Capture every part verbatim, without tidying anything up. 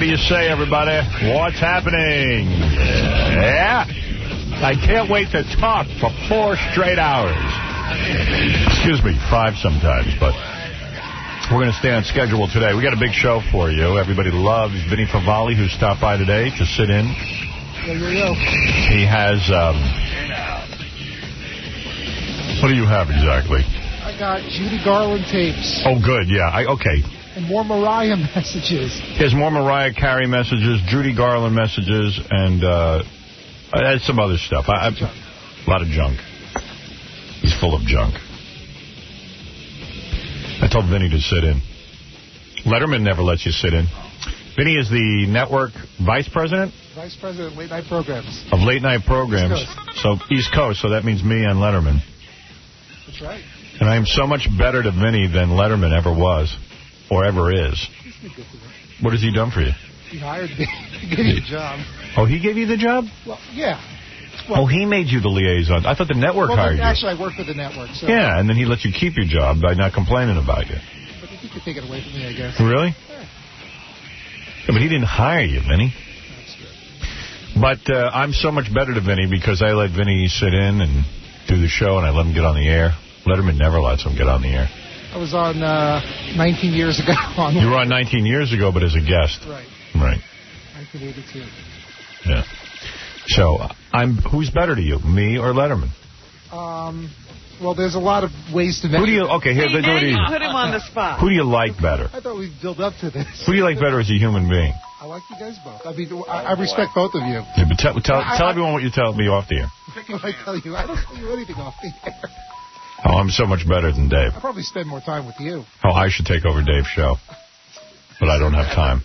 do you say, everybody? What's happening? Yeah. I can't wait to talk for four straight hours. Excuse me, five sometimes, but we're going to stay on schedule today. We got a big show for you. Everybody loves Vinny Favale, who stopped by today to sit in. Yo, yo, yo. He has, um... what do you have exactly? I got Judy Garland tapes. Oh, good, yeah. I, okay. And more Mariah messages. He has more Mariah Carey messages, Judy Garland messages, and uh, uh, some other stuff. I, I, a lot of junk. He's full of junk. I told Vinny to sit in. Letterman never lets you sit in. Vinny is the network vice president? Vice president of late night programs. Of late night programs. East Coast. So East Coast, so that means me and Letterman. That's right. And I am so much better to Vinny than Letterman ever was, or ever is. He's been good to me. What has he done for you? He hired me. He gave me a job. Oh, he gave you the job? Well, yeah. Well, oh, he made you the liaison. I thought the network well, hired you. Actually, I work for the network. So Yeah, and then he lets you keep your job by not complaining about you. But he could take it away from me, I guess. Really? Yeah. Yeah, but he didn't hire you, Vinny. That's good. But uh, I'm so much better to Vinny because I let Vinny sit in and do the show, and I let him get on the air. Letterman never lets him get on the air. I was on uh, nineteen years ago. On you were on nineteen years ago, but as a guest. Right. Right. nineteen eighty-two. Yeah. So, I'm who's better to you, me or Letterman? Um, well, there's a lot of ways to measure. Who do you? Okay, here, See, do now it you easy. put him on the spot. Who do you like better? I thought we'd build up to this. Who do you like better as a human being? I like you guys both. I mean, I, I respect both of you. Yeah, but tell tell, I, tell I, everyone what you tell me off the air. What I tell you, I don't tell you anything off the air. Oh, I'm so much better than Dave. I probably spend more time with you. Oh, I should take over Dave's show. But I don't have time.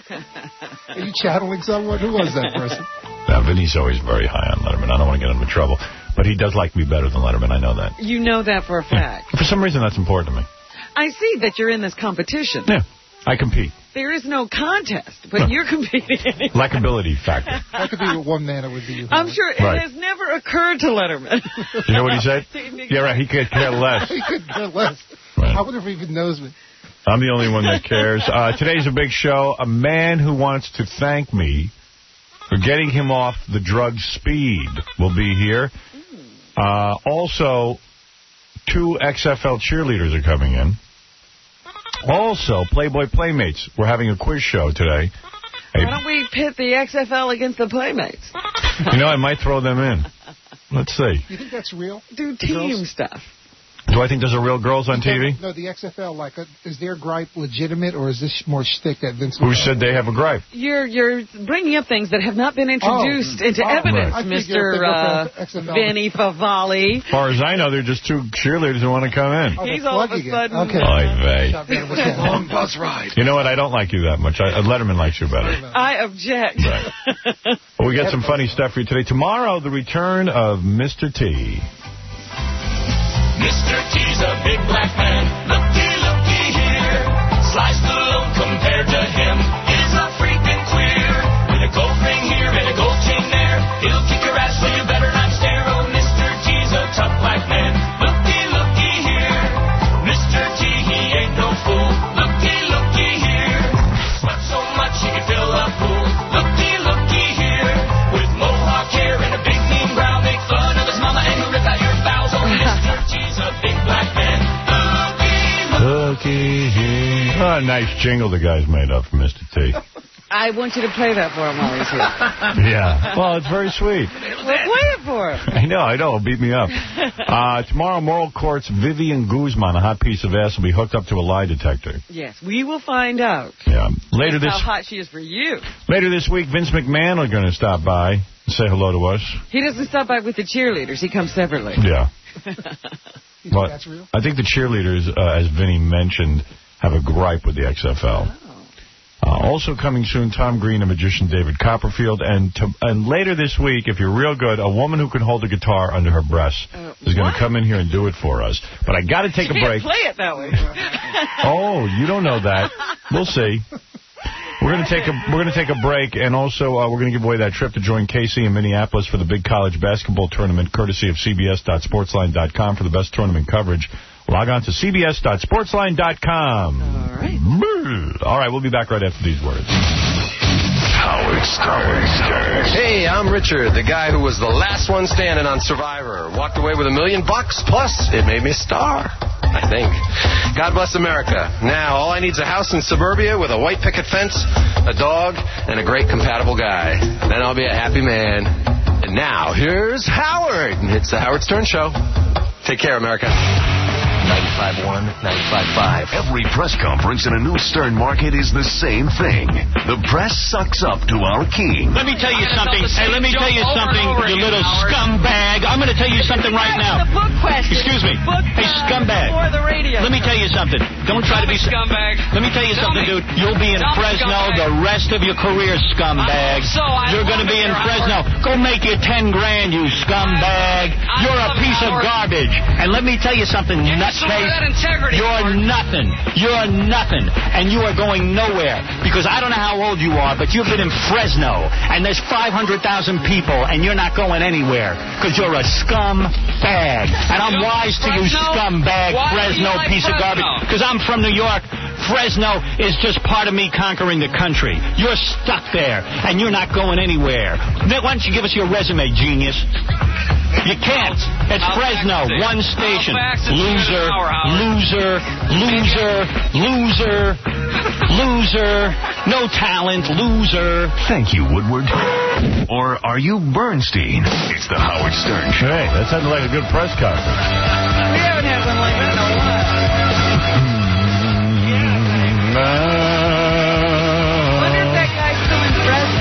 Are you channeling someone? Who was that person? Now, Vinny's always very high on Letterman. I don't want to get him in trouble. But he does like me better than Letterman. I know that. You know that for a fact. Yeah. For some reason, that's important to me. I see that you're in this competition. Yeah, I compete. There is no contest, but No. you're competing. Likability factor. That could be with one man, it would be you. I'm sure it Right. has never occurred to Letterman. You know what he said? Yeah, right. He could care less. He could care less. Right. I wonder if he even knows me. I'm the only one that cares. Uh, today's a big show. A man who wants to thank me for getting him off the drug speed will be here. Uh, also, two X F L cheerleaders are coming in. Also, Playboy Playmates. We're having a quiz show today. Why don't we pit the X F L against the Playmates? You know, I might throw them in. Let's see. You think that's real? Do team Girls? stuff. Do I think there's a real girls on T V? No, the X F L, like, uh, is their gripe legitimate, or is this more shtick that Vince... Who said they have a gripe? You're you're bringing up things that have not been introduced Oh. into Oh, evidence, right. I figured Mister they were Uh, for X F L. Vinny Favale. As far as I know, they're just two cheerleaders who want to come in. Oh, they're He's all of a plugging it. sudden- Okay. Oy vey. Shot down with that. Long bus ride. You know what? I don't like you that much. I, uh, Letterman likes you better. I object. Right. Well, we got some funny stuff for you today. Tomorrow, the return of Mister T. Mister T's a big black man. Looky, looky here. Slice the load compared to him is a freaking queer. With a gold ring here and a gold chain there, he'll kick your ass so you better not stare. Oh, Mister T's a tough black man. Looky, looky here. Mister T, he ain't no fool. Looky, looky here. Sweat so much he can fill a pool. Looky, looky here. With mohawk hair and a big mean brow, make fun of his mama and he'll rip out your bowels. Oh, Mister T's a big black man. Looky here. Oh, nice jingle the guy's made up for Mister T. I want you to play that for him while he's here. Yeah. Well, it's very sweet. Well, play it for him. I know, I know. Beat me up. Uh, tomorrow, Moral Court's Vivian Guzman, a hot piece of ass, will be hooked up to a lie detector. Yes, we will find out. Yeah. Later this how hot she is for you. later this week, Vince McMahon are going to stop by and say hello to us. He doesn't stop by with the cheerleaders. He comes separately. Yeah. You think But that's real? I think the cheerleaders, uh, as Vinny mentioned, have a gripe with the X F L. Oh. Uh, also coming soon, Tom Green and magician David Copperfield. And to, and later this week, if you're real good, a woman who can hold a guitar under her breasts Uh, is going what? to come in here and do it for us. But I got to take You a can't break. play it that way. Oh, you don't know that. We'll see. We're going to take a we're going to take a break, and also uh, we're going to give away that trip to join Casey in Minneapolis for the big college basketball tournament, courtesy of C B S dot sportsline dot com for the best tournament coverage. Log on to C B S dot sportsline dot com. All right. All right, we'll be back right after these words. Howard Stern. Hey, I'm Richard, the guy who was the last one standing on Survivor. Walked away with a million bucks, plus it made me a star, I think. God bless America. Now, all I need is a house in suburbia with a white picket fence, a dog, and a great compatible guy. Then I'll be a happy man. And now, here's Howard. It's the Howard Stern Show. Take care, America. ninety-five point one, ninety-five point five. Every press conference in a new Stern market is the same thing. The press sucks up to our king. Let me tell you something. Hey, let me tell you something, you little scumbag. I'm going to tell you something right now. The book question. Excuse me. Book Hey, scumbag. For the radio. Let me tell you something. Don't try to be scumbag. Let me tell you Tell something, me. dude. You'll be in Tell me, Fresno scumbag. the rest of your career, scumbag. I hope so. I You're going to love be it in here, Fresno. Go make your ten grand, you scumbag. I You're a love it, piece of Howard. garbage. And let me tell you something, Give me some of nutcase. that integrity, You're Howard. nothing. You're nothing. And you are going nowhere. Because I don't know how old you are, but you've been in Fresno. And there's five hundred thousand people, and you're not going anywhere. Because you're a scumbag. And I'm wise to you, Fresno? scumbag, Why do Fresno you like piece of Fresno? garbage. Because I'm from New York. Fresno is just part of me conquering the country. You're stuck there, and you're not going anywhere. Now, why don't you give us your resume, genius? You can't. It's I'll Fresno, fax it. one station. I'll fax it to you Loser, in an hour, Howard. loser, loser, loser, loser, no talent, loser. Thank you, Woodward. Or are you Bernstein? It's the Howard Stern Show. Hey, that sounded like a good press conference. We haven't had one like that in a while. I wonder if that guy's still in Fresno.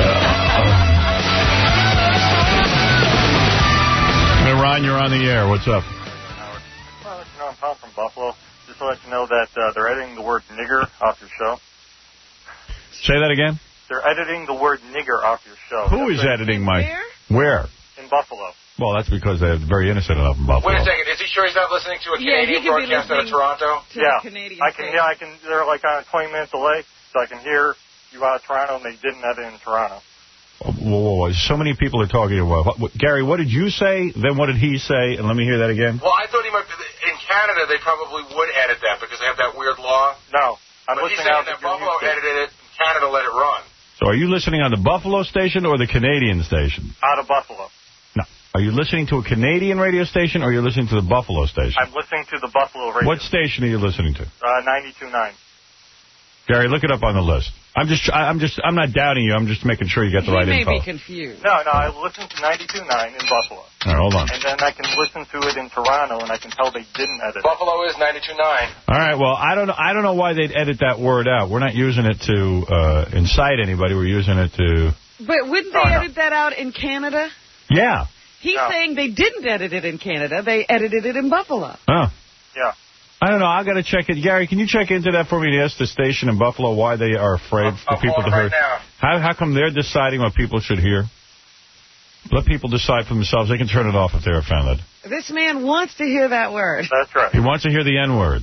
Hey, Ron, you're on the air. What's up? Well, let you know I'm Tom from Buffalo. Just to let you know that uh, they're editing the word nigger off your show. Say that again? They're editing the word nigger off your show. Who is editing my... Where? In Buffalo. Well, that's because they're very innocent enough in Buffalo. Wait a second. Is he sure he's not listening to a Yeah, he Canadian could be broadcast out of listening Toronto? to yeah, the Canadian I can. station. Yeah, I can. They're like on a twenty minute delay, so I can hear you out of Toronto, and they didn't edit in Toronto. Whoa, whoa, whoa. So many people are talking about... What, what, Gary, what did you say? Then what did he say? And let me hear that again. Well, I thought he might be... In Canada, they probably would edit that because they have that weird law. No, I'm but he's listening saying out that that you're Buffalo used to. edited it, and Canada let it run. So are you listening on the Buffalo station or the Canadian station? Out of Buffalo. No. Are you listening to a Canadian radio station or are you listening to the Buffalo station? I'm listening to the Buffalo radio. What station are you listening to? Uh, ninety-two point nine. Gary, look it up on the list. I'm just, I'm just, I'm not doubting you. I'm just making sure you get the He right may info. be confused. No, no, I listen to ninety-two point nine in Buffalo. All right, hold on. And then I can listen to it in Toronto, and I can tell they didn't edit it. Buffalo is ninety-two point nine. All right, well, I don't know. I don't know why they'd edit that word out. We're not using it to uh, incite anybody. We're using it to. But wouldn't they Oh, no. edit that out in Canada? Yeah. He's No. saying they didn't edit it in Canada. They edited it in Buffalo. Oh. Yeah. I don't know. I got to check it. Gary, can you check into that for me and ask the station in Buffalo why they are afraid for I'll people call to him hear? right now. How how come they're deciding what people should hear? Let people decide for themselves. They can turn it off if they're offended. This man wants to hear that word. That's right. He wants to hear the N-word.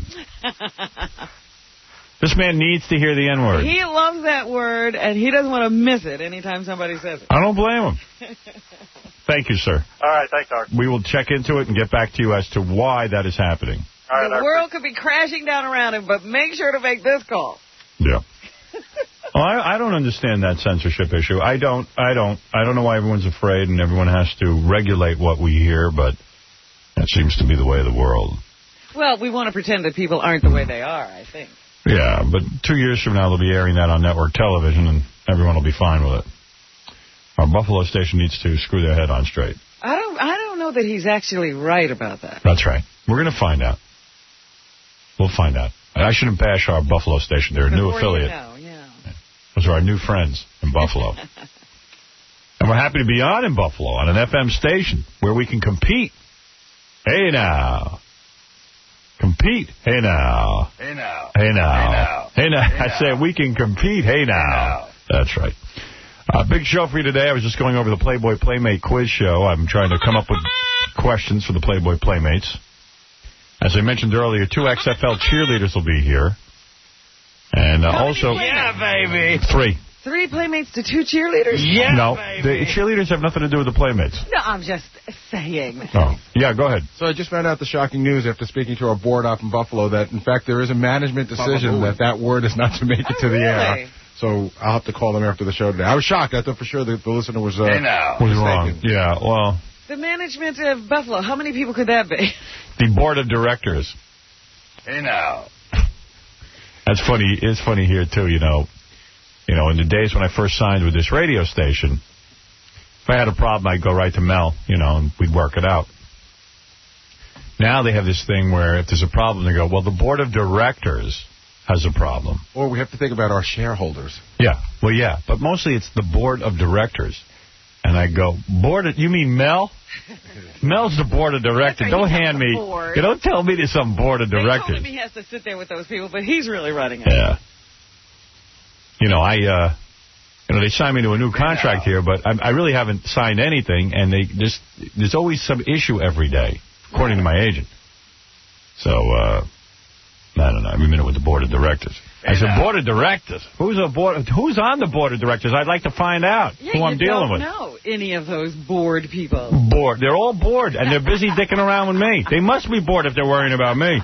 This man needs to hear the N-word. He loves that word, and he doesn't want to miss it anytime somebody says it. I don't blame him. Thank you, sir. All right, thanks, Art. We will check into it and get back to you as to why that is happening. All right, The Art. world could be crashing down around him, but make sure to make this call. Yeah. Well, I, I don't understand that censorship issue. I don't. I don't. I don't know why everyone's afraid and everyone has to regulate what we hear, but that seems to be the way of the world. Well, we want to pretend that people aren't the way they are, I think. Yeah, but two years from now they'll be airing that on network television and everyone will be fine with it. Our Buffalo station needs to screw their head on straight. I don't I don't know that he's actually right about that. That's right. We're going to find out. We'll find out. I shouldn't bash our Buffalo station. They're a new Before affiliate. You know, yeah. Those are our new friends in Buffalo. And we're happy to be on in Buffalo on an F M station where we can compete. Hey now. Compete. Hey now. Hey now. Hey now. Hey now. I said we can compete. Hey now. That's right. Uh, big show for you today. I was just going over the Playboy Playmate quiz show. I'm trying to come up with questions for the Playboy Playmates. As I mentioned earlier, two X F L cheerleaders will be here. And uh, also... Yeah, baby. Three. Three playmates to two cheerleaders? Yeah, no, baby. the cheerleaders have nothing to do with the Playmates. No, I'm just saying. Oh, yeah, go ahead. So I just found out the shocking news after speaking to our board up in Buffalo that, in fact, there is a management decision that that word is not to make it Oh, to the really? air. So I'll have to call them after the show today. I was shocked. I thought for sure that the listener was, uh, Hey now. was wrong. Yeah, well... The management of Buffalo, how many people could that be? The board of directors. Hey now. That's funny. It's funny here, too, you know. You know, in the days when I first signed with this radio station, if I had a problem, I'd go right to Mel, you know, and we'd work it out. Now they have this thing where if there's a problem, they go, well, the board of directors has a problem. Or we have to think about our shareholders. Yeah, well, yeah, but mostly it's the board of directors. And I go, board of, you mean Mel? Mel's the board of directors. Don't hand me, you don't tell me there's some board of They directors. told him he has to sit there with those people, but he's really running it. Yeah. You know, I, uh, you know, they signed me to a new contract here, but I, I really haven't signed anything, and they just, there's always some issue every day, according to my agent. So, uh, I don't know, every minute with the board of directors. I said, board of directors? Who's a board? Who's on the board of directors? I'd like to find out Yeah, who I'm you dealing don't with. know any of those bored people. Bored. They're all bored, and they're busy dicking around with me. They must be bored if they're worrying about me.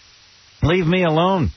Leave me alone.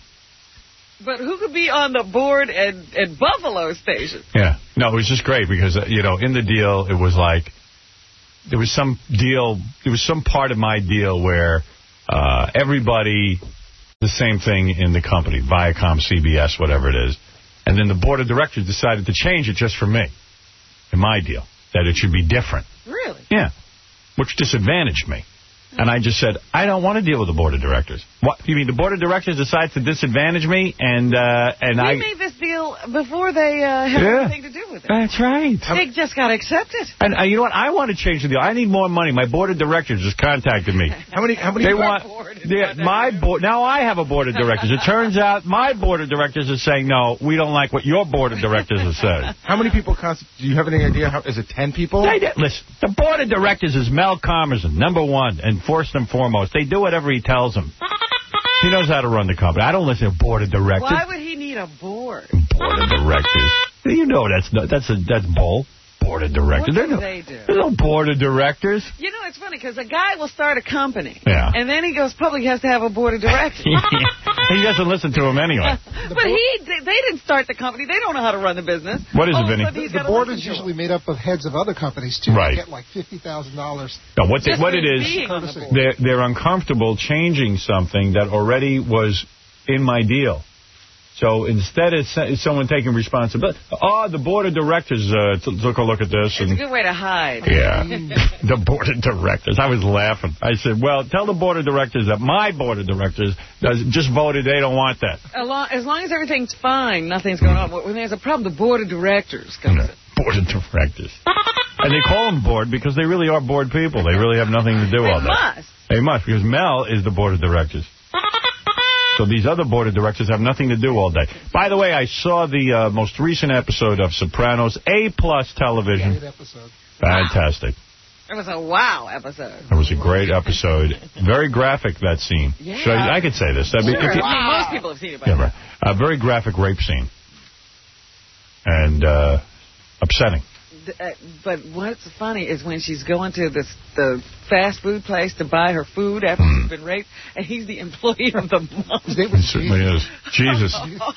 But who could be on the board at, at Buffalo Station? Yeah. No, it was just great because, uh, you know, in the deal, it was like, there was some deal, there was some part of my deal where uh, everybody, the same thing in the company, Viacom, C B S, whatever it is. And then the board of directors decided to change it just for me, in my deal, that it should be different. Really? Yeah, which disadvantaged me. And I just said, I don't want to deal with the board of directors. What? You mean the board of directors decides to disadvantage me? And uh, and we I... made this deal before they uh, had Yeah. anything to do with it. That's right. They just got to accept it. And uh, you know what? I want to change the deal. I need more money. My board of directors just contacted me. How many? How many? They want yeah, my board. Now I have a board of directors. It turns out my board of directors is saying, no, we don't like what your board of directors is saying. How many people constitute? Do you have any idea? How, is it ten people? They did, listen, the board of directors is Mel Karmazin, number one, and first and foremost. They do whatever he tells them. He knows how to run the company. I don't listen to board of directors. Why would he need a board? Board of directors. You know that's no, that's a that's bull. Board of directors. What do no, they do? There's no board of directors. You know, it's funny because a guy will start a company. Yeah. And then he goes public, he has to have a board of directors. He doesn't listen to him anyway. But he, they didn't start the company. They don't know how to run the business. What is it, All of a Vinny? sudden, he's The gotta board listen is to usually him. made up of heads of other companies, too. Right. They get like fifty thousand dollars. No, what, they, Just what for it is, being on the board. they're, they're uncomfortable changing something that already was in my deal. So instead of someone taking responsibility, oh, the board of directors uh, took a look at this. It's and a good way to hide. Yeah, the board of directors. I was laughing. I said, well, tell the board of directors that my board of directors does, just voted they don't want that. As long, as long as everything's fine, nothing's going on. When there's a problem, the board of directors comes in. Board of directors. And they call them bored because they really are bored people. They really have nothing to do They all day. must. They must, because Mel is the board of directors. So these other board of directors have nothing to do all day. By the way, I saw the uh, most recent episode of Sopranos, A-plus television. Great episode. Fantastic. It was a wow episode. It was a great episode. Very graphic, that scene. Yeah. Should I, I could say this. That'd be, Sure. if you, I mean, most people have seen it by yeah, now. right. A very graphic rape scene. And uh, upsetting. D- uh, But what's funny is when she's going to this the fast food place to buy her food after she's been raped, and he's the employee of the month. His name It was certainly is. Jesus.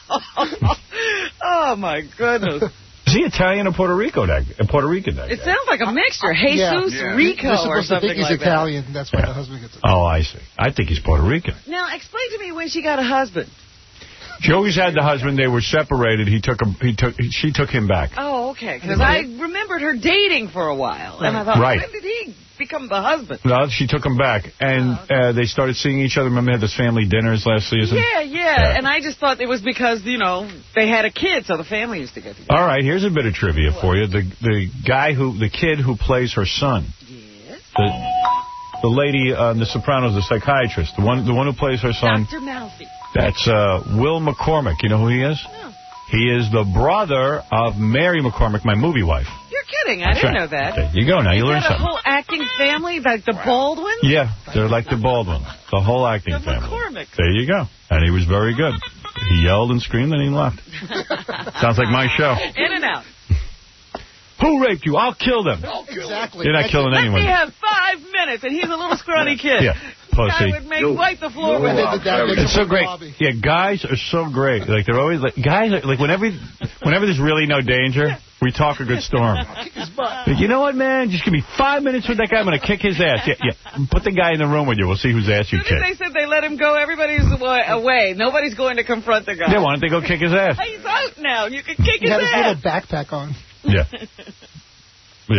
Oh, my goodness. Is he Italian or Puerto Rico? That, Puerto Rican, that It guy? sounds like a mixture. Jesus Yeah. Rico You're or supposed to something think he's like Italian. That's why Yeah. the husband gets it. Oh, I see. I think he's Puerto Rican. that. Now, explain to me when she got a husband. She always had the husband. They were separated. He took him. He took. She took him back. Oh, okay. Because I remembered her dating for a while. And I thought, Right. when did he become the husband? No, she took him back, and uh, they started seeing each other. Remember, they had those family dinners last season. Yeah, yeah, Yeah. And I just thought it was because, you know, they had a kid, so the family used to get together. All right, here's a bit of trivia for you. The the guy who, the kid who plays her son. Yes. The, the lady on The Sopranos, the psychiatrist, the one the one who plays her son. Doctor Malfi. That's uh, Will McCormick. You know who he is? No. He is the brother of Mary McCormick, my movie wife. You're kidding. I That's didn't right. know that. There you go. Now you Is learn that a something. whole acting family, like the Baldwins? Yeah, they're like the Baldwins, the whole acting The family. McCormicks. There you go. And he was very good. He yelled and screamed and he left. Sounds like my show. In and out. Who raped you? I'll kill them. Exactly. You're not killing Let anyone. me have five minutes, and he's a little scrawny kid. Yeah. pussy. I would make wipe the floor with it. It's so great. Yeah, guys are so great. Like they're always like guys are, like whenever whenever there's really no danger, we talk a good storm. Like, you know what, man? Just give me five minutes with that guy. I'm gonna kick his ass. Yeah, yeah. Put the guy in the room with you. We'll see whose ass you kick. They said they let him go. Everybody's away. Nobody's going to confront the guy. Yeah, why don't they go kick his ass? He's out now. You can kick he his ass. He had ass. his little backpack on. Yeah. Yeah.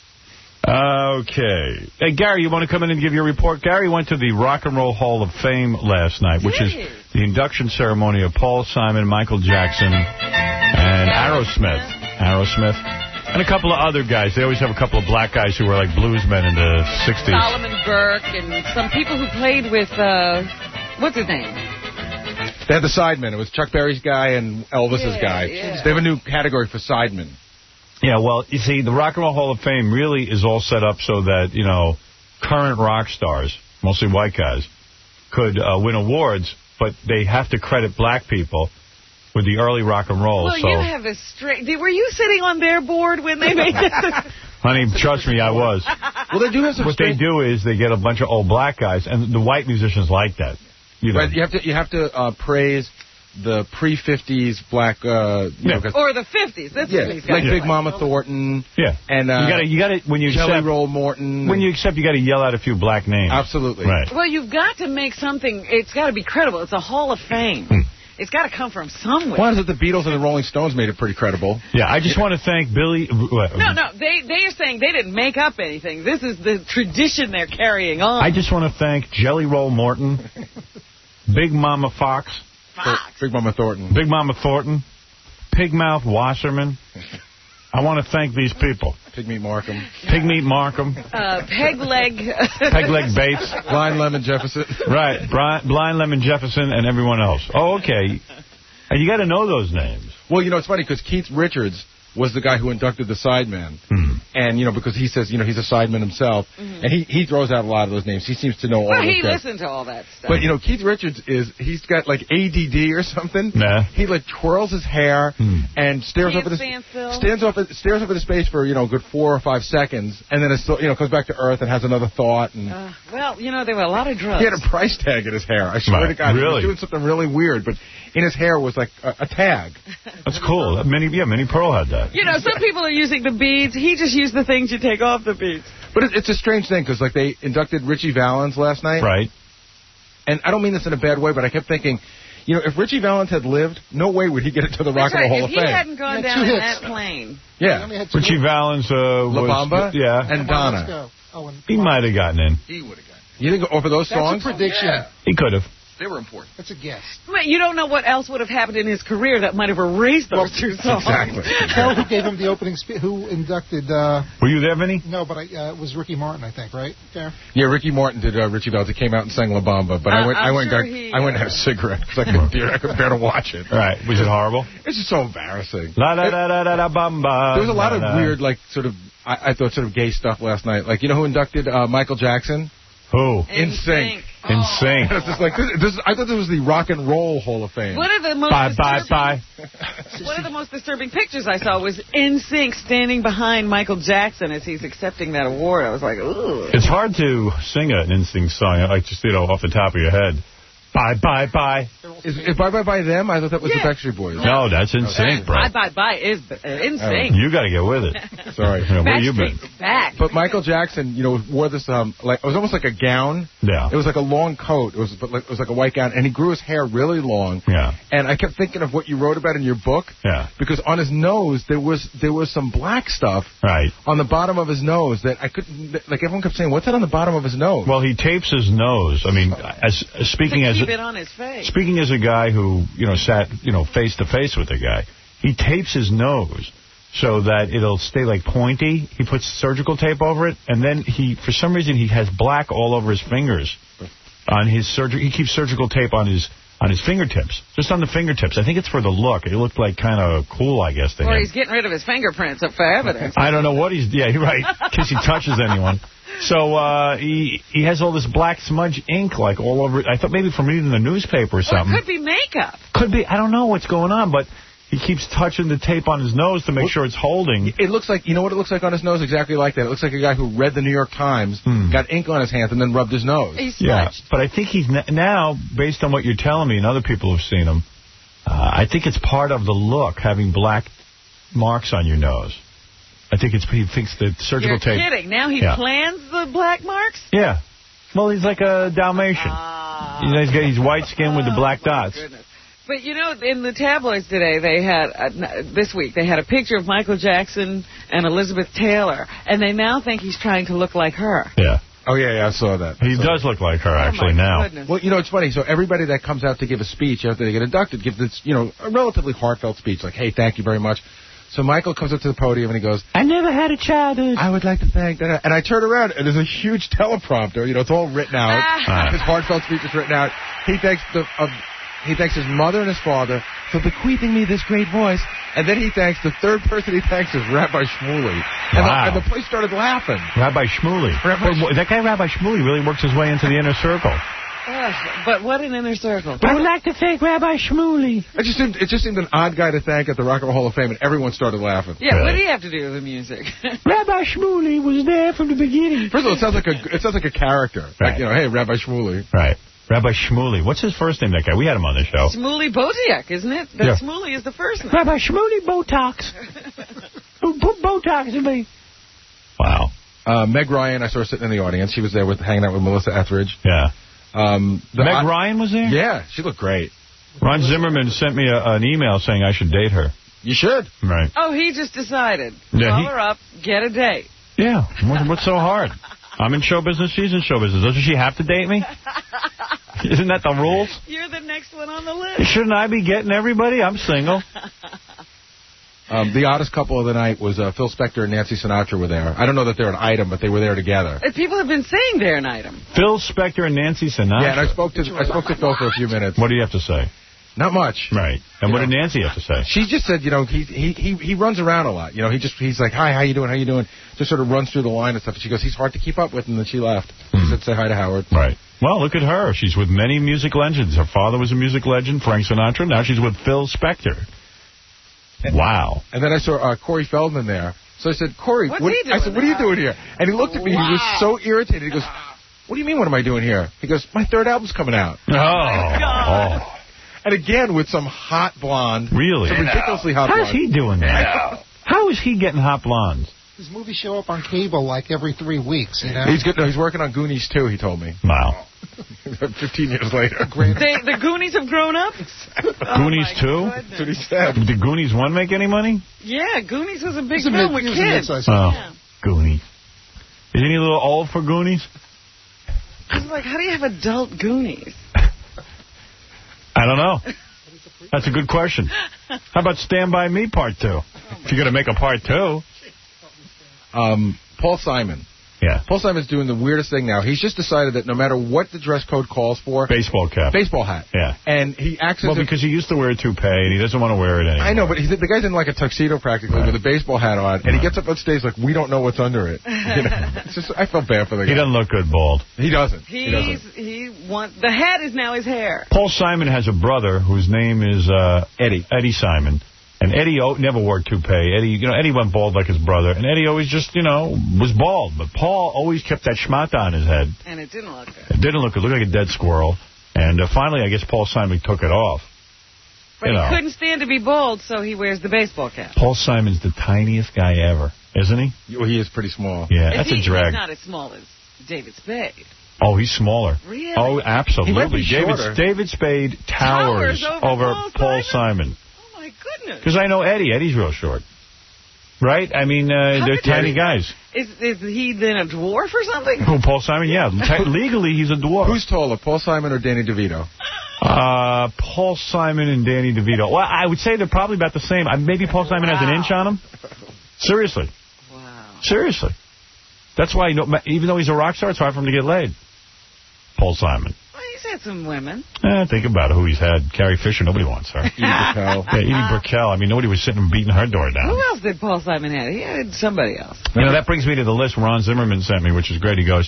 Okay. Hey, Gary, you want to come in and give your report? Gary went to the Rock and Roll Hall of Fame last night, which is the induction ceremony of Paul Simon, Michael Jackson, and Aerosmith. Aerosmith. And a couple of other guys. They always have a couple of black guys who were like bluesmen in the sixties. Solomon Burke and some people who played with, uh, what's his name? They had the sidemen. It was Chuck Berry's guy and Elvis's Yeah, guy. yeah. They have a new category for sidemen. Yeah, well, you see, the Rock and Roll Hall of Fame really is all set up so that, you know, current rock stars, mostly white guys, could uh, win awards, but they have to credit black people with the early rock and roll. Well, so, you have a straight... Were you sitting on their board when they made this? honey, trust me, I was. Well, they do have some What they strange- do is they get a bunch of old black guys, and the white musicians like that. You know. Right, you have to you have to uh, praise the pre-fifties black, uh, you Yeah. know, 'cause- Or the fifties. That's yeah, what these guys like are Big like. Mama Thornton. Yeah. And uh, you gotta, you gotta, when you Jelly accept, Roll Morton. when you accept, you gotta yell out a few black names. Absolutely. Right. Well, you've got to make something... It's got to be credible. It's a Hall of Fame. Hmm. It's got to come from somewhere. Why is it the Beatles and the Rolling Stones made it pretty credible? Yeah, I just want to thank Billy. Uh, No, no, they they are saying they didn't make up anything. This is the tradition they're carrying on. I just want to thank Jelly Roll Morton, Big Mama Fox, Fox. Big Mama Thornton. Big Mama Thornton, Pigmouth Wasserman. I want to thank these people. Pigmeat Markham. Pigmeat Markham, Uh, peg leg. Peg Leg Bates. Blind Lemon Jefferson. Right, Brian, Blind Lemon Jefferson and everyone else. Oh, okay. And you got to know those names. Well, you know, it's funny because Keith Richards was the guy who inducted the Sidemen. Hmm. And, you know, because he says, you know, he's a Sideman himself. Mhm. And he, he throws out a lot of those names. He seems to know all Well, those he guys. listened to all that stuff. But, you know, Keith Richards is, he's got like A D D or something. Nah. He like twirls his hair Hmm. and stares Can't up at the stand still. stands up at, stares up at the space for, you know, a good four or five seconds. And then, it's still, you know, comes back to earth and has another thought. And Uh, well, you know, there were a lot of drugs. he had a price tag in his hair. I swear Right. to God. He Really? was doing something really weird. But in his hair was like a, a tag. That's cool. Many, yeah, Minnie Pearl had that. You know, some people are using the beads. He just used the things you take off the beads. But it, it's a strange thing because, like, they inducted Richie Valens last night. Right. And I don't mean this in a bad way, but I kept thinking, you know, if Richie Valens had lived, no way would he get into the Rock That's and Roll right. Hall If of he Fame. hadn't gone Yeah, down two in hits. that plane. Yeah. only had two Richie Valens uh, La was... Bamba Yeah. and Let's Donna. go. Oh, and He might have gotten in. He would have gotten You didn't go over those That's songs? a prediction. Yeah. He could have. They were important. That's a guess. But you don't know what else would have happened in his career that might have erased those two songs. Exactly. Tell who gave him the opening speech. Who inducted? Uh, Were you there, Vinny? no, but I, uh, it was Ricky Martin, I think. Right? Fair. Yeah, Ricky Martin did uh, Richie Valens. He came out and sang La Bamba, but I Uh, went, I I'm went, sure and got, he, I went and uh, had a cigarette because I couldn't, dear, I couldn't bear to watch it. All right. Was it horrible? It's just so embarrassing. La da da da da da bamba. There was a lot of Da, da. weird, like, sort of, I, I thought, sort of gay stuff last night. Like, you know who inducted uh, Michael Jackson? Who? In Sync. In Sync. It's just like this, this. I thought this was the Rock and Roll Hall of Fame. One of the most Bye, bye, disturbing- bye. One of the most disturbing pictures I saw was N Sync standing behind Michael Jackson as he's accepting that award. I was like, ooh. It's hard to sing an Instinct song, like just, you know, off the top of your head. Bye, bye, bye. Is, is Bye Bye Bye Them? I thought that was Yeah. the Backstreet Boys. No, that's In Sync, bro. Bye Bye Bye is uh, N Sync. You got to get with it. Sorry. You know, where you been? Backstreet's back. But Michael Jackson, you know, wore this um like it was almost like a gown. Yeah. It was like a long coat. It was but like, it was like a white gown, and he grew his hair really long. Yeah. And I kept thinking of what you wrote about in your book. Yeah. Because on his nose there was there was some black stuff Right. on the bottom of his nose that I couldn't. Like everyone kept saying, "What's that on the bottom of his nose?" Well, he tapes his nose. I mean, as, as speaking to as keep a, it on his face. speaking as a guy who, you know, sat, you know, face to face with the guy, he tapes his nose so that it'll stay like pointy. He puts surgical tape over it, and then he, for some reason, he has black all over his fingers on his surgery. He keeps surgical tape on his on his fingertips, just on the fingertips. I think it's for the look. It looked like kind of cool, I guess, to Or him. he's getting rid of his fingerprints up for evidence. I don't know what he's... Yeah, you're right. In case he touches anyone. So uh, he he has all this black smudge ink like all over... I thought maybe from reading the newspaper or Or something. it could be makeup. Could be. I don't know what's going on, but He keeps touching the tape on his nose to make what? sure it's holding. It looks like, you know what it looks like on his nose? Exactly like that. It looks like a guy who read the New York Times, hmm. got ink on his hands, and then rubbed his nose. He's yeah, but I think he's now, based on what you're telling me, and other people who've seen him, uh, I think it's part of the look, having black marks on your nose. I think it's he thinks the surgical You're tape. You're kidding. Now he yeah. plans the black marks? Yeah. Well, he's like a Dalmatian. Uh, you know, he's got he's white skin with the black oh, dots. Goodness. But, you know, in the tabloids today, they had, uh, this week, they had a picture of Michael Jackson and Elizabeth Taylor, and they now think he's trying to look like her. Yeah. Oh, yeah, yeah, I saw that. He saw does that. look like her, actually, oh now. Goodness. Well, you know, it's funny. So everybody that comes out to give a speech after they get inducted gives this, you know, a relatively heartfelt speech, like, hey, thank you very much. So Michael comes up to the podium and he goes, I never had a childhood. I would like to thank that. And I turn around and there's a huge teleprompter. You know, it's all written out. Ah. His heartfelt speech is written out. He thanks the uh, he thanks his mother and his father for bequeathing me this great voice. And then he thanks, the third person he thanks is Rabbi Shmuley. And, wow. the, and the place started laughing. Rabbi Shmuley. Rabbi well, that guy, Rabbi Shmuley, really works his way into the inner circle. Uh, but what an inner circle. I would like to thank Rabbi Shmuley. It just seemed, it just seemed an odd guy to thank at the Rock and Roll Hall of Fame, and everyone started laughing. Yeah, really? What do you have to do with the music? Rabbi Shmuley was there from the beginning. First of all, it sounds like a it sounds like a character. Right. Like, you know, hey, Rabbi Shmuley. Right. Rabbi Shmuley. What's his first name, that guy? We had him on the show. Shmuley Botiak, isn't it? That yeah. Shmuley is the first name. Rabbi Shmuley Botox. Who put Botox in me? Wow. Uh, Meg Ryan, I saw her sitting in the audience. She was there with hanging out with Melissa Etheridge. Yeah. Um, Meg I, Ryan was there? Yeah, she looked great. Ron Zimmerman sent me a, an email saying I should date her. You should. Right. Oh, he just decided. Yeah, Call he, her up, get a date. Yeah. What, what's so hard? I'm in show business, she's in show business. Doesn't she have to date me? Isn't that the rules? You're the next one on the list. Shouldn't I be getting everybody? I'm single. Um, the oddest couple of the night was uh, Phil Spector and Nancy Sinatra were there. I don't know that they're an item, but they were there together. People have been saying they're an item. Phil Spector and Nancy Sinatra? Yeah, and I spoke to I spoke to Phil for a few minutes. What do you have to say? Not much. Right. And you what know, did Nancy have to say? She just said, you know, he he he he runs around a lot. You know, he just he's like, hi, how you doing? How you doing? Just sort of runs through the line and stuff. And she goes, he's hard to keep up with. And then she left. Mm. She said, say hi to Howard. Right. Well, look at her. She's with many music legends. Her father was a music legend, Frank Sinatra. Now she's with Phil Spector. Wow. And then I saw uh, Corey Feldman there. So I said, Corey, What's what, he doing I said, what are you now? doing here? And he looked at me. Wow. He was so irritated. He goes, what do you mean, what am I doing here? He goes, my third album's coming out. Oh. oh. And again, with some hot blonde. Really? Some ridiculously hot blonde. How's he doing that? Know. How is he getting hot blondes? His movies show up on cable like every three weeks, you know? He's good. No, he's working on Goonies, too, he told me. Wow. Fifteen years later. They, the Goonies have grown up? Goonies oh two? That's what he said. Did Goonies one make any money? Yeah, Goonies was a big a film mid, with kids. Oh, Yeah. Goonies. Isn't he a little old for Goonies? I was like, how do you have adult Goonies? I don't know. That's a good question. How about Stand By Me Part two? Oh if you're going to make a Part two. Um, Paul Simon. Yeah. Paul Simon's doing the weirdest thing now. He's just decided that no matter what the dress code calls for... Baseball cap. Baseball hat. Yeah. And he acts as Well, if, because he used to wear a toupee, and he doesn't want to wear it anymore. I know, but he's, the guy's in like a tuxedo practically right. with a baseball hat on, and right. he gets up on stage like, we don't know what's under it. You know? It's just, I felt bad for the guy. He doesn't look good bald. He doesn't. He's, he doesn't. He want, the hat is now his hair. Paul Simon has a brother whose name is uh, Eddie. Eddie Simon. And Eddie o never wore toupee. Eddie, you know, Eddie went bald like his brother. And Eddie always just, you know, was bald. But Paul always kept that schmata on his head. And it didn't look good. It didn't look good. It looked like a dead squirrel. And uh, finally, I guess Paul Simon took it off. But you he know. couldn't stand to be bald, so he wears the baseball cap. Paul Simon's the tiniest guy ever, isn't he? Well, he is pretty small. Yeah, is that's he, a drag. He's not as small as David Spade. Oh, he's smaller. Really? Oh, absolutely. He might be David, shorter. David Spade towers, Towers over over Paul Paul Simon? Simon. Oh, my goodness. Because I know Eddie. Eddie's real short. Right? I mean, uh, they're tiny guys. Is, is he then a dwarf or something? Who, Paul Simon? Yeah. Legally, he's a dwarf. Who's taller, Paul Simon or Danny DeVito? Uh, Paul Simon and Danny DeVito. Well, I would say they're probably about the same. Maybe Paul Simon wow. has an inch on him. Seriously. Wow. Seriously. That's why, you know, even though he's a rock star, it's hard for him to get laid. Paul Simon. Well, he's had some women. Eh, think about it, who he's had. Carrie Fisher, nobody wants her. Edie Brickell. Yeah, Edie Brickell. I mean, nobody was sitting and beating her door down. Who else did Paul Simon have? He had somebody else. You know, that brings me to the list Ron Zimmerman sent me, which is great. He goes,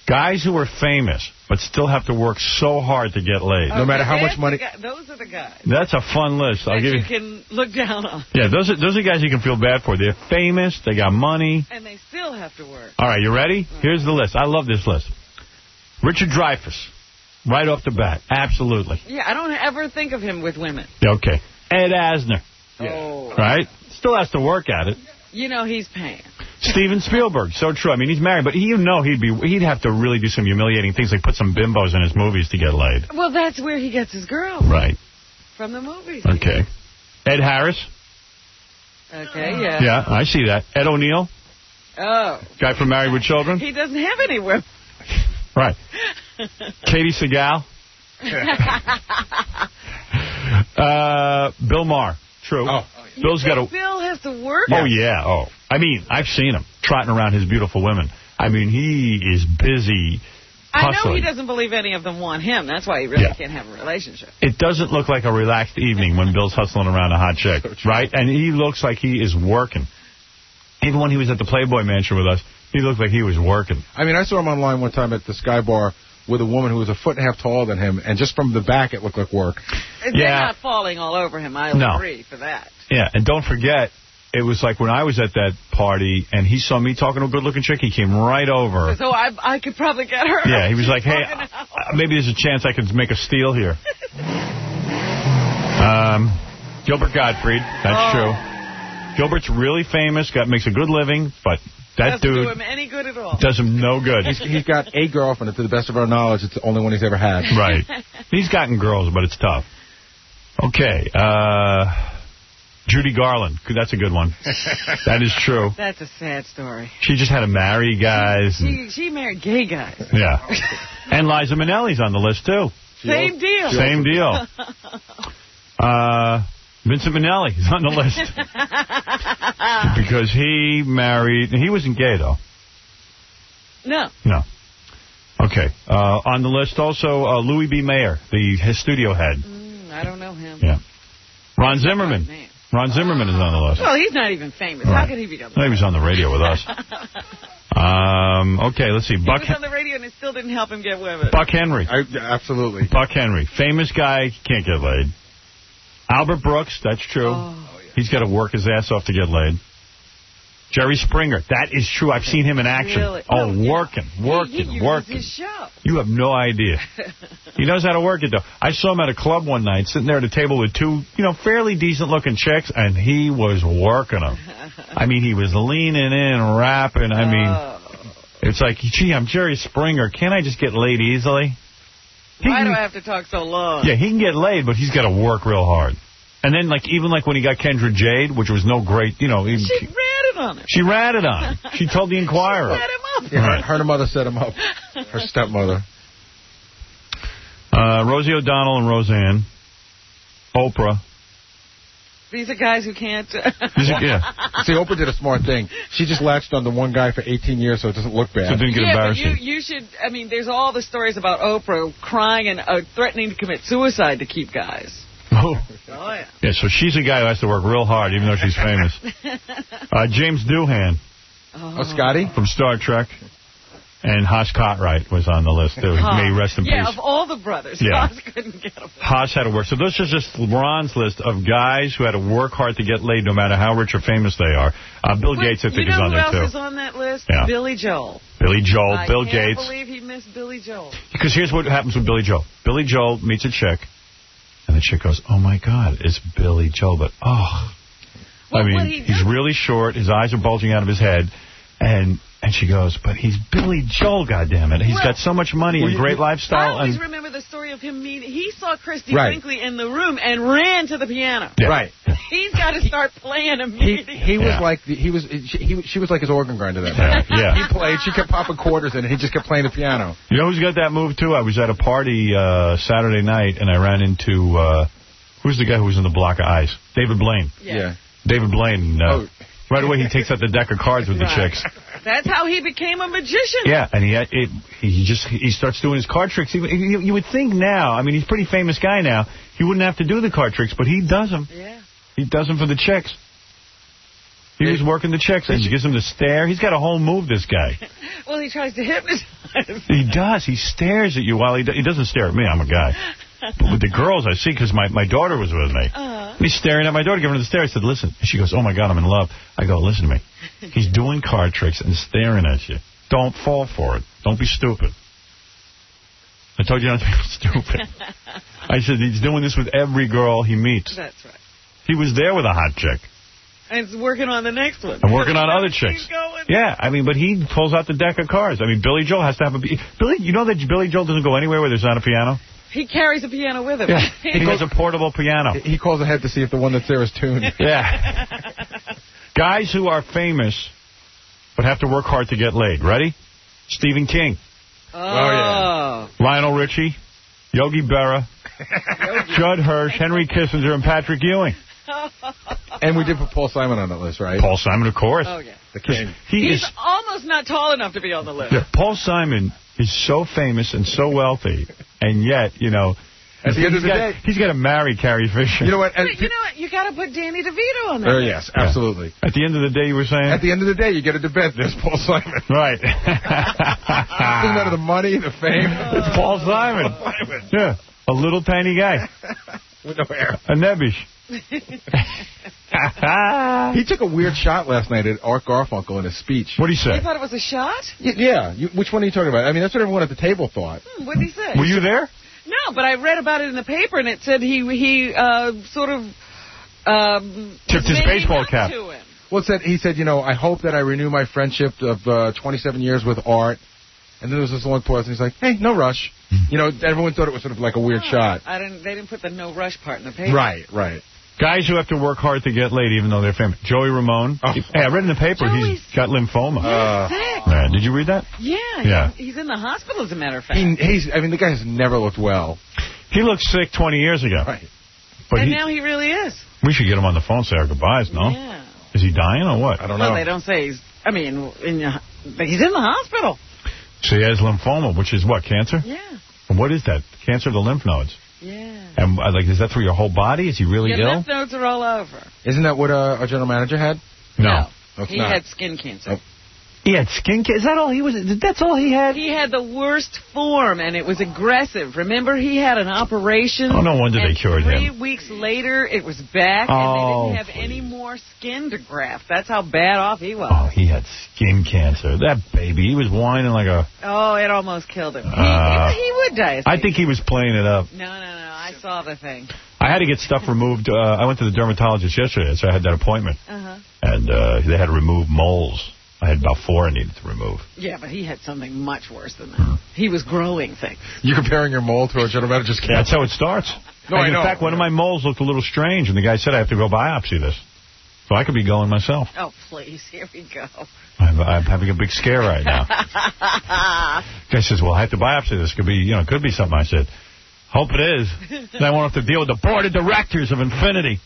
Guys who are famous but still have to work so hard to get laid. Okay, no matter how much that's money. the guy- those are the guys That's a fun list. I'll that give you you. can look down on. Yeah, those are those are guys you can feel bad for. They're famous. They got money. And they still have to work. All right, you ready? Here's the list. I love this list. Richard Dreyfuss, right off the bat. Absolutely. Yeah, I don't ever think of him with women. Okay. Ed Asner. Oh. Right? Still has to work at it. You know he's paying. Steven Spielberg, so true. I mean, he's married, but he, you know he'd be he'd have to really do some humiliating things, like put some bimbos in his movies to get laid. Well, that's where he gets his girl. Right. From the movies. Okay. Ed Harris. Okay, yeah. Yeah, I see that. Ed O'Neill, Oh. guy from Married with Children. He doesn't have any women. Right. Katie Segal. uh, Bill Maher. True. Oh. Bill's got a... Bill has to work? Oh, yeah. Oh, I mean, I've seen him trotting around his beautiful women. I mean, he is busy I hustling. know he doesn't believe any of them want him. That's why he really Yeah. can't have a relationship. It doesn't look like a relaxed evening when Bill's hustling around a hot chick, right? And he looks like he is working. Even when he was at the Playboy Mansion with us, he looked like he was working. I mean, I saw him online one time at the Sky Bar with a woman who was a foot and a half taller than him, and just from the back, it looked like work. They're Yeah. not falling all over him. I'll No. agree for that. Yeah, and don't forget, it was like when I was at that party, and he saw me talking to a good-looking chick, he came right over. So I I could probably get her. Yeah, he was She's like, hey, walking out. uh, maybe there's a chance I could make a steal here. um, Gilbert Gottfried, that's Oh. true. Gilbert's really famous, got makes a good living, but that Doesn't dude do him any good at all. does him no good. He's, he's got a girlfriend, and to the best of our knowledge, it's the only one he's ever had. Right. He's gotten girls, but it's tough. Okay. Uh, Judy Garland. That's a good one. That is true. That's a sad story. She just had to marry guys. and- She she married gay guys. yeah. And Liza Minnelli's on the list, too. Same deal. Same deal. Uh, Vincent Minnelli is on the list. Because he married... He wasn't gay, though. No. No. Okay. Uh, on the list also, uh, Louis B. Mayer, the his studio head. Mm, I don't know him. Yeah. Ron Zimmerman. Ron Zimmerman is on the list. Well, he's not even famous. Right. How could he become No, he was on the radio with us. Um, okay, let's see. He Buck was on the radio and it still didn't help him get women. Buck Henry. I, absolutely. Buck Henry. Famous guy, can't get laid. Albert Brooks, that's true. Oh. He's got to work his ass off to get laid. Jerry Springer, that is true. I've seen him in action. Really? Oh, No, working, working, he, he uses working. his show. You have no idea. He knows how to work it, though. I saw him at a club one night, sitting there at a table with two, you know, fairly decent-looking chicks, and he was working them. I mean, he was leaning in, rapping. I mean, Oh. it's like, gee, I'm Jerry Springer. Can't I just get laid easily? He Why can- do I have to talk so long? Yeah, he can get laid, but he's got to work real hard. And then, like, even like when he got Kendra Jade, which was no great, you know. He, She ratted on him. she ratted on him. She told the Inquirer. She set him up. Yeah, her, her and her mother set him up. Her stepmother. Uh, Rosie O'Donnell and Roseanne. Oprah. These are guys who can't... These are- yeah. See, Oprah did a smart thing. She just latched on to one guy for eighteen years so it doesn't look bad. So it didn't get yeah, but embarrassing. you, you should... I mean, there's all the stories about Oprah crying and uh, threatening to commit suicide to keep guys. Oh. Oh, yeah. Yeah, so she's a guy who has to work real hard, even though she's famous. Uh, James Doohan Oh, Oh, Scotty? from Star Trek. And Haas Cartwright was on the list, too. Haas. May he rest in Yeah, peace. of all the brothers, Yeah. Haas couldn't get him. Haas had to work. So this is just Ron's list of guys who had to work hard to get laid no matter how rich or famous they are. Uh, Bill Wait, Gates, I think, you is know on who there, else too. is on that list? Yeah. Billy Joel. Billy Joel, I Bill can't Gates. believe he missed Billy Joel. Because here's what happens with Billy Joel. Billy Joel meets a chick, and the chick goes, oh, my God, it's Billy Joel. But, oh, Well, I what mean, he he's does- really short. His eyes are bulging out of his head. And and she goes, but he's Billy Joel, goddammit. He's Well, got so much money and great I lifestyle. always And remember the story of him meeting. He saw Christy Right. Brinkley in the room and ran to the piano. Yeah. Right. He's got to start playing He immediately. he was Yeah. like the, he was she, he she was like his organ grinder that Yeah, night. yeah. He played. She kept popping quarters in, and he just kept playing the piano. You know who's got that move, too? I was at a party uh, Saturday night, and I ran into, uh, who's the guy who was in the block of ice? David Blaine. Yeah. David Blaine. Uh, Oh. Right away, he takes out the deck of cards with the Right. chicks. That's how he became a magician. Yeah, and he had, it, he just he starts doing his card tricks. Even you, you would think now, I mean, he's a pretty famous guy now. He wouldn't have to do the card tricks, but he does them. Yeah. He does them for the chicks. He was working the chicks, and she gives him the stare. He's got a whole move, this guy. Well, he tries to hypnotize. He does. He stares at you while he... Do he doesn't stare at me. I'm a guy. But with the girls, I see, because my, my daughter was with me. Uh-huh. He's staring at my daughter, giving her the stare. I said, listen. And she goes, oh, my God, I'm in love. I go, listen to me. He's doing card tricks and staring at you. Don't fall for it. Don't be stupid. I told you not to be stupid. I said, he's doing this with every girl he meets. That's right. He was there with a hot chick. And it's working on the next one. I'm working on other chicks. Yeah, I mean, but he pulls out the deck of cards. I mean, Billy Joel has to have a... Billy, you know that Billy Joel doesn't go anywhere where there's not a piano? He carries a piano with him. Yeah, he has a portable piano. He calls ahead to see if the one that's there is tuned. Yeah. Guys who are famous but have to work hard to get laid. Ready? Stephen King. Oh, oh yeah. Lionel Richie, Yogi Berra, Judd Hirsch, Henry Kissinger, and Patrick Ewing. And we did put Paul Simon on that list, right? Paul Simon, of course. Oh, yeah. The king. He He's is, almost not tall enough to be on the list. Yeah, Paul Simon is so famous and so wealthy, and yet, you know... At the end of the got, day... He's got to marry Carrie Fisher. You know what? But you know what? You got to put Danny DeVito on there. Oh, yes, absolutely. Yeah. At the end of the day, you were saying? At the end of the day, you get a debate. There's Paul Simon. Right. Doesn't matter the money, the fame. It's Paul Simon. Paul Simon. Yeah. A little tiny guy. With no hair. A nebbish. He took a weird shot last night at Art Garfunkel in his speech. What did he say? You thought it was a shot? Y yeah. You, which one are you talking about? I mean, that's what everyone at the table thought. Hmm, what did he say? Were you there? No, but I read about it in the paper, and it said he he uh, sort of um, tipped his baseball cap. To him. Well, it said, he said, you know, I hope that I renew my friendship of uh, twenty-seven years with Art. And then there was this long pause, and he's like, hey, no rush. You know, everyone thought it was sort of like a weird oh, shot. I didn't. They didn't put the no rush part in the paper. Right, right. Guys who have to work hard to get laid, even though they're famous. Joey Ramone. Oh. Hey, I read in the paper Joey's he's got lymphoma. Uh, yeah, did you read that? Yeah, yeah. He's, he's in the hospital, as a matter of fact. He, he's, I mean, the guy has never looked well. He looked sick twenty years ago. Right. But and he, now he really is. We should get him on the phone and say our goodbyes, no? Yeah. Is he dying or what? I don't well, know. Well, they don't say he's, I mean, in, he's in the hospital. So he has lymphoma, which is what, cancer? Yeah. And what is that? Cancer of the lymph nodes. Yeah. And uh, like, is that through your whole body? Is he really your ill? lymph nodes are all over. Isn't that what uh, our general manager had? No. no he not. had skin cancer. Oh. He had skin cancer? Is that all he was? That's all he had? He had the worst form, and it was aggressive. Remember, he had an operation. Oh, no wonder they cured three him. Three weeks later, it was back, oh, and they didn't have please. any more skin to graft. That's how bad off he was. Oh, he had skin cancer. That baby, he was whining like a... Oh, it almost killed him. Uh, he, he would die. I think he was playing it up. No, no, no. I saw the thing. I had to get stuff removed. Uh, I went to the dermatologist yesterday, so I had that appointment. Uh-huh. And uh, they had to remove moles. I had about four I needed to remove. Yeah, but he had something much worse than that. Hmm. He was growing things. You're comparing your mole to a general manager's cancer? That's how it starts. No, and I in know. fact, one of my moles looked a little strange, and the guy said I have to go biopsy this. So I could be going myself. Oh, please. Here we go. I'm, I'm having a big scare right now. Guy says, well, I have to biopsy this. Could be, you know, it could be something. I said, hope it is. Then I won't have to deal with the board of directors of Infinity.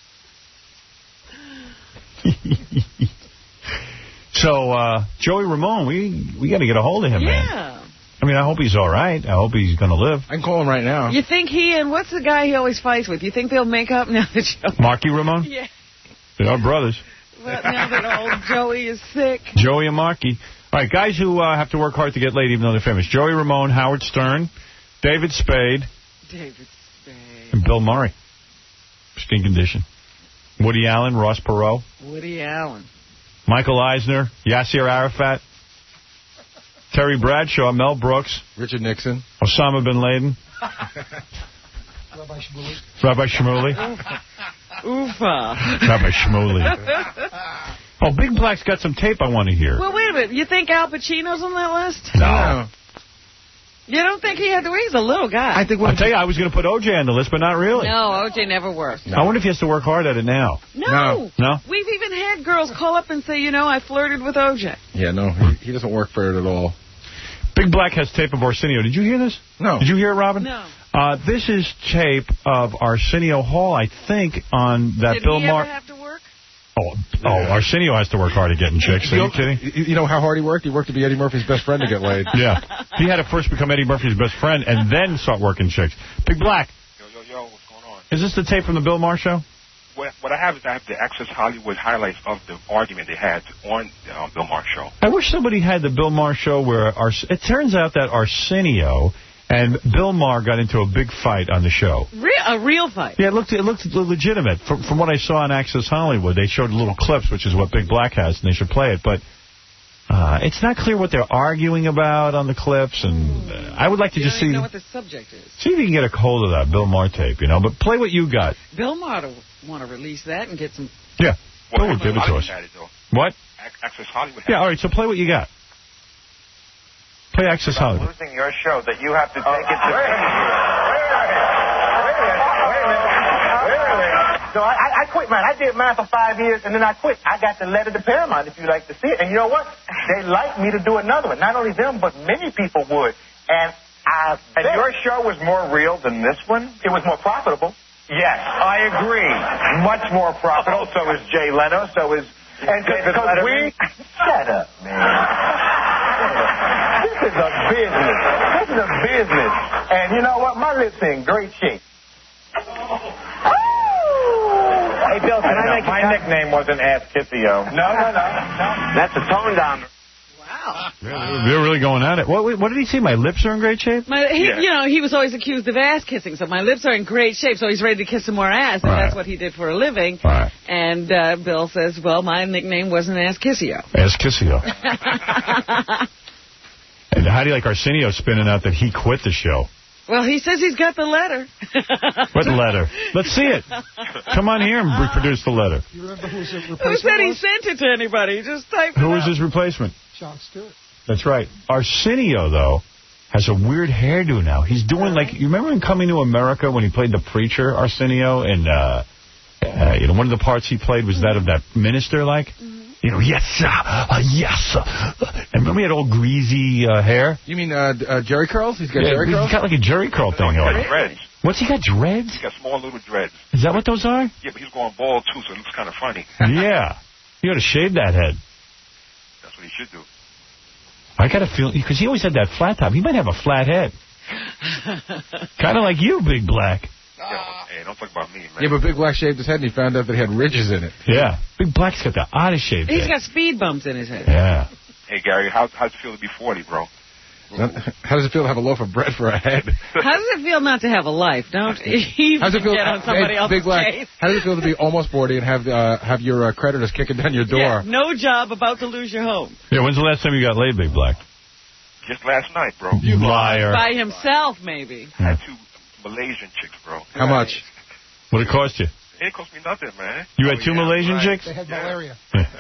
So, uh, Joey Ramone, we we got to get a hold of him, yeah. man. Yeah. I mean, I hope he's all right. I hope he's going to live. I can call him right now. You think he and what's the guy he always fights with? You think they'll make up now that Joey... Marky Ramone? Yeah. They are brothers. Well, now that old Joey is sick. Joey and Marky. All right, guys who uh, have to work hard to get laid even though they're famous. Joey Ramone, Howard Stern, David Spade. David Spade. And Bill Murray. Skin condition. Woody Allen, Ross Perot. Woody Allen. Michael Eisner, Yasser Arafat, Terry Bradshaw, Mel Brooks, Richard Nixon, Osama bin Laden, Rabbi Shmuley. Rabbi Shmuley. Oofa. Rabbi Shmuley. Oh, Big Black's got some tape I want to hear. Well, wait a minute. You think Al Pacino's on that list? No. You don't think he had to? He's a little guy. I think. I'll tell you, I was going to put O J on the list, but not really. No, O J never worked. No. I wonder if he has to work hard at it now. No. No? We've even had girls call up and say, you know, I flirted with O J. Yeah, no, he, he doesn't work for it at all. Big Black has tape of Arsenio. Did you hear this? No. Did you hear it, Robin? No. Uh, this is tape of Arsenio Hall, I think, on that Did Bill he Maher. ever have to work? Oh, oh, Arsenio has to work hard at getting chicks. Are you kidding? You know how hard he worked? He worked to be Eddie Murphy's best friend to get laid. Yeah. He had to first become Eddie Murphy's best friend and then start working chicks. Big Black. Yo, yo, yo, what's going on? Is this the tape from the Bill Maher show? what, what I have is I have the Access Hollywood highlights of the argument they had on the um, Bill Maher show. I wish somebody had the Bill Maher show where Ars it turns out that Arsenio and Bill Maher got into a big fight on the show. Real, a real fight. Yeah, it looked it looked legitimate. From, from what I saw on Access Hollywood, they showed little clips, which is what Big Black has, and they should play it. But uh, it's not clear what they're arguing about on the clips, and uh, I would like to you just don't even see know what the subject is. see if you can get a hold of that Bill Maher tape, you know. But play what you got. Bill Maher will want to release that and get some... Yeah, Well, Bill will give it to us. had it, though. What? Ac- Access Hollywood had Yeah, all right, so play what you got. Play Access Hollywood. Losing your show that you have to take it to... So I, I, I quit mine. I did mine for five years, and then I quit. I got the letter to Paramount, if you like to see it. And you know what? They like me to do another one. Not only them, but many people would. And I And bet your show was more real than this one? it was more profitable. Yes, I agree. Much more profitable. So is Jay Leno. So is And David because Letterman. we... Shut up, man. This is a business. This is a business. And you know what? My lips are in great shape. Hey, Bill, can I make My nickname wasn't Ass Kissio. No, no, no, no. That's a tone down. Wow. They're really going at it. What, what did he say? My lips are in great shape? My, he, Yeah. You know, he was always accused of ass kissing, so my lips are in great shape, so he's ready to kiss some more ass, and Right. that's what he did for a living. Right. And uh, Bill says, well, my nickname wasn't Ass Kissio. Ass Kissio. And how do you like Arsenio spinning out that he quit the show? Well, he says he's got the letter. What letter? Let's see it. Come on here and reproduce the letter. You remember who's the Who replacement said he was? sent it to anybody? Just type Who it was out. his replacement? Jon Stewart. That's right. Arsenio, though, has a weird hairdo now. He's doing like, you remember in Coming to America when he played the preacher, Arsenio, and uh, uh, you know, one of the parts he played was that of that minister, like, you know, yes, sir, uh, yes, sir. And remember he had all greasy uh, hair? You mean uh, uh, Jerry curls? He's got Yeah, Jerry he's curls? got like a Jerry curl thing He's got going. dreads. What's he got, dreads? He's got small little dreads. Is that what those are? Yeah, but he's going bald, too, so it looks kind of funny. Yeah. You ought to shave that head. That's what he should do. I got a feeling, because he always had that flat top. He might have a flat head. Kind of like you, Big Black. Yeah, hey, don't talk about me, man. Yeah, but Big Black shaved his head and he found out that he had ridges in it. Yeah. Big Black's got the oddest shaved He's head. got speed bumps in his head. Yeah. Hey, Gary, how, how's it feel to be forty, bro? How does it feel to have a loaf of bread for a head? How does it feel not to have a life? Don't even How does it feel, get on somebody hey, else's Big Black, case. how does it feel to be almost forty and have uh, have your uh, creditors kicking down your door? Yeah, no job, about to lose your home. Yeah, when's the last time you got laid, Big Black? Just last night, bro. You liar. By himself, maybe. I had two Malaysian chicks, bro. How much? What it cost you? It didn't cost me nothing, man. You had Oh, two yeah, Malaysian right. chicks? They had malaria.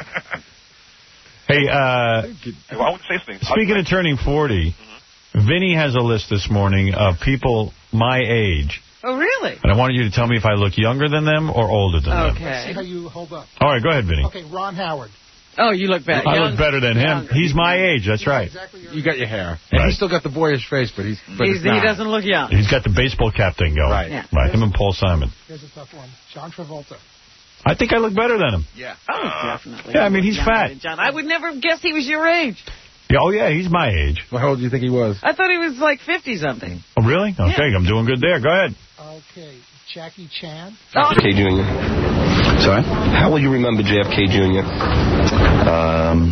Hey, uh, Hey, well, I want to say something. speaking of turning forty, Mm-hmm. Vinny has a list this morning of people my age. Oh, really? And I wanted you to tell me if I look younger than them or older than them. See Okay. how you hold up. All right, go ahead, Vinny. Okay, Ron Howard. Oh, you look better. I Young- look better than him. younger. He's my age, that's right. Exactly your You got your hair. And Right. he's still got the boyish face, but he's but He's, it's he not. doesn't look young. He's got the baseball cap thing going. Right. Yeah. Right, him and Paul Simon. Here's a tough one. John Travolta. I think I look better than him. Yeah. Oh, definitely. Yeah, I mean, he's Younger fat. than John. I would never guess he was your age. Yeah, oh, yeah, he's my age. Well, how old do you think he was? I thought he was like fifty-something. Oh, really? Okay, I'm doing good there. Go ahead. Okay, Jackie Chan. J F K Junior Sorry? How will you remember J F K Junior? Um,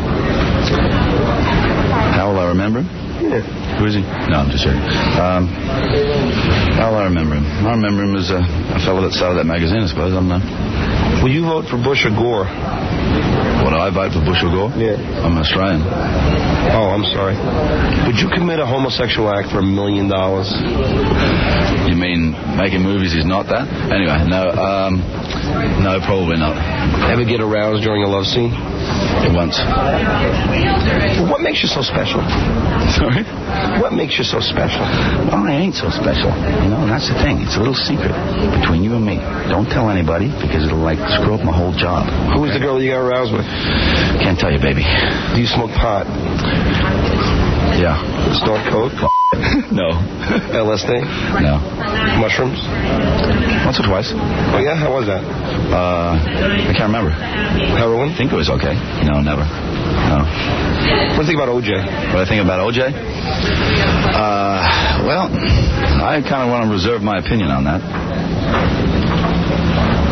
how will I remember him? Yeah. Who is he? No, I'm just joking. Um, how will I remember him? I remember him as a, a fellow that started that magazine, I suppose. I'm not. Will you vote for Bush or Gore? What, do I vote for Bush or Gore? Yeah. I'm an Australian. Oh, I'm sorry. Would you commit a homosexual act for a million dollars? You mean making movies is not that? Anyway, no, um, no, probably not. Ever get aroused during a love scene? Once. What makes you so special? Sorry? What makes you so special? Well, I ain't so special. You know, and that's the thing. It's a little secret between you and me. Don't tell anybody because it'll, like, screw up my whole job. Who was the girl you got aroused with? Can't tell you, baby. Do you smoke pot? Yeah. Snort coke? No. L S D? No. Mushrooms? Once or twice. Oh, yeah? How was that? Uh, I can't remember. Heroin? I think it was okay. No, never. No. What do you think about O J? What I think about O J? Uh, well, I kind of want to reserve my opinion on that.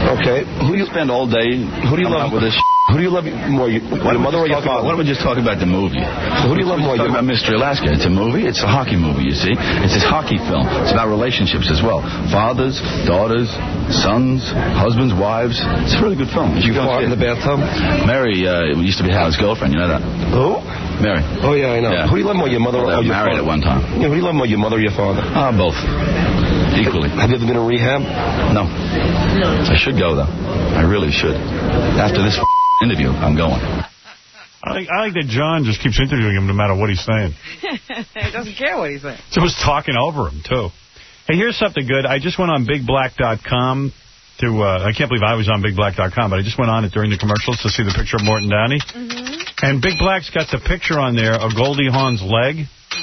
Okay. Who do you spend all day? Who do you love with this? Who do you love more, your, your mother or your father? Why don't we just talk about the movie? So who do you love more? Talk about Mister Alaska. It's a movie. It's a hockey movie, you see. It's a hockey film. It's about relationships as well. Fathers, daughters, sons, husbands, wives. It's a really good film. You, you fart in the bathtub? Mary uh, used to be Howard's girlfriend. You know that? Who? Mary. Oh, yeah, I know. Yeah. Who do you love more, your mother well, or your married father? at one time. Yeah, who do you love more, your mother or your father? Ah, uh, both. Equally. Have you ever been in rehab? No. I should go, though. I really should. After this interview, I'm going. I like, I like that John just keeps interviewing him no matter what he's saying. He doesn't care what he's saying. Just talking over him, too. Hey, here's something good. I just went on big black dot com to, uh, I can't believe I was on big black dot com, but I just went on it during the commercials to see the picture of Morton Downey. Mm-hmm. And Big Black's got the picture on there of Goldie Hawn's leg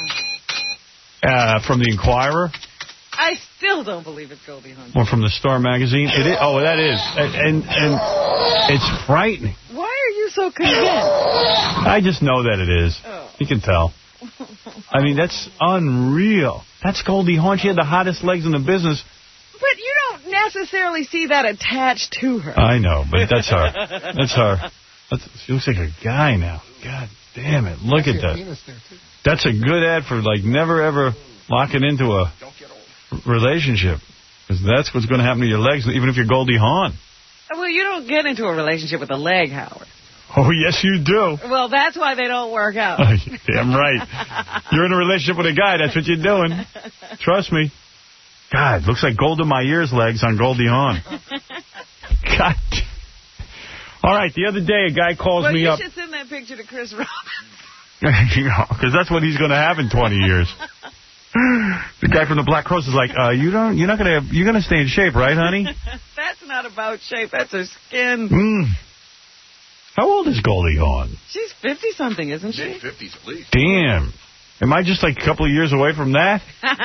uh, from the Inquirer. I still don't believe it's Goldie Hawn. Or from the Star magazine. It is, oh, that is. And, and and it's frightening. Why are you so convinced? I just know that it is. Oh. You can tell. I mean, that's unreal. That's Goldie Hawn. She had the hottest legs in the business. But you don't necessarily see that attached to her. I know, but that's her. That's her. That's, she looks like a guy now. God damn it. Look at that. That's a good ad for, like, never, ever locking into a relationship. Because that's what's going to happen to your legs, even if you're Goldie Hawn. Well, you don't get into a relationship with a leg, Howard. Oh, yes, you do. Well, that's why they don't work out. Damn right. You're in a relationship with a guy. That's what you're doing. Trust me. God, looks like Golda Meir's legs on Goldie Hawn. God. All right, the other day a guy calls well, me up. Well, you should send that picture to Chris Robbins. Because that's what he's going to have in twenty years. The guy from the Black Cross is like, uh, you don't, you're not going to, you're going to stay in shape, right, honey? That's not about shape. That's her skin. Mm. How old is Goldie Hawn? She's fifty-something, isn't she? mid-fifties at least. Damn. Am I just like a couple of years away from that?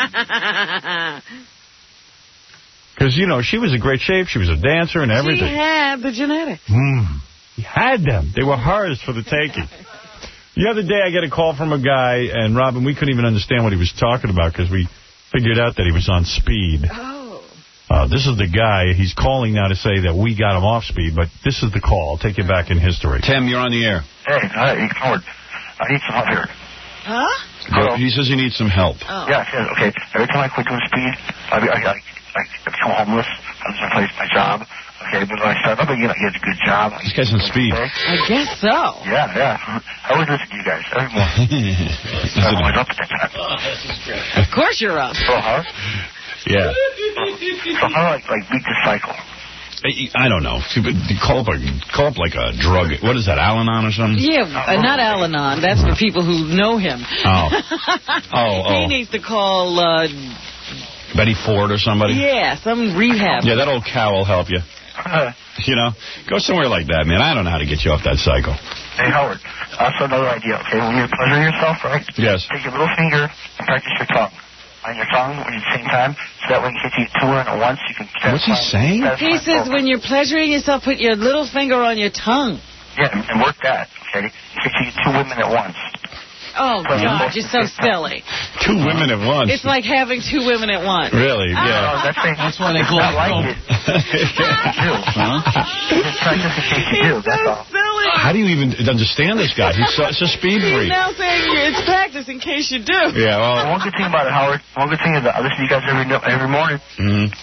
Because, you know, she was in great shape. She was a dancer and everything. She had the genetics. Mm. He had them. They were hers for the taking. The other day, I get a call from a guy, and, Robin, we couldn't even understand what he was talking about because we figured out that he was on speed. Oh. Uh, this is the guy. He's calling now to say that we got him off speed, but this is the call. I'll take you back in history. Tim, you're on the air. Hey, hi, Howard. I need some help here. Huh? Hello? He says he needs some help. Oh. Yeah, yeah, okay. Every time I quit doing speed, I, I, I, I become homeless. I lose my place, my job. Okay, but when I start up again, I get a good job. This guy's on speed. I guess so. Yeah, yeah. I always listen to you guys every morning. I'm always up at that time. Of course you're up. So, huh? Yeah. So how do I, like, beat this cycle? I don't know. Call up, a, call up like a drug. What is that, Al-Anon or something? Yeah, uh, not Al-Anon. That's for people who know him. Oh. Oh, oh. He needs to call... Uh, Betty Ford or somebody? Yeah, some rehab. Yeah, that old cow will help you. Uh, you know, go somewhere like that, man. I don't know how to get you off that cycle. Hey, Howard, also another idea, okay? When you're pleasuring yourself, right? Yes. Take your little finger and practice your tongue. On your tongue at the same time, so that when you hit you two in at once, you can... What's he saying? He says when you're pleasuring yourself, put your little finger on your tongue. Yeah, and, and work that, okay? Hit you two women at once. Oh, God, you're so silly. Two women at once. It's like having two women at once. Really? Yeah. Oh, that's, that's why they call it. Like it. You do. Just practice in case you do, that's all. Silly. How do you even understand this guy? He's such a speed freak. He's now saying it's practice in case you do. Yeah, well... One good thing about it, Howard, one good thing is that I listen to you guys every, every morning. Mm-hmm.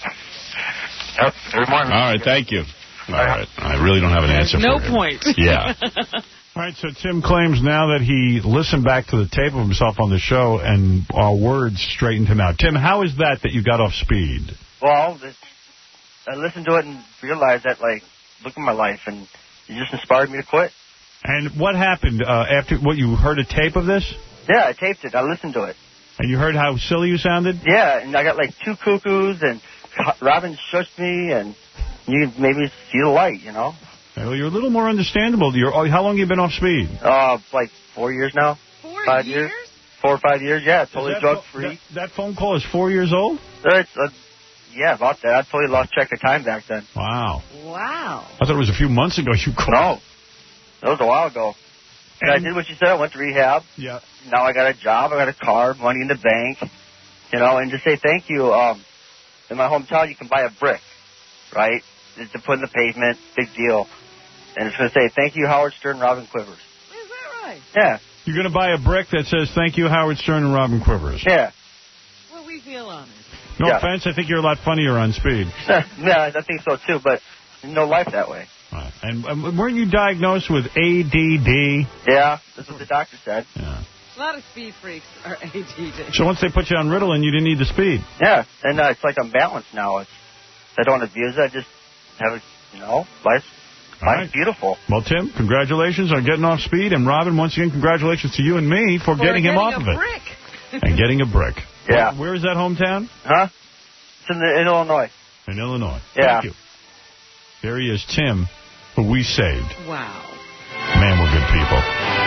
Yep, every morning. All right, thank you. All right. I really don't have an answer no for you. No point. Yeah. All right, so Tim claims now that he listened back to the tape of himself on the show and our words straightened him out. Tim, how is that that you got off speed? Well, this, I listened to it and realized that, like, look at my life, and it just inspired me to quit. And what happened uh, after, what, you heard a tape of this? Yeah, I taped it. I listened to it. And you heard how silly you sounded? Yeah, and I got, like, two cuckoos, and Robin shushed me, and you can maybe see the light, you know? Well, you're a little more understandable. You're, oh, how long have you been off speed? Uh, like four years now. Four five years? years? Four or five years, yeah. Totally drug-free. That, that phone call is four years old? Uh, it's, uh, yeah, about that. I totally lost track of time back then. Wow. Wow. I thought it was a few months ago you called. No. That was a while ago. And I did what you said. I went to rehab. Yeah. Now I got a job. I got a car, money in the bank. You know, and to say thank you, um, in my hometown you can buy a brick, right? It's to put in the pavement. Big deal. And it's going to say, thank you, Howard Stern, Robin Quivers. Is that right? Yeah. You're going to buy a brick that says, thank you, Howard Stern and Robin Quivers. Yeah. Well, we feel honored. No Yeah. offense, I think you're a lot funnier on Speed. Yeah, I think so, too, but no life that way. Right. And um, weren't you diagnosed with A D D? Yeah, that's what the doctor said. Yeah. A lot of speed freaks are A D D. So once they put you on Ritalin, you didn't need the speed. Yeah, and uh, it's like I'm balanced now. It's, I don't abuse it. I just have a, you know, life. Life's right. beautiful. Well, Tim, congratulations on getting off Speed. And Robin, once again, congratulations to you and me for, For getting, getting him off a of it. brick. And getting a brick. Yeah. Where, where is that hometown? Huh? It's in, the, in Illinois. In Illinois. Yeah. Thank you. There he is, Tim, who we saved. Wow. Man, we're good people.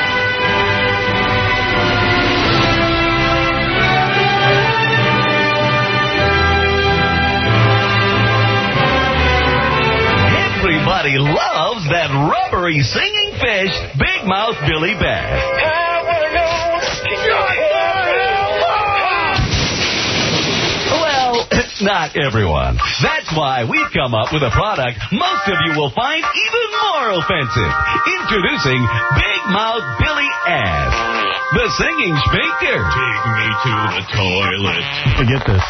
Everybody loves that rubbery singing fish, Big Mouth Billy Bass. Well, not everyone. That's why we've come up with a product most of you will find even more offensive. Introducing Big Mouth Billy Ass, the singing sphincter. Take me to the toilet. Forget this.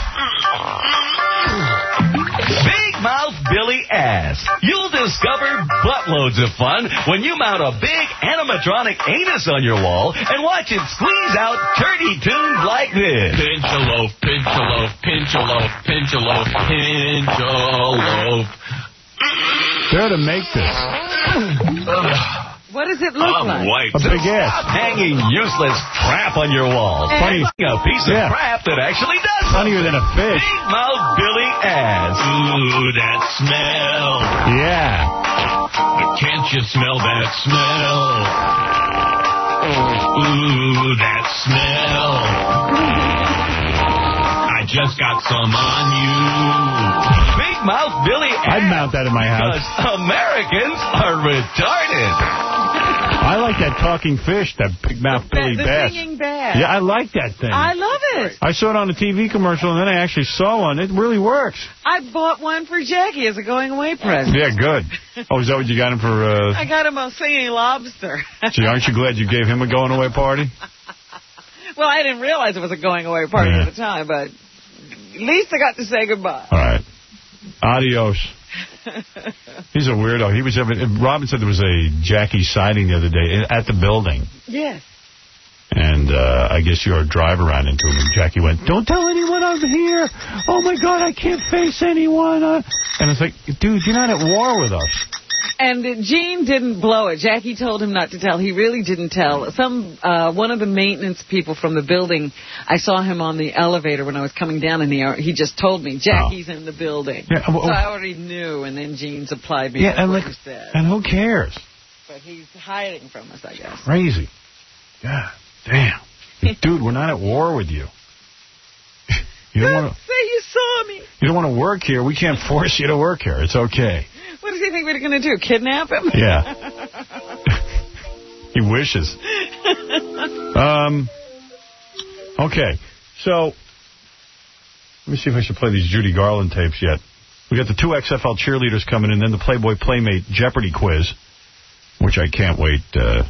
Big Mouth Billy Ass. You'll discover buttloads of fun when you mount a big animatronic anus on your wall and watch it squeeze out dirty tunes like this. Pinch a loaf, pinch a loaf, pinch a loaf, pinch a loaf, pinch a loaf. They're to make this. What does it look I'm like? white. A big ass. Stop hanging useless crap on your wall. Funny. A piece of Yeah. crap that actually does Funnier than a fish. Big Mouth Billy Ass. Ooh, that smell. Yeah. Can't you smell that smell? Ooh, that smell. I just got some on you. Big Mouth Billy Ass. I'd mount that in my house. Because Americans are retarded. I like that talking fish, that Big Mouth Billy the Bass. singing bass. Yeah, I like that thing. I love it. I saw it on a T V commercial, and then I actually saw one. It really works. I bought one for Jackie as a going-away present. Yeah, good. Oh, is that what you got him for? Uh... I got him a singing lobster. Gee, aren't you glad you gave him a going-away party? Well, I didn't realize it was a going-away party Yeah. at the time, but at least I got to say goodbye. All right. Adios. He's a weirdo. He was having, Robin said there was a Jackie sighting the other day at the building. Yes. And uh, I guess your driver ran into him, and Jackie went, don't tell anyone I'm here. Oh, my God, I can't face anyone. Uh... And it's like, dude, you're not at war with us. And Gene didn't blow it. Jackie told him not to tell. He really didn't tell. Some uh, one of the maintenance people from the building, I saw him on the elevator when I was coming down in the air. He just told me, Jackie's oh. in the building. Yeah, well, so I already knew, and then Gene supplied me yeah, with and what like, he said. And who cares? But he's hiding from us, I guess. Crazy. God damn. Dude, we're not at war with you. You don't want to say you saw me. You don't want to work here. We can't force you to work here. It's okay. What does he think we're going to do? Kidnap him? Yeah. He wishes. um. Okay. So, let me see if I should play these Judy Garland tapes yet. We got the two X F L cheerleaders coming in, then the Playboy Playmate Jeopardy quiz, which I can't wait. Uh,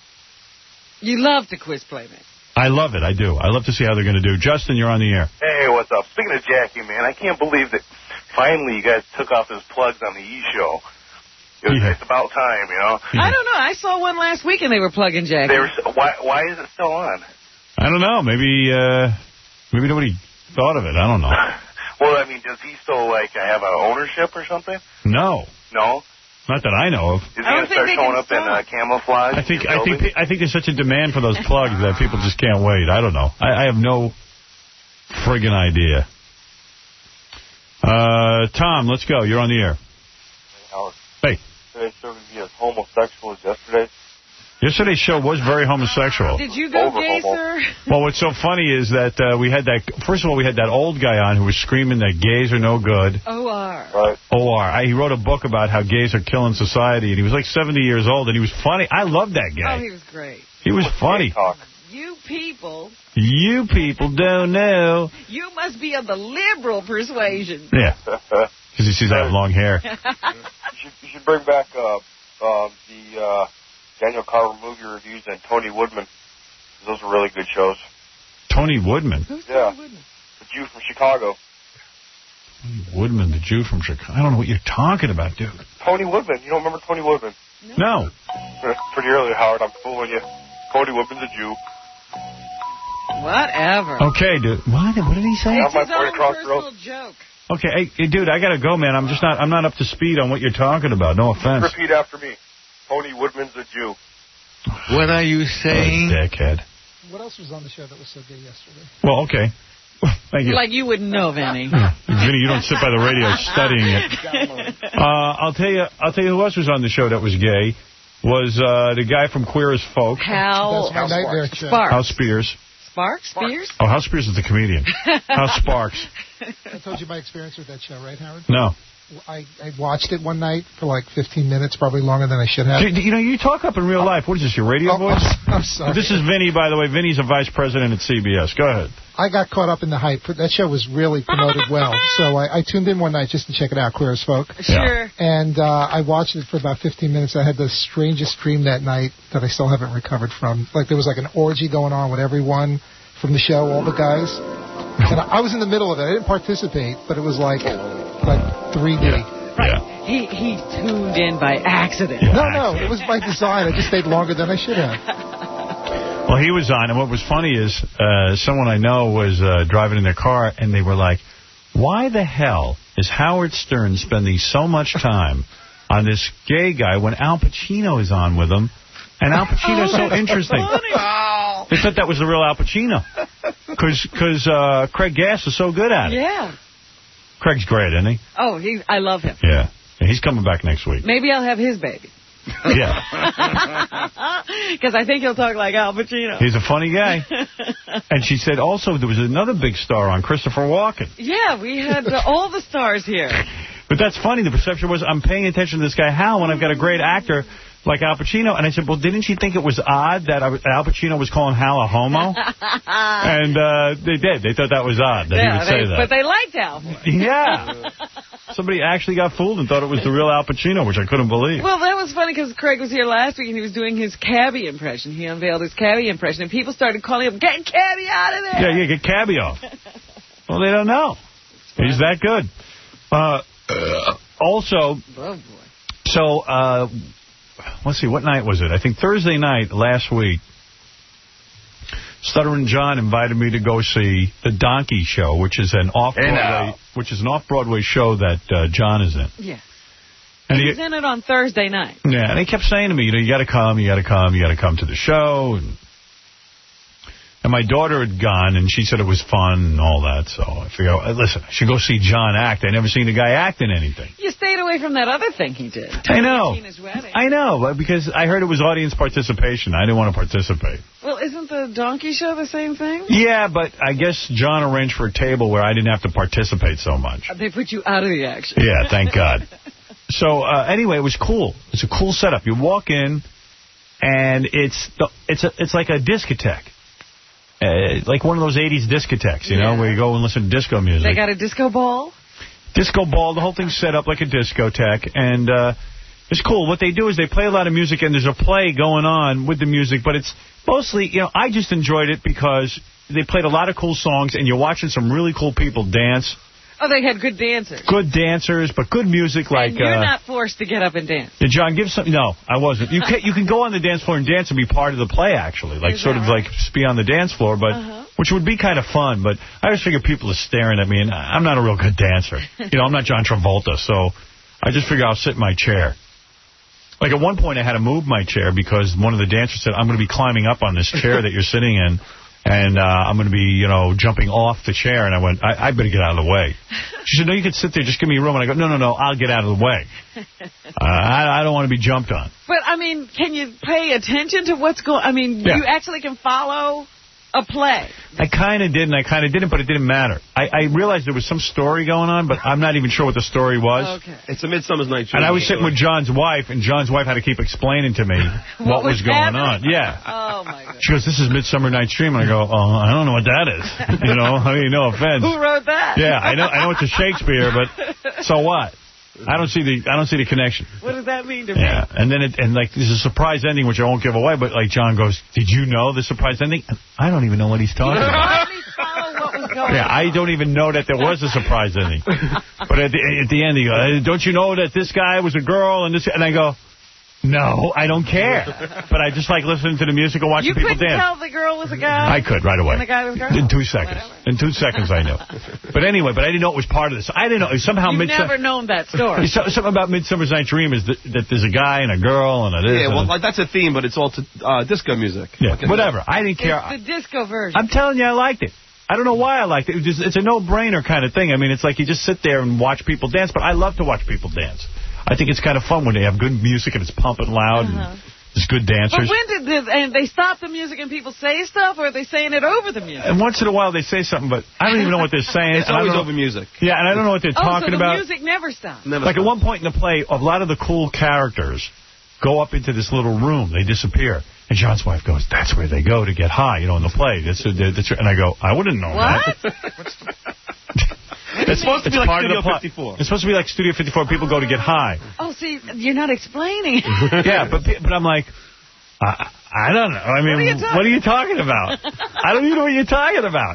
you love the quiz Playmate. I love it. I do. I love to see how they're going to do. Justin, you're on the air. Hey, what's up? Speaking of Jackie, man, I can't believe that finally you guys took off those plugs on the E! Show. It was, yeah. It's about time, you know? I don't know. I saw one last week and they were plugging Jackie. They were, why, why is it still on? I don't know. Maybe uh, maybe nobody thought of it. I don't know. Well, I mean, does he still, like, have an ownership or something? No. No? Not that I know of. Is he going to start showing up stop. in uh, camouflage? I think I think I think there's such a demand for those plugs that people just can't wait. I don't know. I, I have no friggin' idea. Uh, Tom, let's go. You're on the air. Alex. Hey. Today's show going to be as homosexual as yesterday? Yesterday's show was very homosexual. Did you go Over gay, homo. sir? Well, what's so funny is that uh, we had that... First of all, we had that old guy on who was screaming that gays are no good. O R. Right. O R. I, he wrote a book about how gays are killing society, and he was like seventy years old, and he was funny. I loved that guy. Oh, he was great. He was funny. You people... You people don't know. You must be of the liberal persuasion. Yeah. Because he sees I have long hair. You should, you should bring back uh, uh, the uh, Daniel Carver movie reviews and Tony Woodman. Those are really good shows. Tony Woodman? Who's yeah. Tony Woodman? The Jew from Chicago. Tony Woodman, the Jew from Chicago. I don't know what you're talking about, dude. Tony Woodman. You don't remember Tony Woodman? No. no. Pretty early, Howard. I'm fooling you. Tony Woodman's a Jew. Whatever. Okay, dude. What? What did he say? It's his own personal joke. Okay, hey, hey, dude, I gotta go, man. I'm just not. I'm not up to speed on what you're talking about. No offense. Repeat after me. Tony Woodman's a Jew. What are you saying? Oh, dickhead. What else was on the show that was so good yesterday? Well, okay. Thank you. Like you wouldn't know, Vinny. Vinny, you don't sit by the radio studying it. Uh, I'll tell you. I'll tell you who else was on the show that was gay. Was uh, the guy from Queer as Folk. Hal, That's my nightmare show. Sparks. Hal Spears. Sparks? Spears? Oh, Hal Spears is the comedian. Hal Sparks. I told you my experience with that show, right, Howard? No. I, I watched it one night for like fifteen minutes, probably longer than I should have. You, you know, you talk up in real life. What is this, your radio oh, voice? I'm sorry. This is Vinny, by the way. Vinny's a vice president at C B S. Go ahead. I got caught up in the hype. That show was really promoted well. So I, I tuned in one night just to check it out, Queer as Folk. Sure. And uh, I watched it for about fifteen minutes. I had the strangest dream that night that I still haven't recovered from. Like there was like an orgy going on with everyone from the show, all the guys. And I, I was in the middle of it. I didn't participate, but it was like like three D. Yeah. Right. Yeah. He he tuned in by accident. No, no, it was by design. I just stayed longer than I should have. Well, he was on, and what was funny is uh, someone I know was uh, driving in their car, and they were like, why the hell is Howard Stern spending so much time on this gay guy when Al Pacino is on with him? And Al Pacino's oh, so interesting. Oh. They thought that was the real Al Pacino. Because uh, Craig Gass is so good at it. Yeah. Craig's great, isn't he? Oh, he, I love him. Yeah. yeah. He's coming back next week. Maybe I'll have his baby. Yeah. Because I think he'll talk like Al Pacino. He's a funny guy. And she said also there was another big star on, Christopher Walken. Yeah, we had uh, all the stars here. But that's funny. The perception was I'm paying attention to this guy, Hal, when I've got a great actor like Al Pacino. And I said, well, didn't you think it was odd that Al Pacino was calling Hal a homo? And uh, they did. They thought that was odd that yeah, he would say they, that. But they liked Al. Yeah. Somebody actually got fooled and thought it was the real Al Pacino, which I couldn't believe. Well, that was funny because Craig was here last week and he was doing his cabbie impression. He unveiled his cabbie impression, and people started calling him, get cabbie out of there. Yeah, yeah, get cabbie off. Well, they don't know. He's that good. Uh, uh, also, oh, boy. so, uh, let's see, what night was it? I think Thursday night last week, Stuttering John invited me to go see The Donkey Show, which is an off-Broadway, which is an off-Broadway show that uh, John is in. Yeah. And he he was in it on Thursday night. Yeah, and he kept saying to me, you know, you got to come, you got to come, you got to come to the show. And, and my daughter had gone, and she said it was fun and all that. So I figured, oh, listen, I should go see John act. I never seen a guy act in anything. You stayed away from that other thing he did. I know. Tina's wedding. I know, because I heard it was audience participation. I didn't want to participate. Well, isn't the Donkey Show the same thing? Yeah, but I guess John arranged for a table where I didn't have to participate so much. They put you out of the action. Yeah, thank God. So, uh, anyway, it was cool. It's a cool setup. You walk in, and it's the, it's a, it's like a discotheque. Uh, like one of those eighties discotheques, you yeah. know, where you go and listen to disco music. They got a disco ball? Disco ball. The whole thing's set up like a discotheque, and uh, it's cool. What they do is they play a lot of music, and there's a play going on with the music, but it's mostly, you know, I just enjoyed it because they played a lot of cool songs, and you're watching some really cool people dance. Oh, they had good dancers. Good dancers, but good music like... And you're uh, not forced to get up and dance. Did John give some... No, I wasn't. You can, you can go on the dance floor and dance and be part of the play, actually. Like, Is sort of right? like be on the dance floor, but uh-huh. which would be kind of fun. But I always figure people are staring at me, and I'm not a real good dancer. You know, I'm not John Travolta, so I just figure I'll sit in my chair. Like, at one point, I had to move my chair because one of the dancers said, I'm going to be climbing up on this chair that you're sitting in. And uh, I'm going to be, you know, jumping off the chair. And I went, I, I better get out of the way. She said, no, you can sit there. Just give me room. And I go, no, no, no, I'll get out of the way. Uh, I, I don't want to be jumped on. But, I mean, can you pay attention to what's going on? I mean, yeah. you actually can follow a play. I kind of did and I kind of didn't, but it didn't matter. I, I realized there was some story going on, but I'm not even sure what the story was. Okay. It's a Midsummer's Night Dream. And I was sitting with John's wife, and John's wife had to keep explaining to me what, what was, was going happening? on. Yeah. Oh, my God. She goes, this is Midsummer Night's Dream. And I go, oh, I don't know what that is. You know, I mean, no offense. Who wrote that? Yeah, I know I know it's a Shakespeare, but so what? I don't see the I don't see the connection. What does that mean to me? Yeah, and then it and like there's a surprise ending which I won't give away, but like John goes, did you know the surprise ending? I don't even know what he's talking about. Let me follow what was going Yeah, on. I don't even know that there was a surprise ending. But at the at the end he goes, don't you know that this guy was a girl and this and I go, no, I don't care. But I just like listening to the music and watching You people couldn't dance. tell the girl was a guy? I could, right away. And the guy was a girl? In two seconds. In two seconds, I knew. But anyway, but I didn't know it was part of this. I didn't know. Somehow You've Midsummer... never known that story. Something about Midsummer's Night Dream is that, that there's a guy and a girl and a this. Yeah, well, and a, like, that's a theme, but it's all to uh, disco music. yeah, whatever. I didn't care. It's the disco version. I'm telling you, I liked it. I don't know why I liked it. It was just, it's a no-brainer kind of thing. I mean, it's like you just sit there and watch people dance, but I love to watch people dance. I think it's kind of fun when they have good music and it's pumping loud Uh-huh. and there's good dancers. But when did this, and they stop the music and people say stuff, or are they saying it over the music? And once in a while they say something, but I don't even know what they're saying. It's and I always don't know- over music. Yeah, and I don't know what they're oh, talking so the about. music never stops. Never like stops. at one point in the play, a lot of the cool characters go up into this little room. They disappear. And John's wife goes, that's where they go to get high, you know, in the play. That's, that's, and I go, I wouldn't know What? that. It's supposed to be like part of Studio the plot. fifty-four. It's supposed to be like Studio fifty-four. People go to get high. Oh, see, you're not explaining. Yeah, but but I'm like, I, I don't know. I mean, What are you talking- what are you talking about? I don't even know what you're talking about.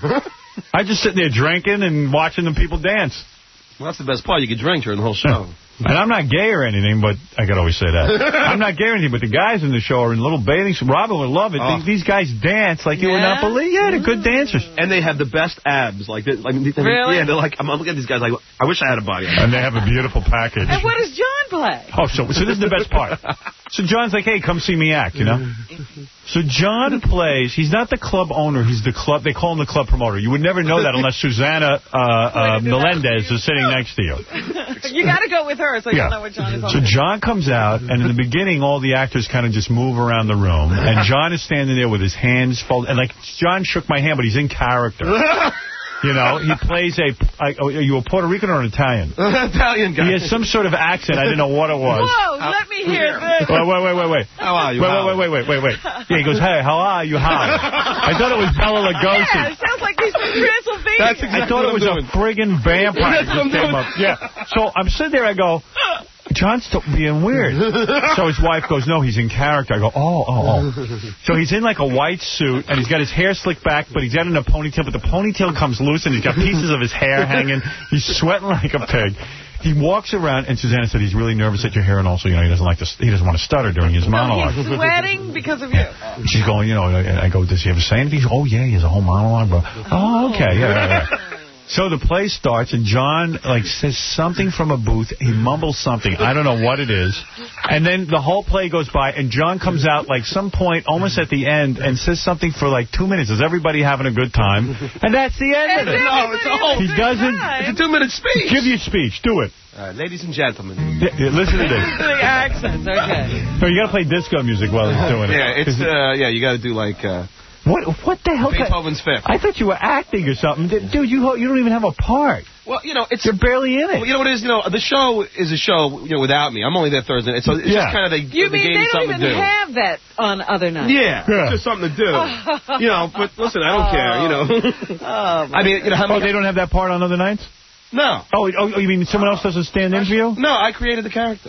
I'm just sitting there drinking and watching the people dance. Well, that's the best part. You can drink during the whole show. And I'm not gay or anything, but I could always say that. I'm not gay or anything, but the guys in the show are in little bathing suits. Robin would love it. Oh. These, these guys dance like you would not Yeah? believe. Yeah, they're good dancers. And they have the best abs. Like, they, like they, Really? Yeah, they're like, I'm looking at these guys like, I wish I had a body. And they have a beautiful package. And what does John play? Oh, so so this is the best part. So John's like, hey, come see me act, you know? So John plays, he's not the club owner, he's the club, they call him the club promoter. You would never know that unless Susanna uh, uh, Melendez is sitting next to you. You got to go with her so Yeah. you'll know what John is So on. John comes out, and in the beginning, all the actors kind of just move around the room, and John is standing there with his hands folded, and like, John shook my hand, but he's in character. You know, he plays a, a, are you a Puerto Rican or an Italian? Italian guy. He has some sort of accent, I didn't know what it was. Whoa, let me hear this. Wait, wait, wait, wait, wait. How are you? Wait, How wait, wait, wait, wait, wait, wait. Yeah, he goes, hey, how are you? Hi. I thought it was Bela Lugosi. Yeah, it sounds like he's from Transylvania. That's exactly I thought it what was I'm a doing. friggin' vampire That's what that I'm came doing. up. Yeah. So I'm sitting there, I go, John's t- being weird. So his wife goes, no, he's in character. I go, oh, oh, oh. So he's in like a white suit, and he's got his hair slicked back, but he's got it in a ponytail, but the ponytail comes loose, and he's got pieces of his hair hanging. He's sweating like a pig. He walks around, and Susanna said he's really nervous at your hair, and also, you know, he doesn't like to, he doesn't want to stutter during his So monologue. he's sweating because of you. She's going, you know, and I go, does he ever say anything? She goes, oh, yeah, he has a whole monologue, bro. Oh, okay, yeah, yeah, yeah. So the play starts, and John, like, says something from a booth. He mumbles something. I don't know what it is. And then the whole play goes by, and John comes out, like, some point, almost at the end, and says something for, like, two minutes. Is everybody having a good time? And that's the end of it. No, it's a whole... He doesn't... It's a two-minute speech. Give your speech. Do it. Uh, ladies and gentlemen. Yeah, yeah, listen to this. The accents, okay. No, you got to play disco music while he's doing it. Yeah, it's, uh, yeah, you got to do, like... Uh, What What the hell? Beethoven's Fifth. I thought you were acting or something. Dude, you you don't even have a part. Well, you know, it's... You're barely in it. Well, you know what it is? You know, the show is a show, you know, without me. I'm only there Thursday. So it's Yeah. just kind of they, You they mean gave me they don't something even to do. have that on other nights? Yeah, Yeah. it's just something to do. You know, but listen, I don't care, you know. Oh, my I mean, you know, how Oh, many... they don't have that part on other nights? No. Oh, oh, you mean someone else doesn't stand in for you? No, I created the character.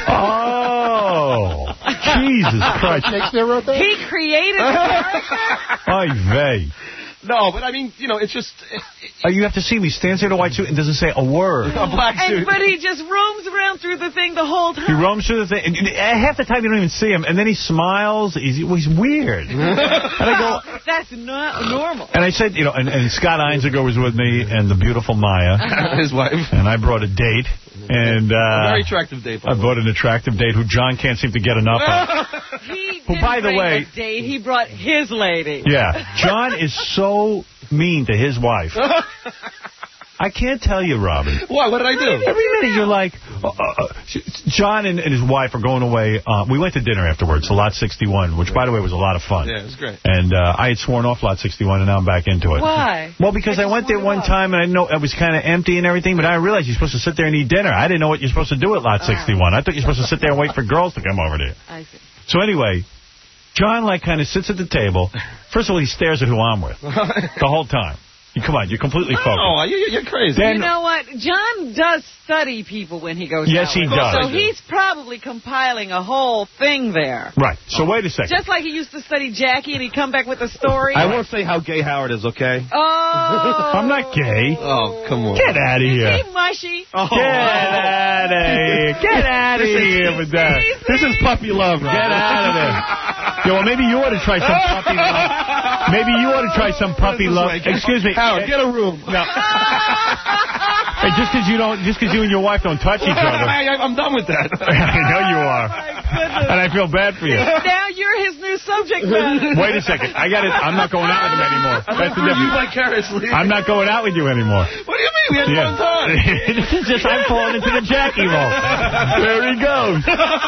Oh, Jesus Christ. Shakespeare wrote that? He created the character? Ay vey. No, but I mean, you know, it's just... It, Oh, you have to see me. He stands there in a white suit and doesn't say a word. a black And, suit. but he just roams around through the thing the whole time. He roams through the thing. And half the time you don't even see him. And then he smiles. He's, well, he's weird. And I go... That's not normal. And I said, you know, and, and Scott Einziger was with me and the beautiful Maya. His wife. And I brought a date. And uh, A very attractive date. I brought an attractive date who John can't seem to get enough of. He Who, didn't by the bring way- a date. He brought his lady. Yeah. John is so mean to his wife. I can't tell you, Robin. Why? What did I do? Every minute you're like, uh, uh, John and, and his wife are going away. Uh, we went to dinner afterwards to Lot sixty-one, which, by the way, was a lot of fun. Yeah, it was great. And uh, I had sworn off Lot sixty-one, and now I'm back into it. Why? Well, because I, I went there one time, and I know it was kind of empty and everything, but I realized you're supposed to sit there and eat dinner. I didn't know what you're supposed to do at Lot sixty-one. I thought you're supposed to sit there and wait for girls to come over there. I see. So anyway, John, like, kind of sits at the table. First of all, he stares at who I'm with the whole time. Come on, you're completely focused. Oh, you, you're crazy. Then, you know what? John does study people when he goes Yes, out he with them. does. So he's probably compiling a whole thing there. Right. So wait a second. Just like he used to study Jackie and he'd come back with a story. I won't say how gay Howard is, okay? Oh. I'm not gay. Oh, come on. Get out of here. Is he mushy? Oh. Get out of here. Get out of here with that. This is puppy love, right? Get out of there. Yo, well, maybe you ought to try some puppy love. Maybe you ought to try some puppy love. Excuse me. Howard, get a room. No. Hey, just because you don't, just because you and your wife don't touch each other. I, I'm done with that. I know you are. Oh, and I feel bad for you. Now you're his new subject matter. Wait a second. I got it. I'm not going out with him anymore. That's the difference. Vicariously. I'm not going out with you anymore. What do you mean? We had Yeah. one time. This is just I'm falling into the Jackie role. There he goes.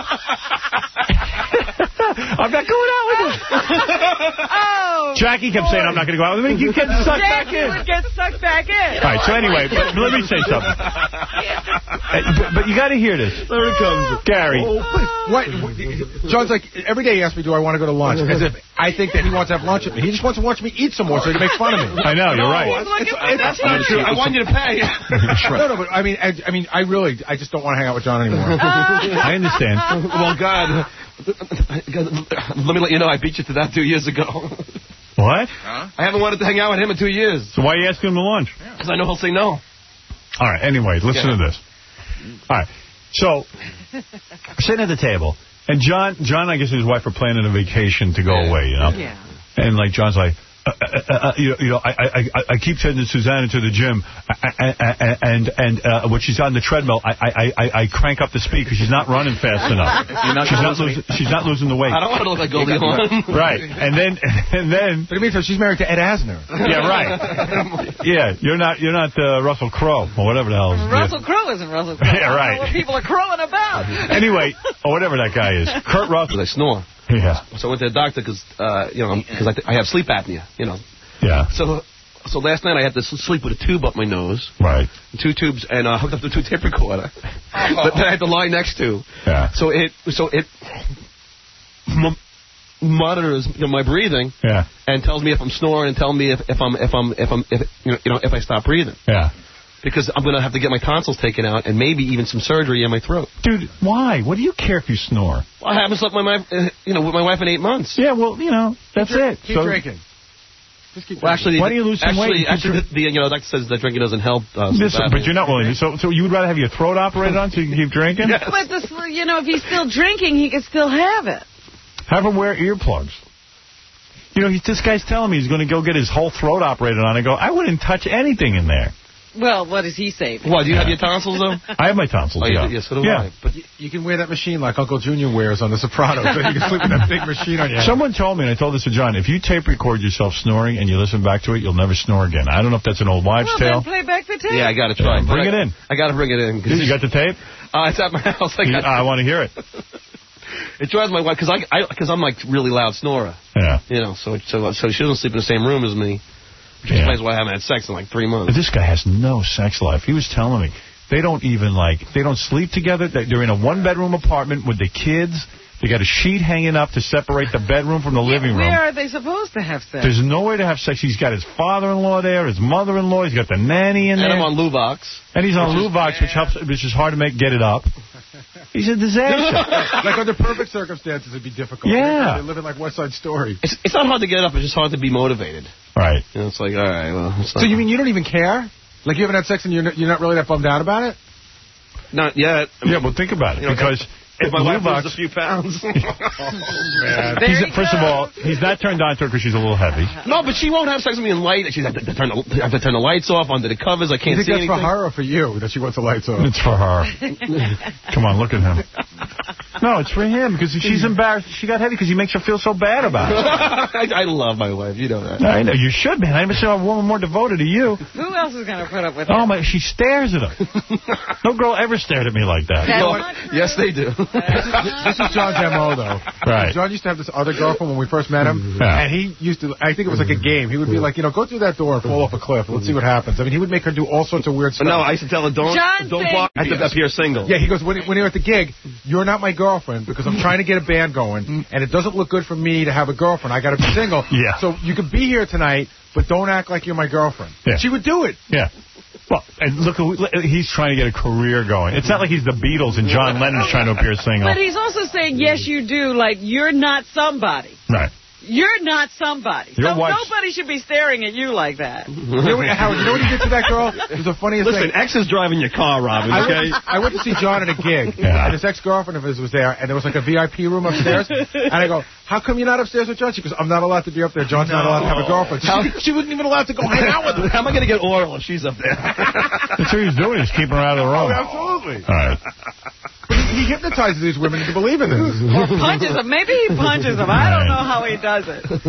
I'm not going out with him. Oh. Jackie kept saying I'm not going to go out with him. You get sucked back Jackie in. would get sucked back in. All right, so anyway, but let me say something. Uh, but, but you got to hear this. There it comes. Gary. Oh, what, what? John's like, every day he asks me, do I want to go to lunch? As if I think that he wants to have lunch with me. He just wants to watch me eat some more so he can make fun of me. I know, you're right. It's, it's, that's not true. I want you to pay. no, no, but I mean, I, I mean, I really, I just don't want to hang out with John anymore. I understand. Well, God, let me let you know I beat you to that two years ago. What? Huh? I haven't wanted to hang out with him in two years. So why are you asking him to lunch? Because I know he'll say no. All right, anyway, listen Yeah. to this. All right, so, sitting at the table, and John, John, I guess his wife are planning a vacation to go Yeah. away, you know? Yeah. And, like, John's like, uh, uh, uh, you, you know, I, I, I, I keep sending Susanna to the gym, and and uh, when she's on the treadmill, I, I, I, I crank up the speed because she's not running fast enough. Not she's not losing. She's not losing the weight. I don't want to look like Goldie Hawn. Right, and then and then. But it means she's married to Ed Asner. Yeah, right. Yeah, you're not you're not uh, Russell Crowe or whatever the hell. Russell Crowe isn't Russell Crowe. Yeah, I don't right. know what people are crowing about. Anyway, or whatever that guy is, Kurt Russell. I snore. Yeah. So I went to the doctor because, uh, you know, because I, th- I have sleep apnea, you know. Yeah. So so last night I had to s- sleep with a tube up my nose. Right. Two tubes, and uh, hooked up to two tape recorder that I had to lie next to. Yeah. So it so it m- monitors, you know, my breathing. Yeah. And tells me if I'm snoring and tells me if, if I'm if I'm if I'm if you know, you know if I stop breathing. Yeah. Because I'm going to have to get my tonsils taken out and maybe even some surgery in my throat. Dude, why? What do you care if you snore? Well, I haven't slept with my wife, uh, you know, with my wife in eight months. Yeah, well, you know, that's keep it. Keep so, drinking. Just keep Well, actually, Why do you lose some actually, weight? Actually, the, the you know, doctor says that drinking doesn't help. Uh, Listen, but you're not willing to. So, so you would rather have your throat operated on so you can keep drinking? Yes. But this, you know, if he's still drinking, he could still have it. Have him wear earplugs. You know, he's, this guy's telling me he's going to go get his whole throat operated on. I go, I wouldn't touch anything in there. Well, what does he say? What, do you have your tonsils, though? I have my tonsils, Oh, yeah. yeah, so do yeah. I. But You, you can wear that machine like Uncle Junior wears on The Sopranos, so you can sleep with that big machine on your head. Someone told me, and I told this to John, if you tape record yourself snoring and you listen back to it, you'll never snore again. I don't know if that's an old wives' Well, tale. then play back the tape. yeah, I got to try. Yeah, bring But it I, in. I got to bring it in. You got the tape? Uh, it's at my house. I, You- got I want to hear it. It drives my wife because I, I, cause I'm like really loud snorer. Yeah. You know, so so so she doesn't sleep in the same room as me. Which Yeah. explains why I haven't had sex in like three But months. this guy has no sex life. He was telling me they don't even like they don't sleep together. They- They're in a one bedroom apartment with the kids. They got a sheet hanging up to separate the bedroom from the living room. Where are they supposed to have sex? There's no way to have sex. He's got his father-in-law there, his mother-in-law. He's got the nanny in And there. I'm on Luvox. And he's on Which is- Luvox, which helps, which is hard to make get it up. He's a disaster. Like under perfect circumstances, it'd be difficult. Yeah. They're living like West Side Story. It's, it's not hard to get up. It's just hard to be motivated. Right. You know, it's like, all right, well. It's So not, you mean you don't even care? Like you haven't had sex and you're not, you're not really that bummed out about it? Not yet. I mean, Yeah, well, think about it. you know, because if my wife Luvox- loses a few pounds. Man. He's, There he first of goes. all, he's not turned on to her because she's a little heavy. No, but she won't have sex with me in light. She's have to, to turn the, I have to turn the lights off under the covers. I You can't think see that's anything. for her or for you that she wants the lights off? It's for her. Come on, look at him. No, it's for him, because she's embarrassed. She got heavy because he makes her feel so bad about it. I, I love my wife. You know that. I know. You should, man. I never saw a woman more devoted to you. Who else is going to put up with Oh, that? my. She stares at him. No girl ever stared at me like that. That's No, not true. yes, they do. This is John's M O, though. Right. John used to have this other girlfriend when we first met him, Yeah. and he used to, I think it was like a game. He would be like, you know, go through that door and fall off a cliff. Let's see what happens. I mean, he would make her do all sorts of weird But stuff. no, I used to tell her, don't, John don't thinks- block. I have to appear single. Yeah, he goes, when, when you're at the gig, you're not my girlfriend because I'm trying to get a band going, and it doesn't look good for me to have a girlfriend. I got to be single. Yeah. So you can be here tonight, but don't act like you're my girlfriend. Yeah. She would do it. Yeah. Well, and look, he's trying to get a career going. It's not like he's the Beatles and John Lennon's trying to appear single. But he's also saying, yes, you do. Like, you're not somebody. Right. You're not somebody. Your so wife's- nobody should be staring at you like that. You know, what, Howard, you know what he did to that girl? It was the funniest Listen, thing. X is driving your car, Robin, I okay? went, I went to see John at a gig, Yeah. and his ex-girlfriend of his was there, and there was like a V I P room upstairs. And I go, how come you're not upstairs with John? She goes, I'm not allowed to be up there. John's not allowed to have a girlfriend. How- She, she wasn't even allowed to go hang out with him. How am I going to get oral if she's up there? That's what he's doing. He's keeping her out of the Oh, room. absolutely. All right. But he, he hypnotizes these women into believing this. Or punches them. Maybe he punches them. I don't know how he does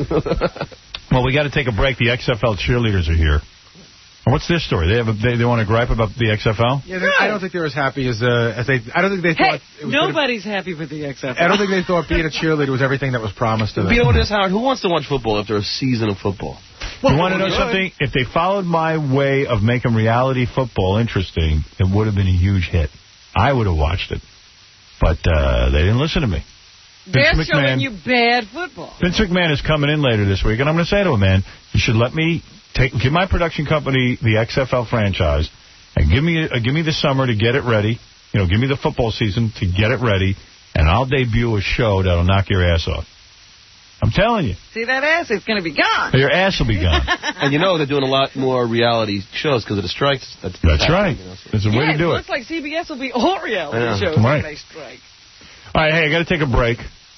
it. Well, we got to take a break. The X F L cheerleaders are here. What's this story? They have a, they, they want to gripe about the X F L? Yeah, they, I don't think they're as happy as uh, as they. I don't think they Hey, thought. It was gonna- nobody's happy with the X F L. I don't think they thought being a cheerleader was everything that was promised to them. But you know what it is, Howard? Who wants to watch football after a season of football? You want to know something? If they followed my way of making reality football interesting, it would have been a huge hit. I would have watched it. But uh, they didn't listen to me. They're Vince showing McMahon- you bad football. Vince McMahon is coming in later this week, and I'm going to say to him, man, you should let me take give my production company the X F L franchise and give me uh, give me the summer to get it ready. You know, give me the football season to get it ready, and I'll debut a show that'll knock your ass off. I'm telling you. See that ass? It's going to be gone. Your ass will be gone. And you know they're doing a lot more reality shows because of the strikes. That's, That's right. There's a way yeah, to do it it. looks like C B S will be all reality Yeah. shows Right. when they strike. All right, hey, I got to take a break.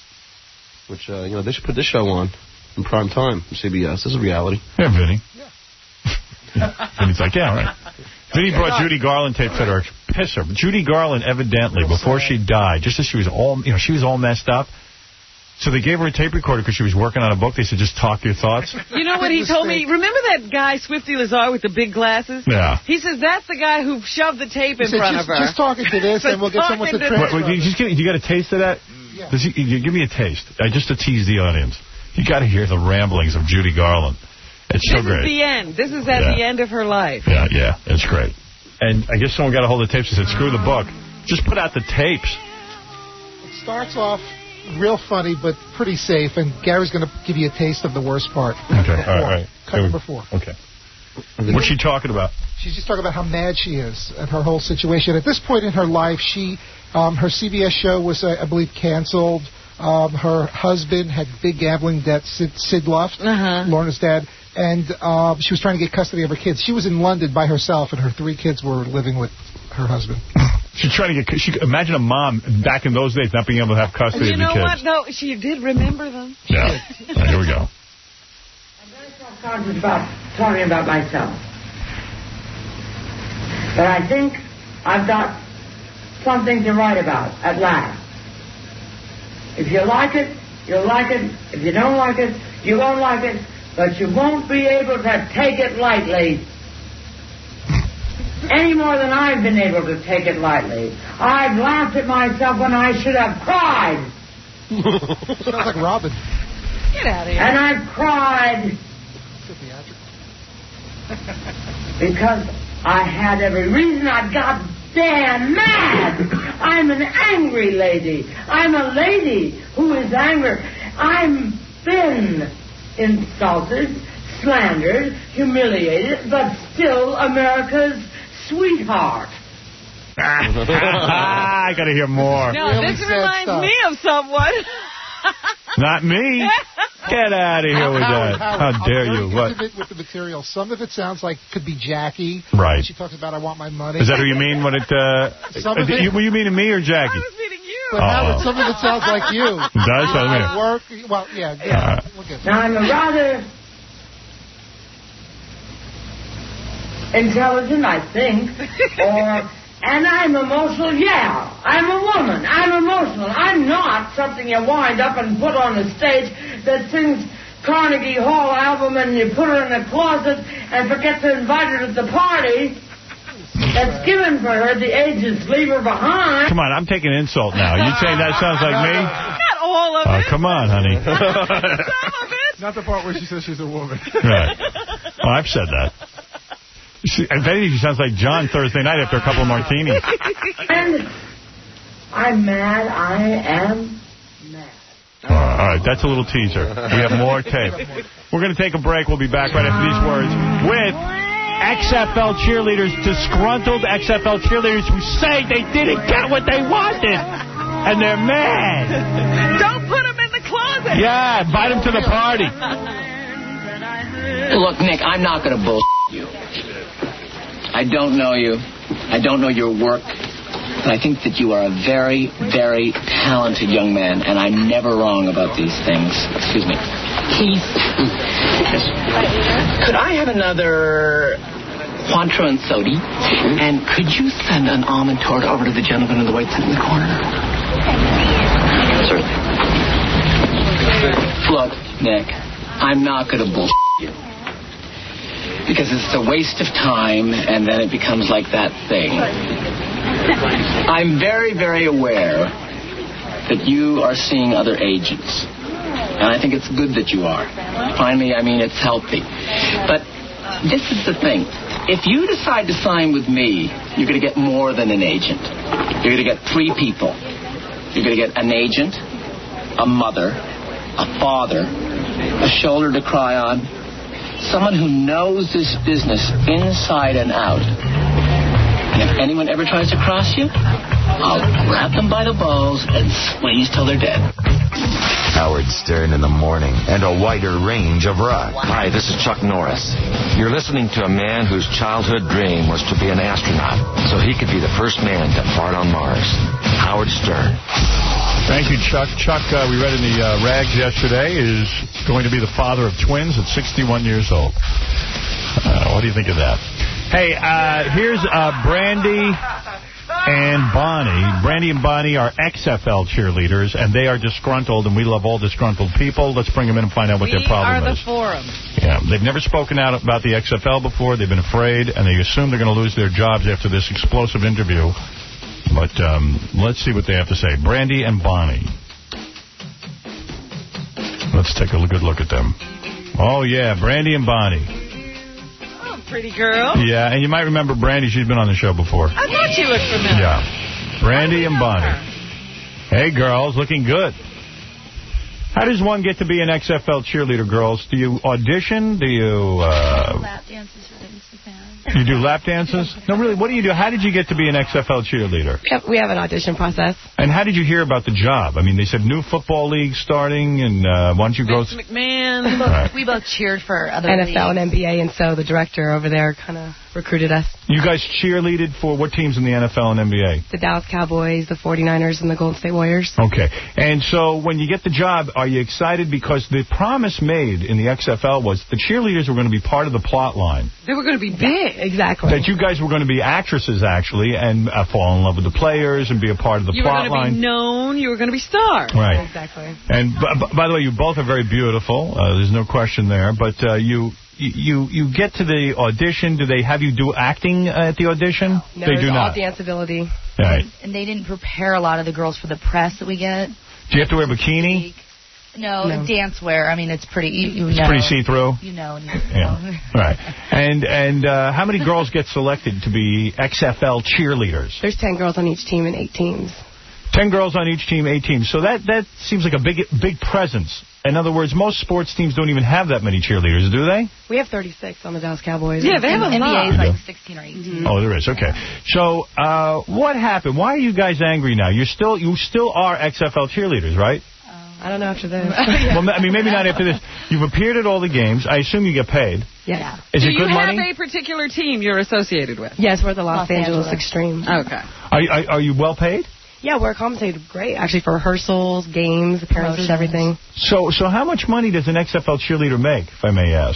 Which, uh, you know, they should put this show on in prime time from C B S. This is reality. Yeah, Vinny. Yeah. And he's like, yeah, all right. Vinny brought Judy Garland tapes that are piss her. Judy Garland, evidently, before she died, just as she was all, you know, she was all messed up. So they gave her a tape recorder because she was working on a book. They said, just talk your thoughts. You know what he told me? Remember that guy, Swifty Lazar, with the big glasses? Yeah. He says that's the guy who shoved the tape in He said, front just, of her. just talking to this, and we'll get someone to Talking to transfer. What, what, you, just give, you got a taste of that? Yeah. Does he, you, give me a taste. Uh, just to tease the audience. You got to hear the ramblings of Judy Garland. It's so This great. is the end. This is at Yeah. the end of her life. Yeah, yeah, it's great. And I guess someone got a hold of the tapes and said, screw the book. Just put out the tapes. It starts off real funny, but pretty safe, and Gary's going to give you a taste of the worst part. Okay, Four. all right. all right. Cut number four. Okay. What's she talking about? She's just talking about how mad she is at her whole situation. At this point in her life, she, um, her C B S show was, uh, I believe, canceled. Um, her husband had big gambling debts, Sid, Sid Luft, Uh-huh. Lorna's dad, and uh, she was trying to get custody of her kids. She was in London by herself, and her three kids were living with her husband. She's trying to get. She, imagine a mom back in those days not being able to have custody You of know the what, kids. though? She did remember them. Yeah. All right, here we go. Conscious about talking about myself. But I think I've got something to write about at last. If you like it, you'll like it. If you don't like it, you won't like it. But you won't be able to take it lightly. Any more than I've been able to take it lightly. I've laughed at myself when I should have cried. Sounds like Robin. Get out of here. And I've cried because I had every reason. I got damn mad. I'm an angry lady. I'm a lady who is angry. I'm been insulted, slandered, humiliated, but still America's sweetheart. I got to hear more. No, Really this sad reminds stuff. me of someone. Not me. Get out of here with that. How dare I'm you? very What? intimate with the material. Some of it sounds like could be Jackie. Right. She talks about I want my money. Is that who you mean when it? Uh, Some of uh, it- you, were you meaning me or Jackie? I was meeting you. But Oh. Howard, some of it sounds like you. It does? I mean- At work. Well, yeah. yeah Uh, we'll get Now, I'm a rather intelligent, I think, or And I'm emotional, yeah. I'm a woman. I'm emotional. I'm not something you wind up and put on the stage that sings Carnegie Hall album and you put her in a closet and forget to invite her to the party that's given for her. The agents leave her behind. Come on, I'm taking insult now. You saying that sounds like me? Not all of Oh, it. come on, honey. Not the part where she says she's a woman. Right. Oh, I've said that. She, if anything, she sounds like John Thursday night after a couple of martinis. And I'm mad. I am mad. All right, that's a little teaser. We have more tape. We're going to take a break. We'll be back right after these words with X F L cheerleaders, disgruntled X F L cheerleaders who say they didn't get what they wanted. And they're mad. Don't put them in the closet. Yeah, invite them to the party. Look, Nick, I'm not going to bull you. I don't know you. I don't know your work. But I think that you are a very, very talented young man, and I'm never wrong about these things. Excuse me. Keith, could I have another Cointreau and Sodi? And could you send an almond tort over to the gentleman in the white suit in the corner? Certainly. Look, Nick, I'm not going to bullshit you. Because it's a waste of time, and then it becomes like that thing. I'm very, very aware that you are seeing other agents. And I think it's good that you are. Finally, I mean, it's healthy. But this is the thing. If you decide to sign with me, you're going to get more than an agent. You're going to get three people. You're going to get an agent, a mother, a father, a shoulder to cry on, someone who knows this business inside and out. And if anyone ever tries to cross you, I'll grab them by the balls and squeeze till they're dead. Howard Stern in the morning and a wider range of rock. Hi, this is Chuck Norris. You're listening to a man whose childhood dream was to be an astronaut, so he could be the first man to fart on Mars. Howard Stern. Thank you, Chuck. Chuck, uh, we read in the uh, rags yesterday, is going to be the father of twins at sixty-one years old. Uh, what do you think of that? Hey, uh, here's uh, Brandy and Bonnie. Brandy and Bonnie are X F L cheerleaders, and they are disgruntled, and we love all disgruntled people. Let's bring them in and find out what we their problem are the is. forum. Yeah, they've never spoken out about the X F L before. They've been afraid, and they assume they're going to lose their jobs after this explosive interview. But um, let's see what they have to say. Brandy and Bonnie. Let's take a good look at them. Oh, yeah, Brandy and Bonnie. Oh, pretty girl. Yeah, and you might remember Brandy. She's been on the show before. I thought she looked familiar. Yeah. Brandy and Bonnie. Hey, girls, looking good. How does one get to be an X F L cheerleader, girls? Do you audition? Do you... Uh, lap dances for Vince McMahon. You do lap dances? No, really, what do you do? How did you get to be an X F L cheerleader? Yep, we have an audition process. And how did you hear about the job? I mean, they said new football league starting, and uh, why don't you go... Vince McMahon. We both, right. we both cheered for other N F L leagues. and N B A, and so the director over there kind of recruited us. You guys cheerleaded for what teams in the N F L and N B A? The Dallas Cowboys, the forty-niners, and the Golden State Warriors. Okay. And so when you get the job, are you excited? Because the promise made in the X F L was the cheerleaders were going to be part of the plot line. They were going to be big. Exactly. That you guys were going to be actresses, actually, and uh, fall in love with the players and be a part of the you plot line. You were going to be known. You were going to be stars. Right. Exactly. And b by the way, you both are very beautiful. Uh, there's no question there. But uh, you... You you get to the audition. Do they have you do acting at the audition? No, they it's do all not. dance ability. Right. And they didn't prepare a lot of the girls for the press that we get. Do you have to wear a bikini? No, No. dance wear. I mean, it's pretty. You, you It's know. pretty see-through. You know. You Yeah. know. Right. And and uh, how many girls get selected to be X F L cheerleaders? There's ten girls on each team and eight teams. Ten girls on each team, eight teams. So that that seems like a big big presence. In other words, most sports teams don't even have that many cheerleaders, do they? We have thirty-six on the Dallas Cowboys. Yeah, they have a N B A lot. is like sixteen or eighteen. Oh, there is. Okay. So uh, what happened? Why are you guys angry now? You're still you still are X F L cheerleaders, right? I don't know after this. Well, I mean, maybe not after this. You've appeared at all the games. I assume you get paid. Yes. Is Do it you good have money? a particular team you're associated with? Yes, we're the Los, Los Angeles, Angeles. Extreme. Okay. Are, are, are you well paid? Yeah, we're compensated great, actually, for rehearsals, games, appearances, Promotions. everything. So so how much money does an X F L cheerleader make, if I may ask?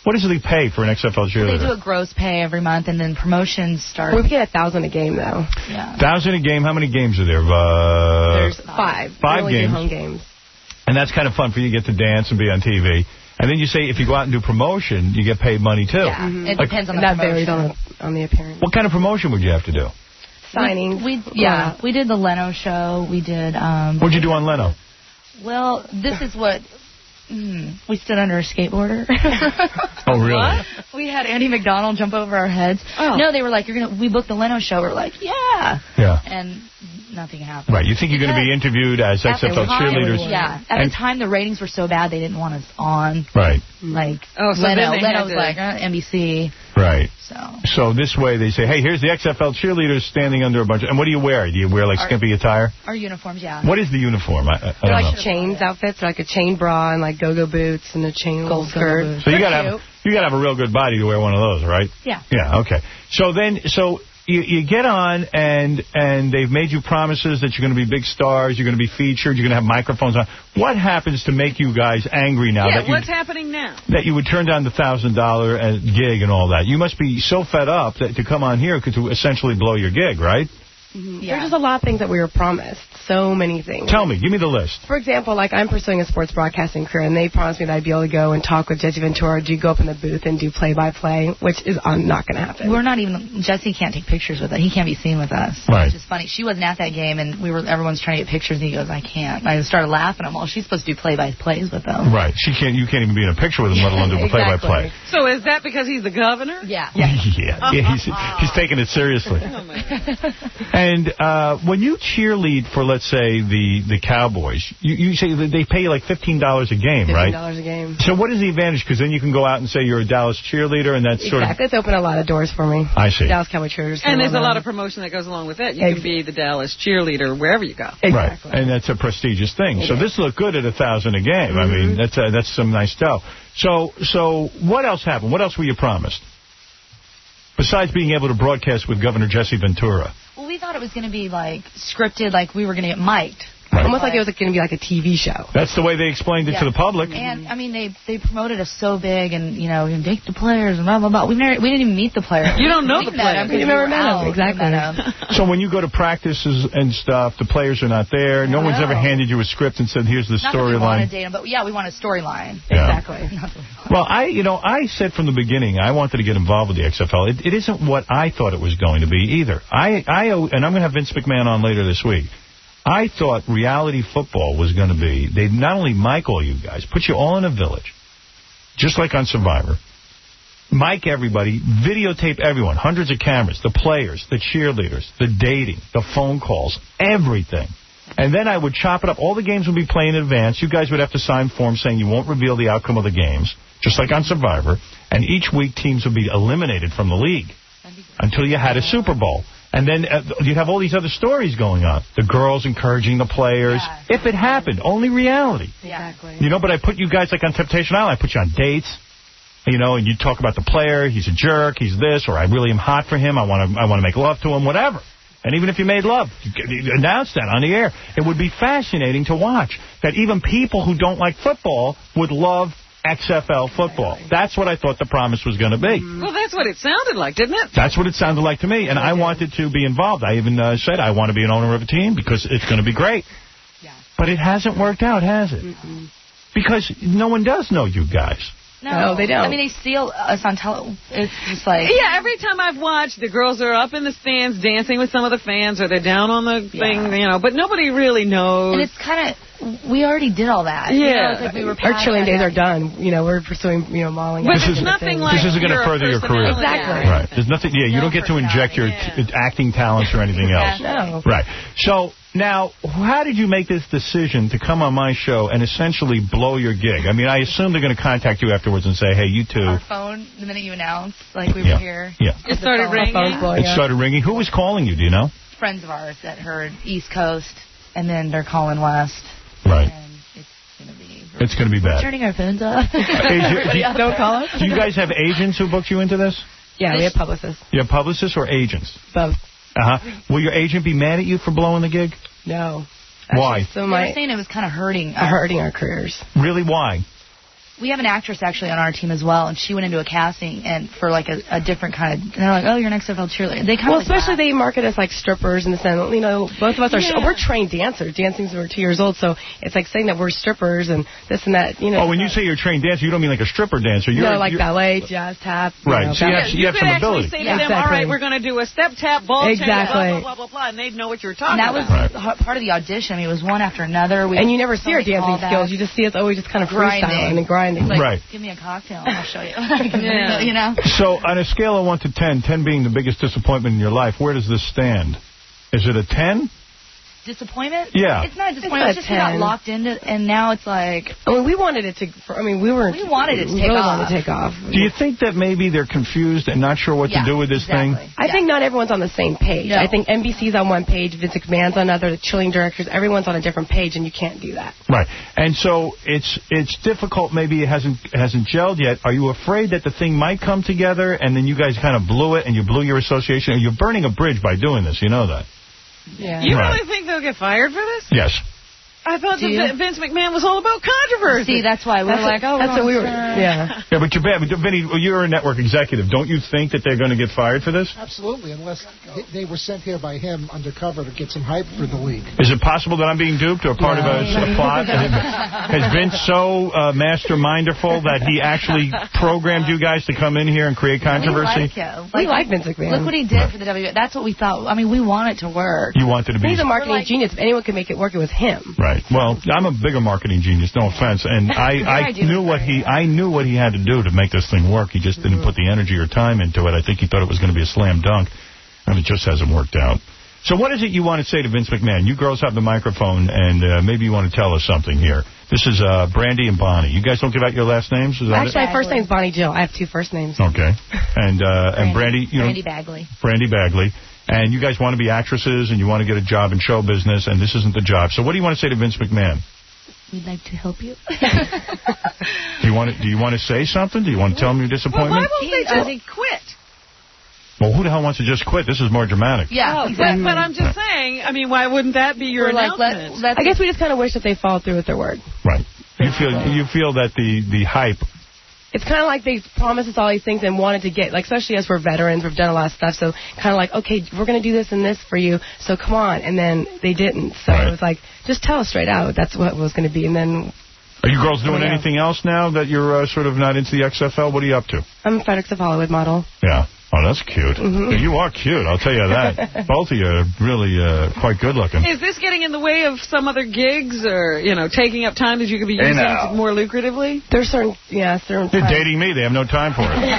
What does they pay for an X F L They cheerleader? do a gross pay every month, and then promotions start. We get a thousand a game though. Yeah. Thousand a game. How many games are there? Uh, There's five. Five we only games. Do home games. And that's kind of fun for you to get to dance and be on T V. And then you say if you go out and do promotion, you get paid money too. Yeah, Mm-hmm. it Like, depends on the That promotion. varied on the, on the appearance. What kind of promotion would you have to do? Signings. We, we yeah, we did the Leno show. We did. Um, What'd you do on Leno? Well, this is what. Mm, we stood under a skateboarder. Oh, really? What? We had Andy McDonald jump over our heads. Oh. No, they were like, "You're gonna." We booked the Leno show. We're like, "Yeah." Yeah. And nothing happened. Right. You think you're going to be interviewed as X F L cheerleaders? Yeah. At And- the time, the ratings were so bad they didn't want us on. Right. Like Oh, so Leno. then they Leno had was to- like uh, N B C. Right. So. So this way they say, hey, here's the X F L cheerleaders standing under a bunch of... And what do you wear? Do you wear, like, Our- skimpy attire? Our uniforms, yeah. What is the uniform? I, I, I They're don't like know. chains outfits, like a chain bra and like go-go boots and a chain little skirt. So you got to have you got to have a real good body to wear one of those, right? Yeah. Yeah. Okay. So then, so you, you get on and and they've made you promises that you're going to be big stars, you're going to be featured, you're going to have microphones on. What happens to make you guys angry now Yeah, that you what's happening now? that you would turn down the thousand dollar gig and all that? You must be so fed up that to come on here could to essentially blow your gig, right? Mm-hmm. There's just a lot of things that we were promised. So many things. Tell me, give me the list. For example, like I'm pursuing a sports broadcasting career, and they promised me that I'd be able to go and talk with Jesse Ventura, do go up in the booth and do play-by-play, which is um, not going to happen. We're not even. Jesse can't take pictures with it. He can't be seen with us. Right. Which is funny. She wasn't at that game, and we were. Everyone's trying to get pictures, and he goes, "I can't." And I started laughing. I'm well, she's supposed to do play-by-plays with them. Right. She can't. You can't even be in a picture with him, let alone do the play-by-play. So is that because he's the governor? Yeah. Yeah, yeah he's, he's taking it seriously. And uh, when you cheerlead for, let's say, the, the Cowboys, you, you say that they pay you like fifteen dollars a game, right? fifteen dollars a game. So what is the advantage? Because then you can go out and say you're a Dallas cheerleader, and that's sort Exactly. It's opened a lot of doors for me. I see. Dallas Cowboy cheerleaders. And there's a lot of promotion that goes along with it. You can be the Dallas cheerleader wherever you go. of... Right. And that's a prestigious thing. So this looked good at a thousand a game. Mm-hmm. I mean, that's uh, that's some nice dough. So, so what else happened? What else were you promised? Besides being able to broadcast with Governor Jesse Ventura. Well, we thought it was going to be like scripted, like we were going to get mic'd. Right. Almost like it was going to be like a T V show. That's the way they explained it Yeah. to the public. And I mean, they they promoted us so big, and you know, you take the players and blah blah blah. We never, we didn't even meet the players. You don't know We the met them players. because You we never were met them, out. exactly. We met them. So when you go to practices and stuff, the players are not there. No, No. one's ever handed you a script and said, here's the Not that we want to storyline. date them, but yeah, we want a storyline. Yeah. Exactly. Well, I, you know, I said from the beginning I wanted to get involved with the X F L. It, it isn't what I thought it was going to be either. I, I, and I'm going to have Vince McMahon on later this week. I thought reality football was going to be, they'd not only mic all you guys, put you all in a village, just like on Survivor, mic everybody, videotape everyone, hundreds of cameras, the players, the cheerleaders, the dating, the phone calls, everything. And then I would chop it up. All the games would be played in advance. You guys would have to sign forms saying you won't reveal the outcome of the games, just like on Survivor. And each week teams would be eliminated from the league until you had a Super Bowl. And then uh, you'd have all these other stories going on. The girls encouraging the players. Yeah. If it happened, only reality. Exactly. You know, but I put you guys like on Temptation Island. I put you on dates. You know, and you talk about the player. He's a jerk. He's this. Or I really am hot for him. I want to I want to make love to him. Whatever. And even if you made love, you announce that on the air. It would be fascinating to watch. That even people who don't like football would love X F L football. That's what I thought the promise was going to be. Well, that's what it sounded like, didn't it? That's what it sounded like to me, and I wanted to be involved. I even uh, said I want to be an owner of a team because it's going to be great. Yeah. But it hasn't worked out, has it? Mm-mm. Because no one does know you guys. No, no, they don't. I mean, they steal us on tele. It's just like... Yeah, every time I've watched, the girls are up in the stands dancing with some of the fans, or they're down on the yeah. thing, you know, but nobody really knows. And it's kind of... We already did all that. Yeah. You know, it's like we were Our cheerleading days are done. You know, we're pursuing, you know, modeling. But this it's is, nothing like This isn't going to further your career. Exactly. Right. There's nothing, yeah, you no don't get to inject your yeah. t acting talents or anything else. No. Right. So, now, how did you make this decision to come on my show and essentially blow your gig? I mean, I assume they're going to contact you afterwards and say, hey, you two. Our phone, the minute you announced, like we yeah. were here. Yeah. It started ringing. It started ringing. Who was calling you? Do you know? Friends of ours that heard East Coast, and then they're calling West. Right. And it's going to be... It's going to be bad. Turning our phones off. Everybody else don't call us. Do you guys have agents who booked you into this? Yeah, we have publicists. You have publicists or agents? Both. Uh-huh. Will your agent be mad at you for blowing the gig? No. Why? So they my, were saying it was kind of hurting us. hurting our careers. Really, why? we have an actress actually on our team as well, and she went into a casting and for like a, a different kind of. And they're like, "Oh, you're an X F L cheerleader." They kind well, of like especially they market us like strippers in the sense, you know, both of us are Yeah. we're trained dancers, dancing since we were two years old. So it's like saying that we're strippers and this and that, you know. Oh, when you say you're a trained dancer, you don't mean like a stripper dancer. You're no, like you're, ballet, jazz, tap. you Right, know, so you have, ballet. you have could some actually ability. say to Yeah, them, all exactly. right, we're going to do a step tap, ball Exactly. change, blah, blah, blah, blah, blah, and they'd know what you were talking And that was about. h- part of the audition. I mean, it was one after another. We And you never see our so many dancing callbacks. skills. You just see us always just kind of Grinding. freestyling and grinding. It's like, Right. give me a cocktail and I'll show you. Yeah. You know? So on a scale of one to ten, ten being the biggest disappointment in your life, where does this stand? Is it a ten? Disappointment? Yeah. It's not a disappointment. It's It's, not a just we got ten. locked into it, and now it's like... I mean, we wanted it to. I mean, we weren't. We wanted it to we take really off. wanted to take off. Do you think that maybe they're confused and not sure what Yeah, to do with this exactly. thing? I think not everyone's on the same page. No. I think N B C's on one page, Vince McMahon's on another, the chilling directors, everyone's on a different page, and you can't do that. Right. And so it's it's difficult. Maybe it hasn't hasn't gelled yet. Are you afraid that the thing might come together and then you guys kind of blew it and you blew your association? You're burning a bridge by doing this. You know that. Yeah. You Right. really think they'll get fired for this? Yes. I thought Do that you? Vin- Vince McMahon was all about controversy. See, that's why we were That's like, what- oh, that's we're what we were. gonna- Yeah. Yeah, but you're bad. But Vinny, you're a network executive. Don't you think that they're going to get fired for this? Absolutely, unless they were sent here by him undercover to get some hype for the league. Is it possible that I'm being duped or part of a, a plot? Has Vince so uh, masterminderful that he actually programmed you guys to come in here and create controversy? We like him. We like Vince McMahon. Look what he did for the W W E. That's what we thought. I mean, we want it to work. You wanted to be... He's a marketing We're like- genius. If anyone could make it work, it was him. Right. Well, I'm a bigger marketing genius, no offense, and I, I idea knew was what great. he I knew what he had to do to make this thing work. He just didn't put the energy or time into it. I think he thought it was going to be a slam dunk, and it just hasn't worked out. So what is it you want to say to Vince McMahon? You girls have the microphone, and uh, maybe you want to tell us something here. This is uh, Brandy and Bonnie. You guys don't give out your last names? Is that Actually, my first name's Bonnie Jill. I have two first names. it? Okay. And uh, and Brandy, you Brandy know, Bagley. Brandy Bagley. And you guys want to be actresses, and you want to get a job in show business, and this isn't the job. So what do you want to say to Vince McMahon? We'd like to help you. Do you want to, do you want to say something? Do you want to tell him your Well, disappointment? why won't they just quit? Well, who the hell wants to just quit? This is more dramatic. Yeah, Oh, exactly. but, but I'm just saying, I mean, why wouldn't that be your We're like, announcement? let, let I guess we just kind of wish that they followed through with their word. Right. You feel you feel that the, the hype... It's kind of like they promised us all these things and wanted to get, like, especially as we're veterans, we've done a lot of stuff, so kind of like, okay, we're going to do this and this for you, so come on, and then they didn't. So Right. it was like, just tell us straight out that's what it was going to be, and then Are you girls doing Yeah. anything else now that you're uh, sort of not into the X F L? What are you up to? I'm a FedEx of Hollywood model. Yeah. Oh, that's cute. Mhm. You are cute, I'll tell you that. Both of you are really uh, quite good looking. Is this getting in the way of some other gigs or, you know, taking up time that you could be Hey, using now. more lucratively? There's certain, yeah, certain. They're dating me. They have no time for it.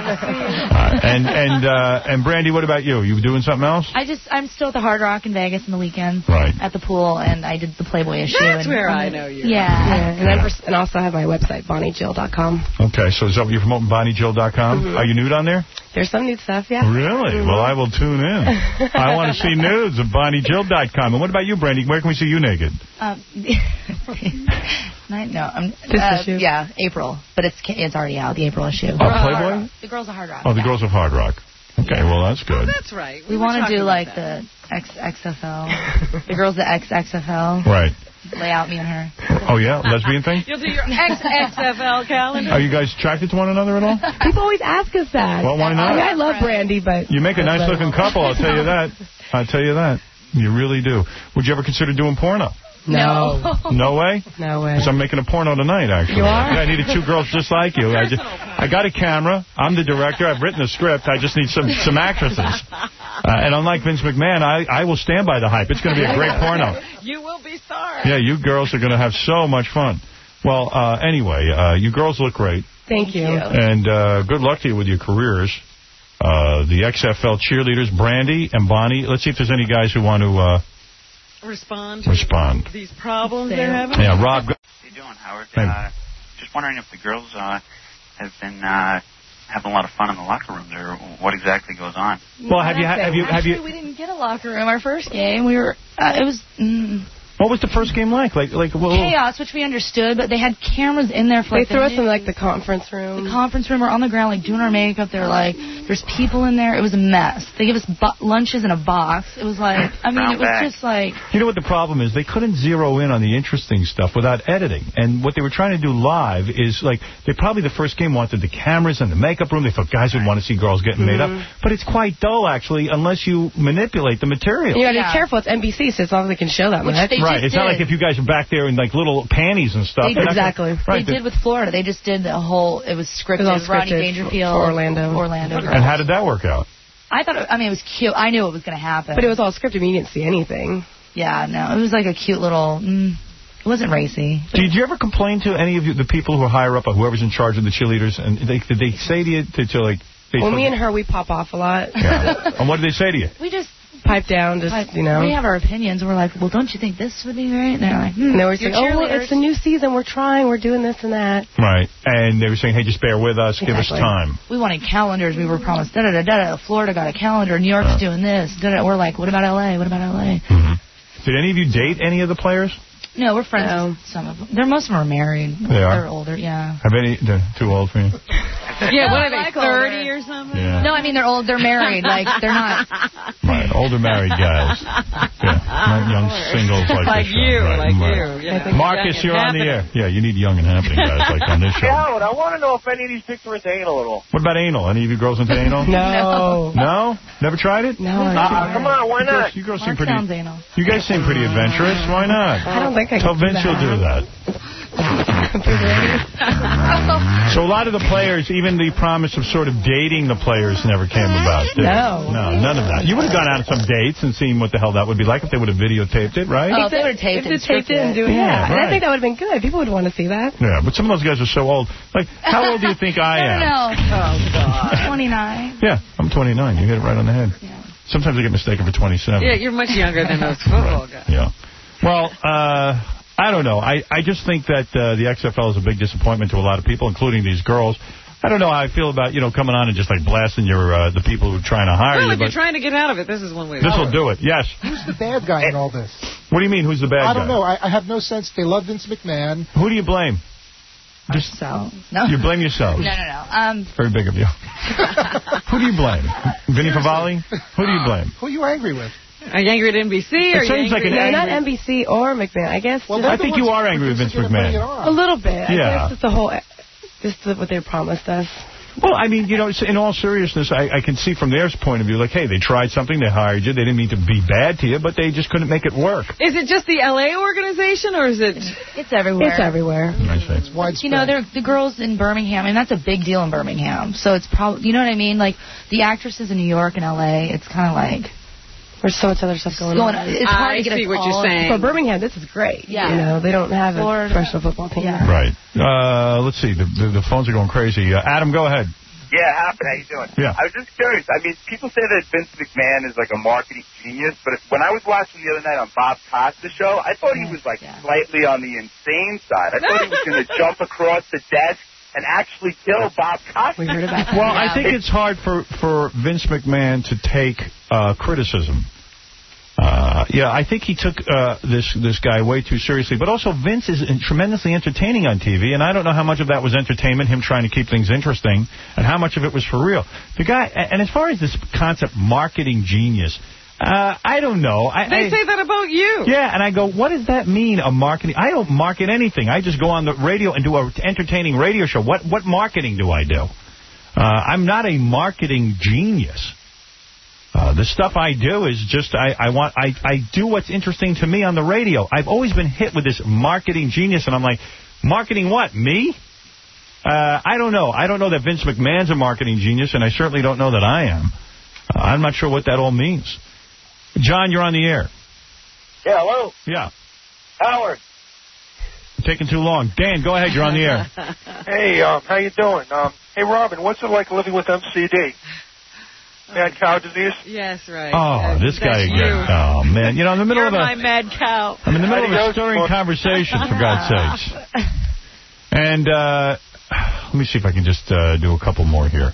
uh, and and uh, and Brandy, what about you? You doing something else? I just, I'm still at the Hard Rock in Vegas in the weekend. Right. At the pool, and I did the Playboy issue. That's Mm-hmm. and, where I know you. Yeah. Yeah, and, I'm pers- and also I have my website, bonnie jill dot com. Okay, so is that what you're promoting, bonnie jill dot com? Mhm. Are you nude on there? There's some new stuff, yeah. Really? Well, I will tune in. I want to see nudes at bonnie jill dot com. And what about you, Brandy? Where can we see you naked? Um, Night- no, I'm, This uh, issue? yeah, April, but it's it's already out, the April issue. Oh, Playboy? The Girls of Hard Rock. Oh, the Girls of Hard Rock. Okay, well, that's good. That's right. We were want to talking do about like that. the X XFL, the Girls of X XFL. Right. Lay out me and her. Oh, yeah? Lesbian thing? You'll do your X X F L calendar. Are you guys attracted to one another at all? People always ask us that. Well, why not? I, mean, I love Brandy, but You make a nice looking couple, I'll tell you that. I'll tell you that. You really do. Would you ever consider doing porno? No. No way? No way. Because I'm making a porno tonight, actually. You are? Yeah, I needed two girls just like you. I, just, I got a camera. I'm the director. I've written a script. I just need some, some actresses. Uh, and unlike Vince McMahon, I, I will stand by the hype. It's going to be a great porno. You will be stars. Yeah, you girls are going to have so much fun. Well, uh, anyway, uh, you girls look great. Thank you. And uh, good luck to you with your careers. Uh, the X F L cheerleaders, Brandy and Bonnie. Let's see if there's any guys who want to uh, Respond to respond. these problems they're having. Yeah, Rob. Go- How you doing, Howard? Hey. Uh, just wondering if the girls uh, have been uh, having a lot of fun in the locker rooms, or what exactly goes on. Well, have you have you have Actually, you? we didn't get a locker room our first game. We were, uh, it was, mm, What was the first game like? Like, like well, chaos, which we understood, but they had cameras in there for. They like, threw the us in like the conference room. The conference room. We're on the ground, like doing our makeup. They're like, there's people in there. It was a mess. They give us bu- lunches in a box. It was like, I mean, it was just like. You know what the problem is? They couldn't zero in on the interesting stuff without editing. And what they were trying to do live is like they probably the first game wanted the cameras and the makeup room. They thought guys would want to see girls getting made Mm-hmm. up, but it's quite dull actually unless you manipulate the material. You got to be careful. It's N B C, so it's not like they can show that much. Right. It's not like if you guys are back there in like little panties and stuff. They did, exactly. Right. They did with Florida. They just did a whole. It was scripted. It was all Rodney scripted Dangerfield, for Orlando. Orlando. And how did that work out? I thought. It, I mean, it was cute. I knew it was going to happen. But it was all scripted. I mean, you didn't see anything. Yeah, no. It was like a cute little. Mm, it wasn't racy. Did you ever complain to any of you, the people who are higher up, or whoever's in charge of the cheerleaders, and they, did they say to you to, to like? They Well, me and her, we pop off a lot. Yeah. And what did they say to you? We just pipe down, just pipe, you know. We have our opinions. We're like, well, don't you think this would be great? And they're like, hmm, And they were you're saying, oh, well, cheerleaders. it's a new season. We're trying. We're doing this and that. Right. And they were saying, hey, just bear with us. Give us Exactly. time. We wanted calendars. We were promised da da da da. Florida got a calendar. New York's doing this. Da, da. We're like, what about L A? What about L A? Mm-hmm. Did any of you date any of the players? No, we're friends with some of them. They're most of them are married. They are? They're older, yeah. Have any? They're too old for you? Yeah, what are Like they, thirty or something? Yeah. No, I mean, they're old. They're married. Like, they're not. Right. Older married guys. Yeah. Not young singles like, Like this. you, Right. like Right. you. you know, Marcus, young you're and on the air. happening. Yeah, you need young and happening guys like on this Hey, show. Howard, I want to know if any of these chicks are into anal at all. What about anal? Any of you girls into anal? No. No? Never tried it? No. Uh, come on, why You girls, not? you girls seem Mark pretty. sounds anal. You guys seem pretty adventurous. Why not? I don't think I Tell can Vince you'll do that. So a lot of the players, even the promise of sort of dating the players never came about. did it? No. No, none of that. You would have gone out on some dates and seen what the hell that would be like if they would have videotaped it, right? Oh, if they would have taped If it. they taped it and do it, Yeah, yeah. And right. I think that would have been good. People would want to see that. Yeah, but some of those guys are so old. Like, how old do you think I am? No. Oh, God. twenty-nine. Yeah, I'm twenty-nine. You hit it right on the head. Sometimes I get mistaken for twenty-seven. Yeah, you're much younger than those football guys. Yeah. Well, uh, I don't know. I, I just think that uh, the X F L is a big disappointment to a lot of people, including these girls. I don't know how I feel about, you know, coming on and just, like, blasting your uh, the people who are trying to hire Well, you. if you're But trying to get out of it, this is one way to this do will it. do it. Yes. Who's the bad guy in all this? What do you mean, who's the bad guy? I don't know. I, I have no sense. They love Vince McMahon. Who do you blame? Just So, no. You blame yourself. No, no, no. Um, Very big of you. Who do you blame? Vinny Favale? Who do you blame? Who are you angry with? Are you angry at N B C? Or It seems like an No, angry... not N B C or McMahon. I guess Well, just I think you are angry with Vince McMahon. a little bit. I Yeah. guess it's the whole, just the, what they promised us. Well, I mean, you know, in all seriousness, I, I can see from their point of view, like, hey, they tried something, they hired you, they didn't mean to be bad to you, but they just couldn't make it work. Is it just the L A organization, or is it... it's everywhere. It's everywhere. I see. It's widespread. You know, they're the girls in Birmingham, and that's a big deal in Birmingham. So it's probably, you know what I mean? Like, the actresses in New York and L A, it's kind of like... There's so much other stuff going, going on. It's hard I to get see a what call. you're saying. For Birmingham, this is great. Yeah. You know, they don't have Florida. a professional football team. Yeah. Right. Uh, let's see. The, the, the phones are going crazy. Uh, Adam, go ahead. Yeah, Happen, how you doing? Yeah. I was just curious. I mean, people say that Vince McMahon is like a marketing genius, but if, when I was watching the other night on Bob Costas' show, I thought he was like Yeah. slightly on the insane side. I thought he was going to jump across the desk and actually kill Bob Costas. We heard about that. Well, I think it's hard for, for Vince McMahon to take uh, criticism. Uh, yeah, I think he took uh, this this guy way too seriously. But also, Vince is tremendously entertaining on T V, and I don't know how much of that was entertainment, him trying to keep things interesting, and how much of it was for real. The guy, and as far as this concept, marketing genius, uh, I don't know. I, They I, say that about you. Yeah, and I go, what does that mean, a marketing? I don't market anything. I just go on the radio and do an entertaining radio show. What what marketing do I do? Uh, I'm not a marketing genius. Uh, the stuff I do is just I, I want I, I do what's interesting to me on the radio. I've always been hit with this marketing genius, and I'm like, marketing what? Me? Uh, I don't know. I don't know that Vince McMahon's a marketing genius, and I certainly don't know that I am. Uh, I'm not sure what that all means. John, you're on the air. Yeah, hello. Yeah. Howard. Taking too long. Dan, go ahead. You're on the air. Hey, um, how you doing? Um, hey, Robin, what's it like living with M C D? Mad cow disease? Yes, right. Oh, That's- this guy that's again. you. Oh, man. You know, in the middle You're of my a... mad cow. I'm in the middle of a Adios, stirring boy. conversation, for God's sakes. And uh, let me see if I can just uh, do a couple more here.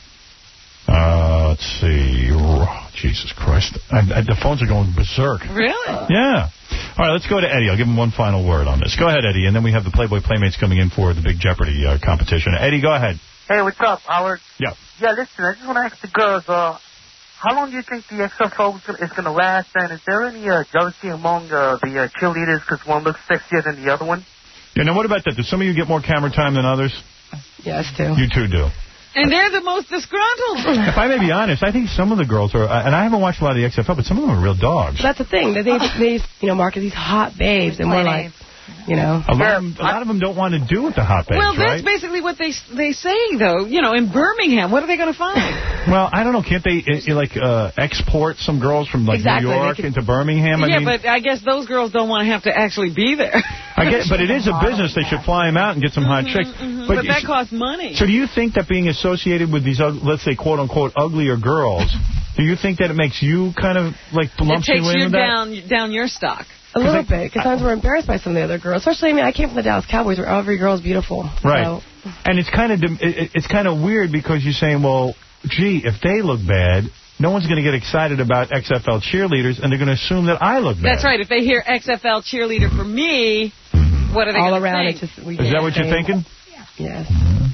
Uh, let's see. Oh, Jesus Christ. I, I, the phones are going berserk. Really? Yeah. All right, let's go to Eddie. I'll give him one final word on this. Go ahead, Eddie, and then we have the Playboy Playmates coming in for the big Jeopardy uh, competition. Eddie, go ahead. Hey, what's up, Howard? Yeah. Yeah, listen, I just want to ask the girls, uh, how long do you think the X F L is going to last, and is there any uh, jealousy among uh, the uh, cheerleaders because one looks sexier than the other one? Yeah, now what about that? Do some of you get more camera time than others? Yes, too. You two do. And they're the most disgruntled. If I may be honest, I think some of the girls are, and I haven't watched a lot of the X F L, but some of them are real dogs. That's the thing. They, they, you know, market these hot babes, and we're like, you know. A lot, of them, a lot of them don't want to do with the hot babes, Well, that's right? basically what they they say, though. You know, in Birmingham, what are they going to find? Well, I don't know. Can't they, uh, like, uh, export some girls from, like, Exactly. New York into Birmingham? I yeah, mean, but I guess those girls don't want to have to actually be there. I get, but it is a business. They should fly them out and get some hot chicks. Mhm, but that you- costs money. So do you think that being associated with these, ug- let's say, quote-unquote, uglier girls, do you think that it makes you kind of, like, It lumps takes you in you with that? down down your stock. A little bit, because sometimes we're embarrassed by some of the other girls. Especially, I mean, I came from the Dallas Cowboys, where every girl is beautiful. Right. So. And it's kind of it, it's kind of weird because you're saying, well, gee, if they look bad, no one's going to get excited about X F L cheerleaders, and they're going to assume that I look bad. That's right. If they hear X F L cheerleader for me, what are they All going to around think? it just, we Is that what you're thinking? Yes.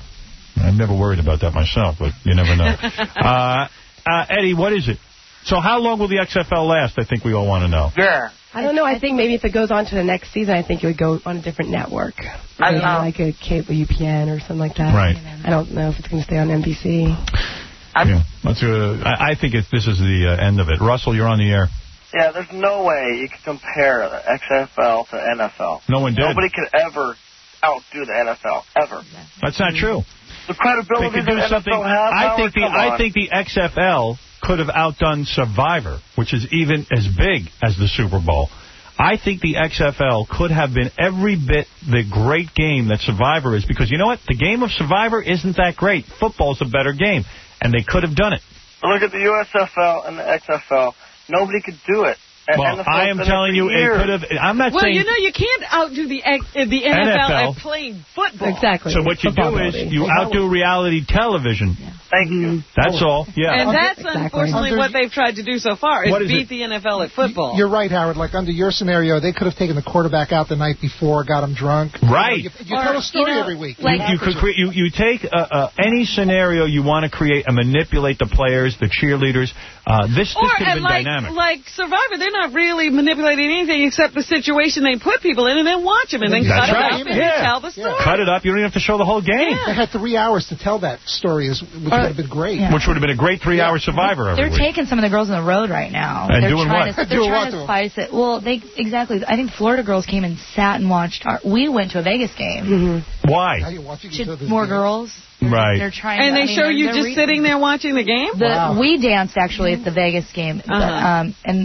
I've never worried about that myself, but you never know. uh, uh, Eddie, what is it? So how long will the X F L last? I think we all want to know. Yeah. I don't know. I think maybe if it goes on to the next season, I think it would go on a different network. I Maybe know. like a cable U P N or something like that. Right. I don't know if it's going to stay on N B C. Yeah, let's, uh, I, I think it, this is the uh, end of it. Russell, you're on the air. Yeah, there's no way you can compare the X F L to N F L. No one did. Nobody could ever outdo the N F L, ever. That's not true. The credibility They could that do N F L something. has, I think Howard, the come I on. think the X F L could have outdone Survivor, which is even as big as the Super Bowl. I think the X F L could have been every bit the great game that Survivor is, because you know what? The game of Survivor isn't that great. Football's a better game, and they could have done it. Look at the U S F L and the X F L. Nobody could do it. And Well, N F L's I am done telling it you, for it years. could have. I'm not well, saying. you know, you can't outdo the X, uh, the N F L, N F L. at playing football. Exactly. So what you do is you outdo reality television. Thank you. That's all. Yeah. And that's Exactly. unfortunately Under- what they've tried to do so far, is, What is beat it? the N F L at football. You're right, Howard. Like, under your scenario, they could have taken the quarterback out the night before, got him drunk. Right. You, know, you, you Or, tell a story you know, every week. You, you, could cre- you, you take uh, uh, any scenario you want to create and manipulate the players, the cheerleaders. Uh, this this Or, could have and been like, dynamic. like Survivor, they're not really manipulating anything except the situation they put people in, and then watch them, and then That's cut right. it up and Yeah. tell the story. Cut it up. You don't even have to show the whole game. They had three hours to tell that story, is- which would have been great. Yeah. Which would have been a great three-hour Survivor every They're week. taking some of the girls on the road right now. And they're doing trying what? To, they're Doing trying what to to 'em? spice it. Well, they exactly. I think Florida girls came and sat and watched. Our, we went to a Vegas game. Mm-hmm. Why? Now you're watching each Should other's more games. girls. Right. They're trying. And to, they I mean, show they're- you they're just re- sitting there watching the game? The, Wow. We danced actually at the Vegas game, but, Uh-huh. um, and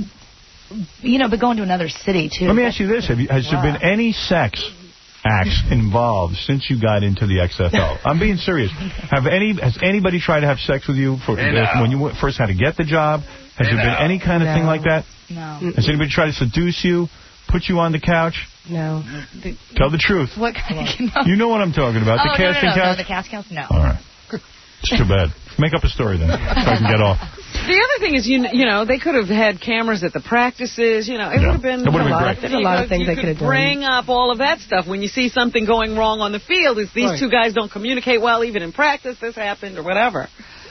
you know, but going to another city too. Let me ask you this: Have you, Has Wow. there been any sex acts involved since you got into the X F L? I'm being serious. Have any Has anybody tried to have sex with you for Hey, now. when you w- first had to get the job? Has Hey, there been now. any kind of thing No. like that? No. Has anybody tried to seduce you, put you on the couch? No. Tell the truth. What kind of? You know what I'm talking about. Oh, the no, no, casting no, no, couch? the cast couch, no. All right. It's too bad. Make up a story then, so I can get off. The other thing is, you you know, they could have had cameras at the practices. You know, it Yeah. would have been, It would have been a lot great. of, There's a lot of things you they could could have done. bring up all of that stuff when you see something going wrong on the field. Is these Right. two guys don't communicate well, even in practice. This happened or whatever.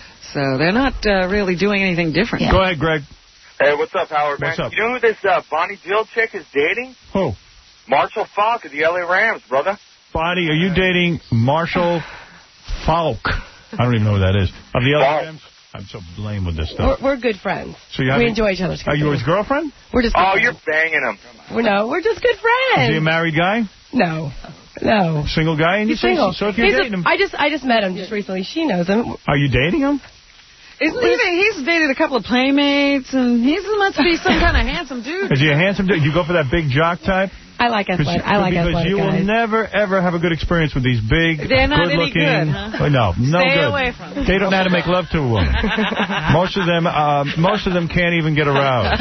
So they're not uh, really doing anything different. Yeah. Go ahead, Greg. Hey, what's up, Howard, man? What's up? You know who this uh, Bonnie Dill chick is dating? Who? Marshall Falk of the L A Rams, brother. Bonnie, are you dating Marshall Falk? I don't even know who that is. Of the L A Rams? I'm so lame with this stuff. We're, we're good friends. So you we having- enjoy each other's Are company. you his girlfriend? We're just good Oh, friends. you're banging him. We're, no, we're just good friends. Is he a married guy? No. No. Single guy? And you He's say single. so if you're He's a- dating him, I just I just met him just recently. She knows him. are you dating him? Isn't he? the- He's dated a couple of playmates, and he must be some kind of handsome dude. Is he a handsome dude? You go for that big jock type? I like athletic. I like because athletic you will guys. never, ever have a good experience with these big, They're not any good-looking... good, huh? Oh, no, no Stay good. away from them. They don't know how to make love to a woman. most of them uh, most of them can't even get aroused.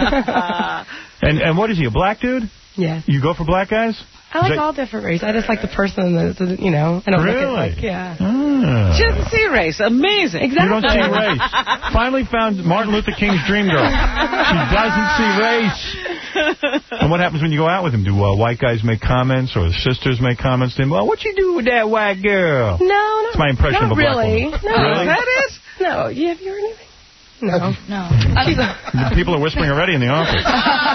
and and what is he, a black dude? Yeah. You go for black guys? I like Is that- all different races. I just like the person, the, the you know. I don't Really? look at like yeah. Oh, Yeah. She doesn't see race. Amazing. You don't see race. Finally found Martin Luther King's dream girl. She doesn't see race. And what happens when you go out with him? Do uh, white guys make comments or the sisters make comments to him? Well, what you do with that white girl? No, no. That's my impression not of a black really. woman. No, Really? that is? No. You have you heard anything? No. No. People are whispering already in the office.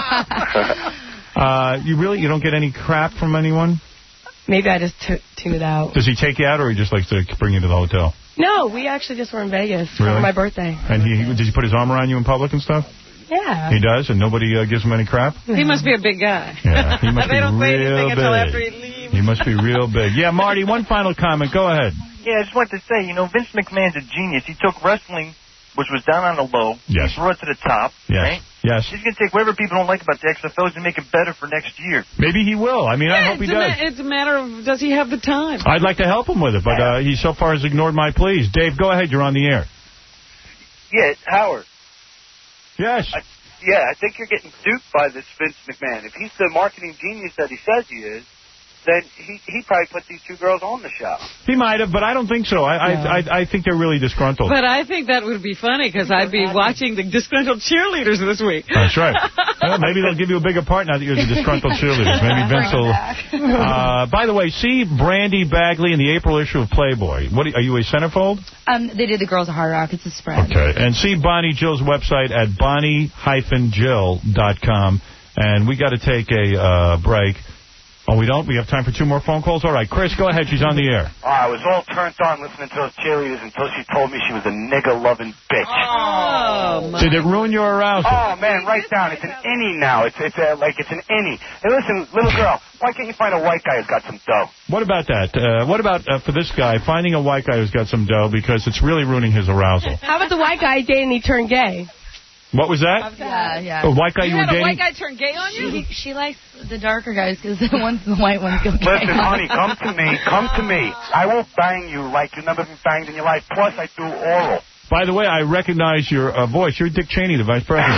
Uh, you really, you don't get any crap from anyone? Maybe I just t- tune it out. Does he take you out, or he just likes to bring you to the hotel? No, we actually just were in Vegas Really? for my birthday. And he does he put his arm around you in public and stuff? Yeah. He does, and nobody uh, gives him any crap? He must be a big guy. Yeah, he must they be don't say real anything until big. after he leaves. He must be real big. Yeah, Marty, one final comment. Go ahead. Yeah, I just wanted to say, you know, Vince McMahon's a genius. He took wrestling, which was down on the low, Yes. he brought it to the top, Yes. right? Yes. He's going to take whatever people don't like about the X F Ls and make it better for next year. Maybe he will. I mean, I Yeah, hope he it's, a does. ma- it's a matter of, does he have the time? I'd like to help him with it, but uh, he so far has ignored my pleas. Dave, go ahead. You're on the air. Yeah, Howard. Yes. I, yeah, I think you're getting duped by this Vince McMahon. If he's the marketing genius that he says he is, then he he probably put these two girls on the show. He might have, but I don't think so. I I, I, I think they're really disgruntled. But I think that would be funny, because I'd be watching the disgruntled cheerleaders this week. That's right. Well, maybe they'll give you a bigger part now that you're the disgruntled cheerleaders. Maybe Vince will... Uh, by the way, see Brandy Bagley in the April issue of Playboy. What Are you a centerfold? Um, they did the Girls of Hard Rock. It's a spread. Okay. And see Bonnie Jill's website at bonnie dash jill dot com. And we got to take a uh, break. Oh, we don't? We have time for two more phone calls? All right. Chris, go ahead. She's on the air. Oh, I was all turned on listening to those cheerleaders until she told me she was a nigger-loving bitch. Oh, Did it ruin your arousal? Oh, man, right down. It's an innie now. It's it's a, like it's an innie. Hey, listen, little girl, why can't you find a white guy who's got some dough? What about that? Uh, what about, uh, for this guy, finding a white guy who's got some dough, because it's really ruining his arousal? How about the white guy dating and he turned gay? What was that? Yeah, yeah. A white guy you, You were had a dating? white guy turn gay on you? She, she likes the darker guys because the ones, the white ones go gay. Listen, honey, come to me. Come to me. I won't bang you like you've never been banged in your life. Plus, I do oral. By the way, I recognize your uh, voice. You're Dick Cheney, the vice president.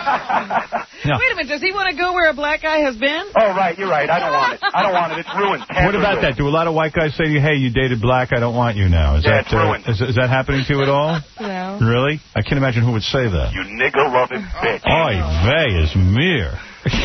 No. Wait a minute, does he want to go where a black guy has been? Oh, right, you're right. I don't want it. I don't want it. It's ruined. What about that? Do a lot of white guys say to you, hey, you dated black, I don't want you now? Is Yeah, that it's ruined. uh, is, is that happening to you at all? No. Really? I can't imagine who would say that. You nigger-loving bitch. Oy vey is mere.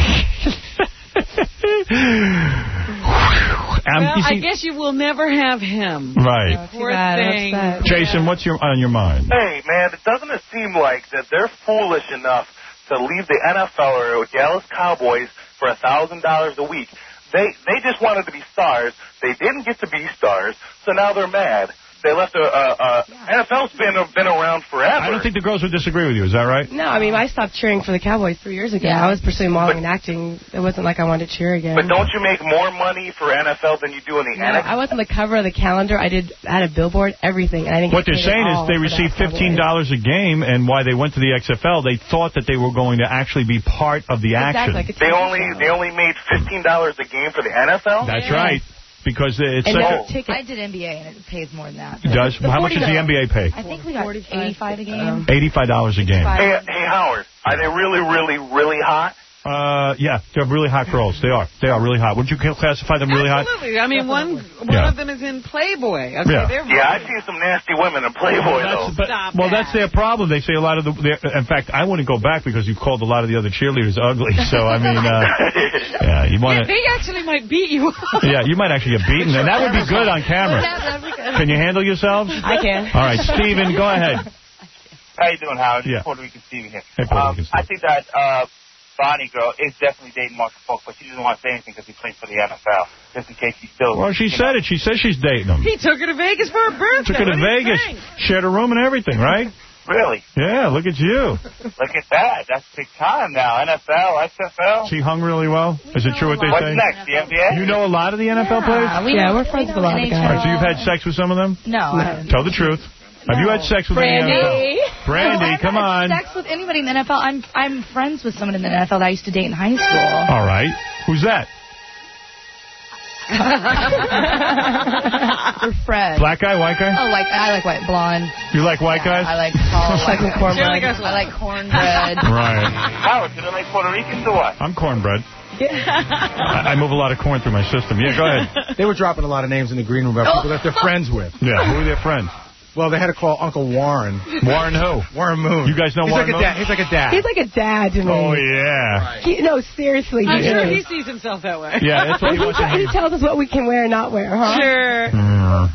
Um, Well, you I see- guess you will never have him. Right. Poor thing. Jason, what's your on your mind? Hey, man, doesn't it seem like that they're foolish enough to leave the N F L or Dallas Cowboys for a thousand dollars a week? They they just wanted to be stars. They didn't get to be stars, so now they're mad. They left a, a, a N F L's been been around forever. I don't think the girls would disagree with you. Is that right? No, I mean, I stopped cheering for the Cowboys three years ago. Yeah. I was pursuing modeling and acting. It wasn't like I wanted to cheer again. But don't you make more money for N F L than you do in the No, N F L? I was on the cover of the calendar. I did I had a billboard, everything. And I didn't What get they're paid at saying is all they for that received fifteen Cowboys. dollars a game, and why they went to the X F L, they thought that they were going to actually be part of the action. Exactly. They only they only made fifteen dollars a game for the N F L. That's right. Because it's And such no a... ticket. I did N B A, and it pays more than that. It does? How much does the N B A pay? I think we got eighty-five a game. eighty-five dollars a game. Hey, hey, Howard, are they really, really, really hot? Uh, yeah, they're really hot girls. They are. They are really hot. Would you classify them really hot? Absolutely. I mean, one one Yeah. of them is in Playboy. Okay, Yeah. they're Yeah, I've seen some nasty women in Playboy, though. But, well, that's their problem. They say a lot of the... In fact, I wouldn't go back because you called a lot of the other cheerleaders ugly. So, I mean, uh, yeah, you Yeah, want to... they actually might beat you up. Yeah, you might actually get beaten, and that would be good on camera. Can you handle yourselves? I can. All right, Steven, go ahead. How you doing, Howard? Yeah. Puerto Rican Steven here. Hey, Puerto um, Rican I think that uh, Bonnie girl is definitely dating Marcus Folk, but she doesn't want to say anything because he plays for the N F L, just in case he's still... Well, she you said know. it. She says she's dating him. He took her to Vegas for her birthday. Took her to What do you Vegas. think? Shared a room and everything, right? Really? Yeah, look at you. Look at that. That's big time now. N F L, X F L. She hung really well. Is it true what they What's say? next, the N B A? You know a lot of the N F L players? we Yeah, know- we're friends we with a lot of know guys. All right, so you've had sex with some of them? No. I- Tell the truth. Have you had sex with Brandy. any N F L? Brandy, No, I've come had on. sex with anybody in the N F L. I'm I'm friends with someone in the N F L that I used to date in high school. All right. Who's that? For Fred. Black guy, white guy? Oh, like I like white, blonde. You like white Yeah, guys? I like tall, like cornbread. Like I like cornbread. Right. Howard, do they like Puerto Ricans or what? I'm cornbread. I, I move a lot of corn through my system. Yeah, go ahead. They were dropping a lot of names in the green room about people that they're friends with. Yeah, who are their friends? Well, they had to call Uncle Warren. Warren who? Warren Moon. You guys know he's Warren like a Moon? dad. He's like a dad. He's like a dad to me. Oh, yeah. He, no, seriously. I'm he sure is. he sees himself that way. Yeah, that's what he he, wants to he hear. tells us what we can wear and not wear, huh? Sure. Mm.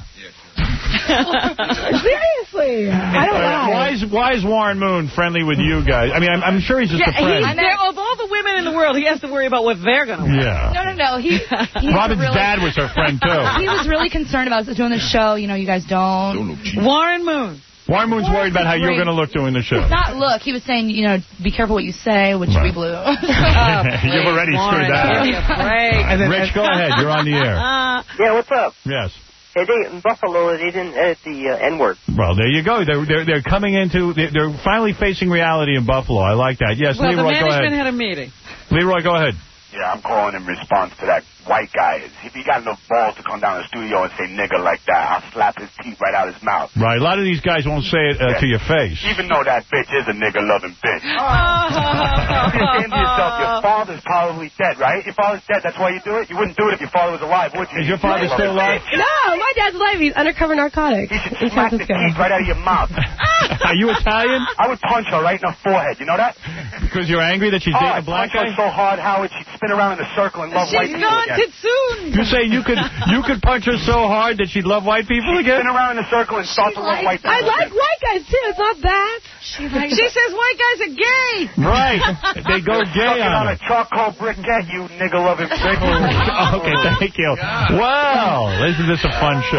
Seriously. I don't lie. Why is, why is Warren Moon friendly with you guys? I mean, I'm, I'm sure he's just Yeah, a friend. he's there, of all the women in the world, he has to worry about what they're going to wear. Yeah. No, no, no. He, he Robin's really, dad was her friend, too. He was really concerned about us doing the show. You know, you guys don't. Warren Moon. Warren Moon's worried about how you're going to look doing the show. Not look. He was saying, you know, be careful what you say, which Right. we blew. You've already Warren, screwed that give me up. a break. And then, Rich, go ahead. You're on the air. Yeah, what's up? Yes. Hey, they, in Buffalo, they didn't edit the uh, N-word. Well, there you go. They're they're, they're coming into. They're, they're finally facing reality in Buffalo. I like that. Yes, Well, the Leroy, go management ahead. had a meeting. Leroy, go ahead. Yeah, I'm calling in response to that white guy. If he got enough balls to come down to the studio and say nigger like that, I'll slap his teeth right out his mouth. Right. A lot of these guys won't say it uh, Yeah. to your face. Even though that bitch is a nigger-loving bitch. You're saying to yourself, your father's probably dead, right? Your father's dead, that's why you do it? You wouldn't do it if your father was alive, would you? Is your father still alive? No, my dad's alive. He's undercover narcotics. In Smack the Francisco. teeth right out of your mouth. Are you Italian? I would punch her right in the forehead, you know that? Because you're angry that she's Oh, dating I'd a black punch her guy? so hard, Howard, she'd spin around in a circle and love white She's people gone again. too soon. You say you could you could punch her so hard that she'd love white people She'd again? spin around in a circle and start to love white people I like again. white guys, too. It's not that. She says white guys are gay. Right. They go gay Sucking on on a it. charcoal briquette, you nigger-loving bitch. Okay, thank you. Wow. Isn't this a fun show?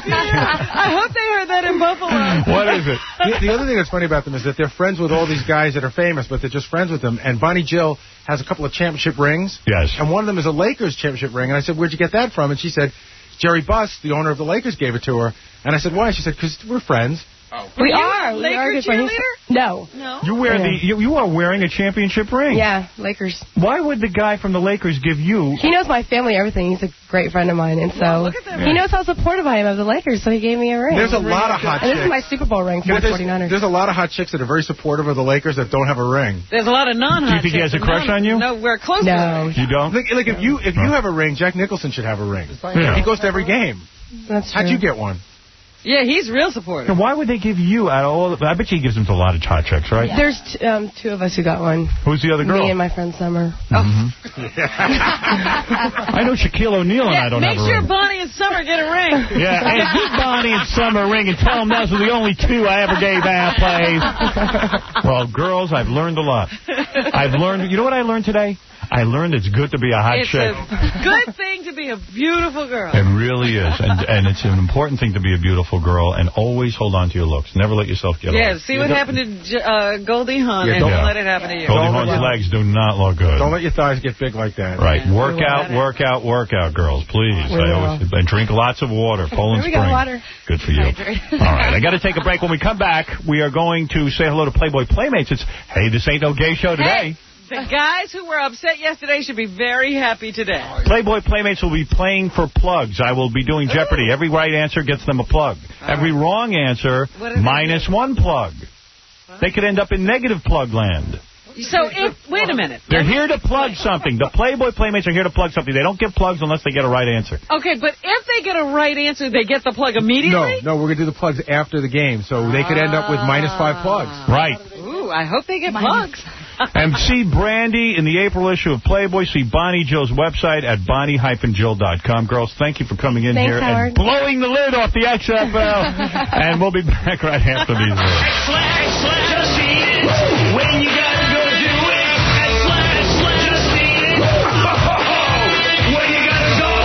I hope they heard that in Buffalo. What is it? The, the other thing that's funny about them is that they're friends with all these guys that are famous, but they're just friends with them. And Bonnie Jill has a couple of championship rings. Yes. And one of them is a Lakers championship ring. And I said, where'd you get that from? And she said, Jerry Buss, the owner of the Lakers, gave it to her. And I said, why? She said, because we're friends. We you are. a We Laker are good friends. cheerleader? No. No. You wear the you, you are wearing a championship ring. Yeah, Lakers. Why would the guy from the Lakers give you? He knows my family, everything. He's a great friend of mine, and so Well, look at that he ring. knows how supportive I am of the Lakers, so he gave me a ring. There's a lot of hot and this is chicks. my Super Bowl ring for Yeah, the there's, forty-niners. there's a lot of hot chicks that are very supportive of the Lakers that don't have a ring. There's a lot of non-hot Do you think he has a chicks, crush but on you? No, we're close No. to it. You don't? Like, like if you if you have a ring, Jack Nicholson should have a ring. Yeah. He goes to every game. That's true. How'd you get one? Yeah, he's real supportive. And why would they give you out of all? The, I bet you he gives them to a lot of hot chicks, right? There's t- um, two of us who got one. Who's the other girl? Me and my friend Summer. Mhm. I know Shaquille O'Neal and I don't Make have a sure ring. Bonnie and Summer get a ring. Yeah, hey, give Bonnie and Summer a ring and tell them those are the only two I ever gave out, please. Well, girls, I've learned a lot. I've learned, you know what I learned today? I learned it's good to be a hot It's chick. a good thing to be a beautiful girl. It really is. And and it's an important thing to be a beautiful girl and always hold on to your looks. Never let yourself get Yeah, old. see what happened to J- uh, Goldie Hawn, Yeah, and don't- don't Yeah. let it happen to you. Goldie Don't Hawn's let- legs do not look good. Don't let your thighs get big like that. Right. Yeah, Work we will out, let it. work out, work out, girls, please. We I always, will. and drink lots of water. Poland Here we go, Spring. water. Good for you. Hydrate. All right. I got to take a break. When we come back, we are going to say hello to Playboy Playmates. It's, hey, this ain't no gay show today. Hey, the guys who were upset yesterday should be very happy today. Playboy Playmates will be playing for plugs. I will be doing Jeopardy. Every right answer gets them a plug. Every wrong answer, What do they minus do? one plug. They could end up in negative plug land. So if, wait a minute. They're here to plug something. The Playboy Playmates are here to plug something. They don't get plugs unless they get a right answer. Okay, but if they get a right answer, they get the plug immediately? No, no, we're going to do the plugs after the game, so they could end up with minus five plugs. Right. Ooh, I hope they get plugs. And see Brandy in the April issue of Playboy. See Bonnie Jill's website at bonnie dash jill dot com. Girls, thank you for coming in Thanks, here Howard. and blowing the lid off the X F L. And we'll be back right after these words. Slash, slash, just eat it. When you gotta go do it. Slash, slash, just eat it. When you gotta go.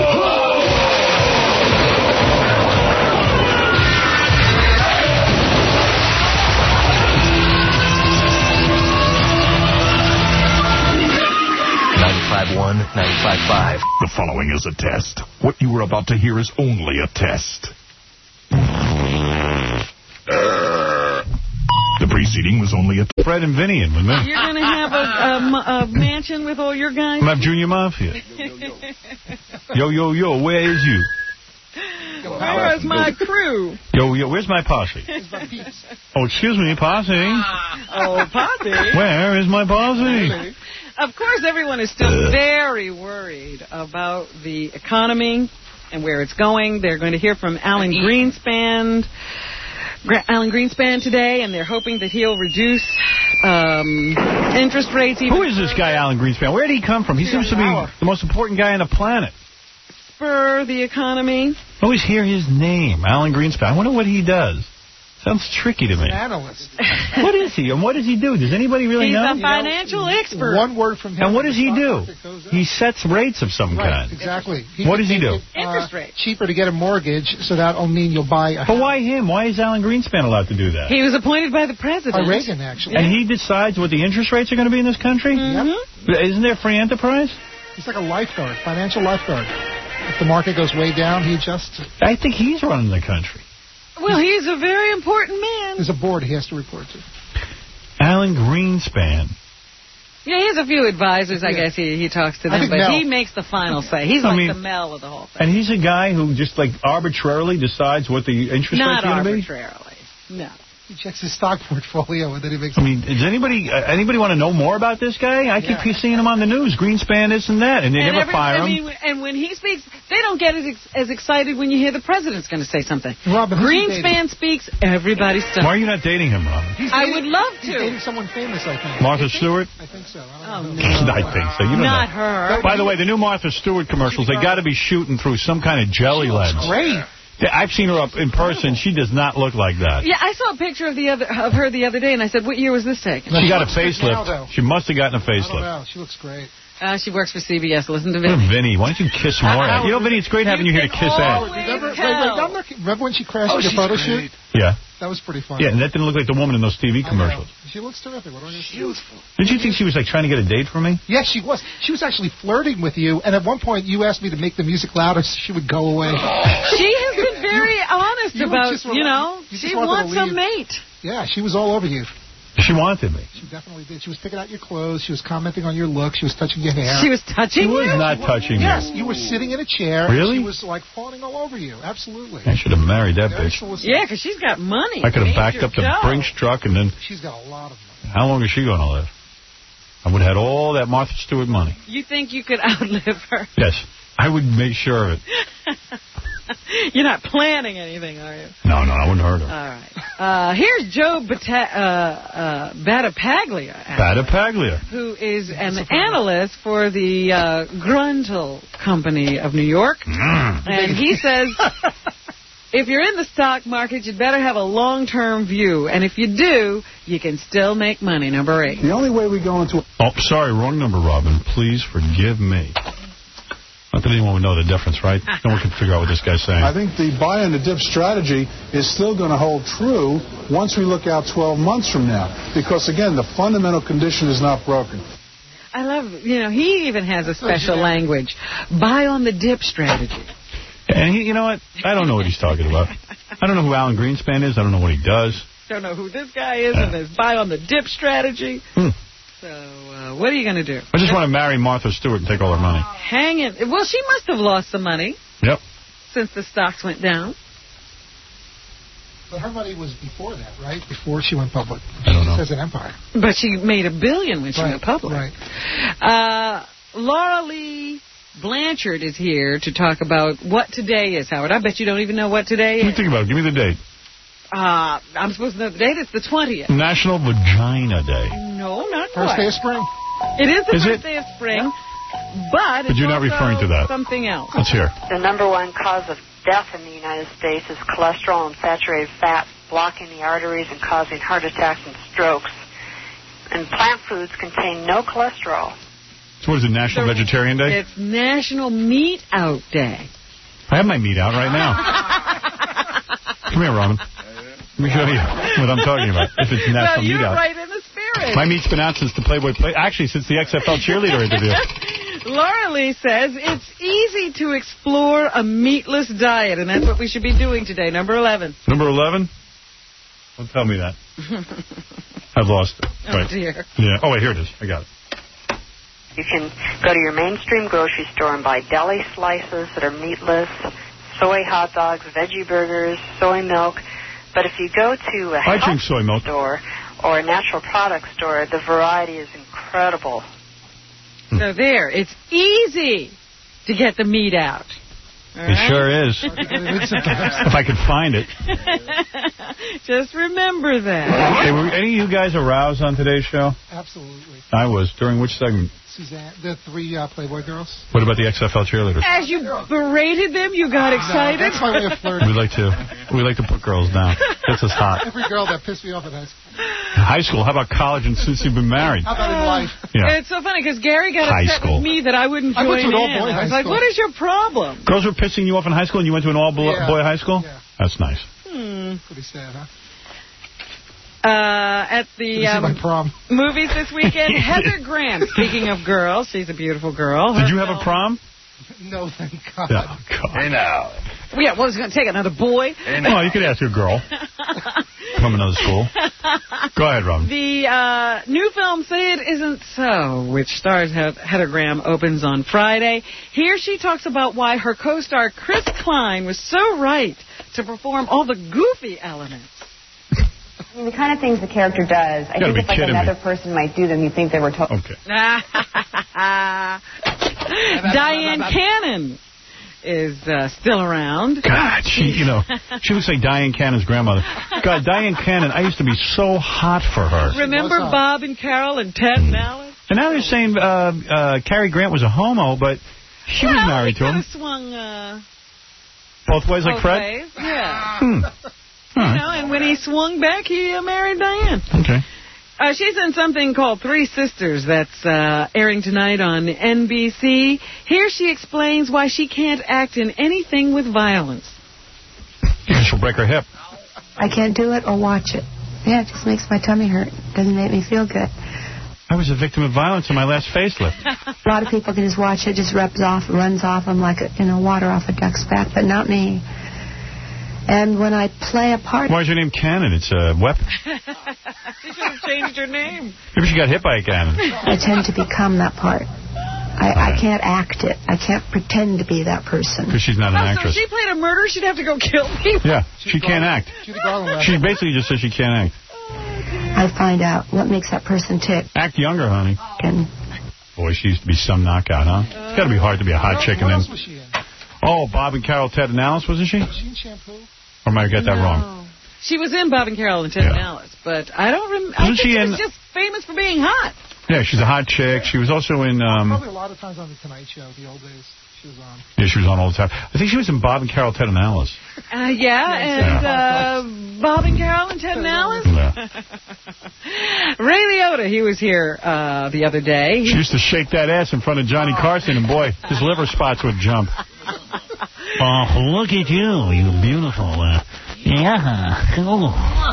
ninety-five point one, ninety-five point five. The following is a test. What you are about to hear is only a test. The preceding was only a... Fred and Vinny in with me. You're going to have a, a, a mansion with all your guys? I'm going to have Junior Mafia. Yo, yo, yo, where is you? Where is my crew? Yo, yo, where's my posse? Oh, excuse me, posse. Oh, posse. Where is my posse? Of course, everyone is still very worried about the economy and where it's going. They're going to hear from Alan Greenspan, Alan Greenspan today, and they're hoping that he'll reduce um, interest rates. Even Who is this guy, Alan Greenspan? Where did he come from? He seems to be the most important guy on the planet. Spur the economy. I always hear his name, Alan Greenspan. I wonder what he does. Sounds tricky to me. He's an analyst. What is he, and what does he do? Does anybody really He's know? a financial you know, expert. One word from him. And what does he do? He sets rates of some Right, kind. exactly. What does he do? It, uh, Interest rate. Cheaper to get a mortgage, so that'll mean you'll buy a But why him? Why is Alan Greenspan allowed to do that? He was appointed by the president. By Reagan, actually. And he decides what the interest rates are going to be in this country? Mm-hmm. Isn't there free enterprise? He's like a lifeguard, financial lifeguard. If the market goes way down, he adjusts. I think he's running the country. Well, he's a very important man. There's a board he has to report to. Alan Greenspan. Yeah, he has a few advisors, I yeah. guess he, he talks to them, but Mel. he makes the final say. He's I like mean, the Mel of the whole thing. And he's a guy who just, like, arbitrarily decides what the interest Not rates are going to be? Not arbitrarily, no. He checks his stock portfolio and then he makes... I mean, does anybody uh, anybody want to know more about this guy? I keep yeah. seeing him on the news, Greenspan, this and that, and they and never every, fire him. I mean, and when he speaks, they don't get as, ex as excited when you hear the president's going to say something. Robin, Greenspan speaks, everybody stops. Why are you not dating him, Robin? He's I dating, would love to. He's dating someone famous, I think. Martha Stewart? I think so. Oh, I don't no. know. I think so. You don't Not know. her. By the way, the new Martha Stewart commercials, they got to be shooting through some kind of jelly lens. Great. I've seen her up in person. She does not look like that. Yeah, I saw a picture of the other of her the other day, and I said, what year was this taken? She got a facelift. She must have gotten a facelift. I don't know. She looks great. Uh, she works for C B S. Listen to Vinny. Vinny, why don't you kiss more Ed? You know, Vinny, it's great having you, you here to kiss Ed. Remember, wait, wait, remember, remember when she crashed oh, at the photo great. shoot? Yeah. That was pretty funny. Yeah, and that didn't look like the woman in those T V commercials. She looks terrific. What do I say? Beautiful. Did you think she was like trying to get a date for me? Yes, she was. She was actually flirting with you, and at one point you asked me to make the music louder so she would go away. She has been very you, honest you about, just, you know, you she wants a mate. Yeah, she was all over you. She wanted me. She definitely did. She was picking out your clothes. She was commenting on your look. She was touching your hair. She was touching you? you? She was not touching yes, me. Yes, you were sitting in a chair. Really? And she was, like, fawning all over you. Absolutely. I should have married that Very bitch. solicited. Yeah, because she's got money. I could have backed up the Brinks truck and then... She's got a lot of money. How long is she going to live? I would have had all that Martha Stewart money. You think you could outlive her? Yes. I would make sure of it. You're not planning anything, are you? No, no, I wouldn't hurt her. All right. Uh, here's Joe Bata uh, uh, Battipaglia. Battipaglia. Who is an analyst for the uh, Gruntle Company of New York. Mm. And he says, if you're in the stock market, you'd better have a long-term view. And if you do, you can still make money. Number eight. The only way we go into... Oh, sorry, wrong number, Robin. Please forgive me. Not that anyone would know the difference, right? No one can figure out what this guy's saying. I think the buy and the dip strategy is still going to hold true once we look out twelve months from now. Because, again, the fundamental condition is not broken. I love, you know, he even has a special language. Buy on the dip strategy. And he, you know what? I don't know what he's talking about. I don't know who Alan Greenspan is. I don't know what he does. Don't know who this guy is, and there's buy on the dip strategy. Hmm. So, uh, what are you going to do? I just want to marry Martha Stewart and take all her money. Hang it. Well, she must have lost some money. Yep. Since the stocks went down. But her money was before that, right? Before she went public. I don't know. As an empire. But she made a billion when she right, went public. Right. Uh, Laura Lee Blanchard is here to talk about what today is, Howard. I bet you don't even know what today is. Let me think about it. Give me the date. Uh, I'm supposed to know the date. It's the twentieth. National Vagina Day. No, not First quite. day of spring. It is the is first it? day of spring, but, but you're not referring to that. Something else. Let's hear. The number one cause of death in the United States is cholesterol and saturated fat, blocking the arteries and causing heart attacks and strokes. And plant foods contain no cholesterol. So what is it, National the, Vegetarian Day? It's National Meat Out Day. I have my meat out right now. Come here, Robin. Let me show you what I'm talking about. If it's National well, you're Meat Out. right in the spirit. My meat's been out since the Playboy Play. Actually, since the X F L cheerleader interview. Laura Lee says it's easy to explore a meatless diet, and that's what we should be doing today. Number eleven. Number eleven? Don't tell me that. I've lost it. Oh, Right. dear. Yeah. Oh, wait, here it is. I got it. You can go to your mainstream grocery store and buy deli slices that are meatless, soy hot dogs, veggie burgers, soy milk. But if you go to a I health drink soy milk. store or a natural product store, the variety is incredible. So there, it's easy to get the meat out. All It right? sure is. If I could find it. Just remember that. Hey, were any of you guys aroused on today's show? Absolutely. I was. During which segment? Suzanne, the three uh, Playboy girls. What about the X F L cheerleaders? As you berated them, you got excited. that's my way of flirting. We like to we like to put girls down. Gets us hot. Every girl that pissed me off at high school. High school. How about college and since you've been married? How about in life? Yeah. It's so funny because Gary got High upset school. with me that I wouldn't I join went to an in. all-boy I high was like, school. what is your problem? Girls were pissing you off in high school and you went to an all-boy Yeah. high school? Yeah. That's nice. Hmm. Pretty sad, huh? Uh, at the Didn't see my um, prom. movies this weekend, Heather Graham, speaking of girls, she's a beautiful girl. Her Did you have a film- prom? No, thank God. Yeah, oh, God. Hey, now. Yeah, well, I was going to take another boy. Well, you could ask a girl from another school. Go ahead, Robin. The uh, new film, Say It Isn't So, which stars He- Heather Graham, opens on Friday. Here she talks about why her co-star Chris Klein was so right to perform all the goofy elements. I mean, the kind of things the character does, I You gotta think be if like kidding another me. person might do them, you think they were totally... Okay. Diane Cannon is uh, still around. God, she, you know, she looks like Diane Cannon's grandmother. God, Diane Cannon, I used to be so hot for her. Remember Bob and Carol and Ted and Alice? And now they're saying uh, uh, Cary Grant was a homo, but she well, was married he to him. kind of swung uh, Both ways like both Fred? ways. Yeah. Hmm. You know, and when he swung back, he uh, married Diane. Okay. Uh, she's in something called Three Sisters that's uh, airing tonight on N B C. Here she explains why she can't act in anything with violence. She'll break her hip. I can't do it or watch it. Yeah, it just makes my tummy hurt. Doesn't make me feel good. I was a victim of violence in my last facelift. A lot of people can just watch it, just rubs off, runs off them like, a, you know, water off a duck's back, but not me. And when I play a part... Why is your name Cannon? It's a weapon. She should have changed her name. Maybe she got hit by a cannon. I tend to become that part. I, I can't act it. I can't pretend to be that person. Because she's not an Oh, so if actress. she played a murderer, she'd have to go kill people. Yeah, she can't act. She basically just says she can't act. I find out what makes that person tick. Act younger, honey. And Boy, she used to be some knockout, huh? It's got to be hard to be a hot chick and then... was she in? Oh, Bob and Carol, Ted and Alice, wasn't she? Was she in Shampoo? Or might I get that No. wrong? She was in Bob and Carol and Ted and Alice, but I don't remember. I Wasn't think she she in- was just famous for being hot. Yeah, she's a hot chick. She was also in... Um, Probably a lot of times on The Tonight Show, the old days. She was on. yeah, she was on all the time. I think she was in Bob and Carol, Ted and Alice. Uh, yeah, and uh, Bob and Carol and Ted and Alice. Ray Liotta, he was here uh, the other day. She used to shake that ass in front of Johnny Carson, and boy, his liver spots would jump. Oh, look at you, you beautiful. Uh, yeah. Oh.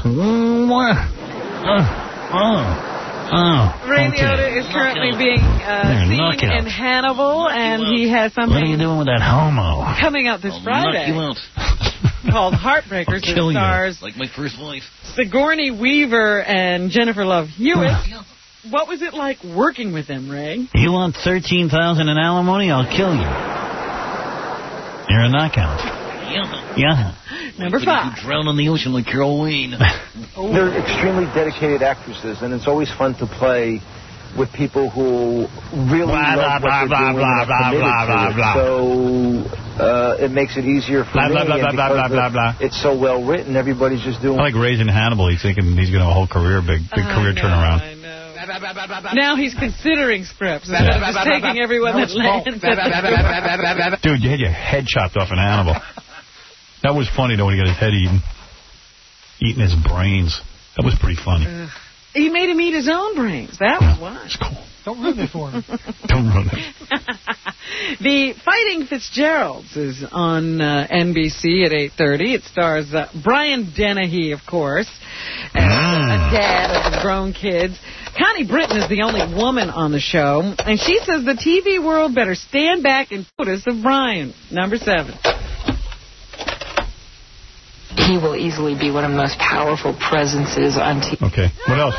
Oh. Oh. Oh. Ray Okay. Liotta is currently being uh, There, seen knockout. in Hannibal, and he has What are you something doing with that homo? coming out this Friday called Heartbreakers. It kill you. stars Like my first wife. Sigourney Weaver and Jennifer Love Hewitt. What was it like working with them, Ray? You want thirteen thousand in alimony? I'll kill you. You're a knockout. Yeah. Number five. You drown in the ocean like Carol Wayne. They're extremely dedicated actresses, and it's always fun to play with people who really Blah, love blah, what blah, they're doing blah, and blah, are committed blah, to blah, it. blah. So uh, it makes it easier for Blah, me, blah, blah, and blah, because blah, blah, of- blah, blah. it's so well written, everybody's just doing... I like raising Hannibal. He's thinking he's going to have a whole career, big big I career know, turnaround. I know. Now he's considering scripts. Instead of just taking everyone that lands at the door. Dude, you had your head chopped off in Hannibal. That was funny, though, when he got his head eaten. Eating his brains. That was pretty funny. Ugh. He made him eat his own brains. That was why. That's cool. Don't ruin it for him. Don't ruin it. The Fighting Fitzgeralds is on uh, N B C at eight thirty. It stars uh, Brian Dennehy, of course, as Mm. a dad of the grown kids. Connie Britton is the only woman on the show, and she says the T V world better stand back and notice of Brian. Number seven. he will easily be one of the most powerful presences on T V. Okay. What else?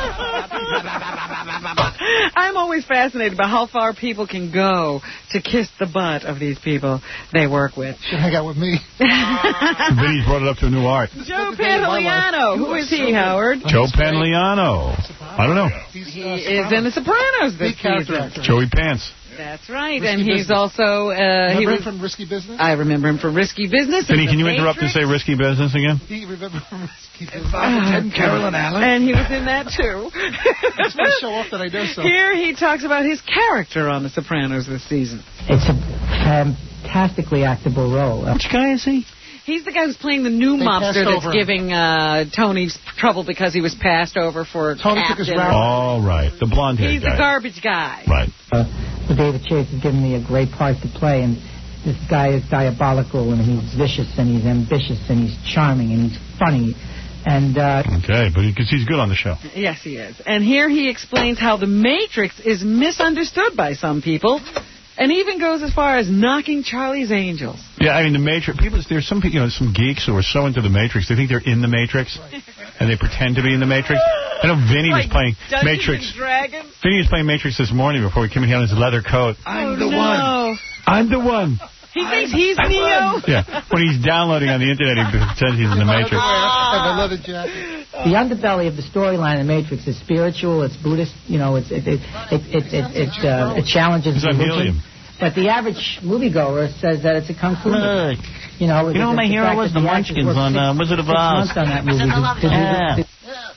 I'm always fascinated by how far people can go to kiss the butt of these people they work with. Should hang out with me. Vinny's brought it up to a new art. Joe Pantoliano. Who is he, Howard? Joe Pantoliano. I don't know. He is in The Sopranos this season. Joey Pants. That's right, Risky and he's Business. also... Uh, Remember he him was, from Risky Business? I remember him from Risky Business. Vinny, and can The you interrupt and Matrix. say Risky Business again? He remember from Risky Business. Uh, Carolyn Allen. And he was in that, too. I just want to show off that I know so. Here he talks about his character on The Sopranos this season. It's a fantastically actable role. Which guy is he? He's the guy who's playing the new They mobster passed that's over him. giving uh, Tony trouble because he was passed over for Tony took his captain. round. All right. The blonde-haired He's guy. the garbage guy. Right. Uh, so David Chase has given me a great part to play, and this guy is diabolical, and he's vicious, and he's ambitious, and he's charming, and he's funny. And uh, Okay, but because he's good on the show. Yes, he is. And here he explains how the Matrix is misunderstood by some people, and even goes as far as knocking Charlie's Angels. Yeah, I mean, the Matrix, people, there's some people, you know, some geeks who are so into the Matrix, they think they're in the Matrix, and they pretend to be in the Matrix. I know Vinny was Like playing Dungeons Matrix. and Dragons. Vinny was playing Matrix this morning before we came in here on his leather coat. I'm oh, the no. one. I'm the one. He thinks he's Neo. Yeah, when he's downloading on the internet, he pretends he's in the Matrix. I have a leather jacket. the underbelly of the storyline in the Matrix is spiritual, it's Buddhist, you know, it's, it, it, it, it, it, it, uh, it challenges It's on religion. helium. But the average moviegoer says that it's a kung fu movie. You know, You know, my hero was the Munchkins on uh, Wizard of Oz. On that movie to, to Yeah. do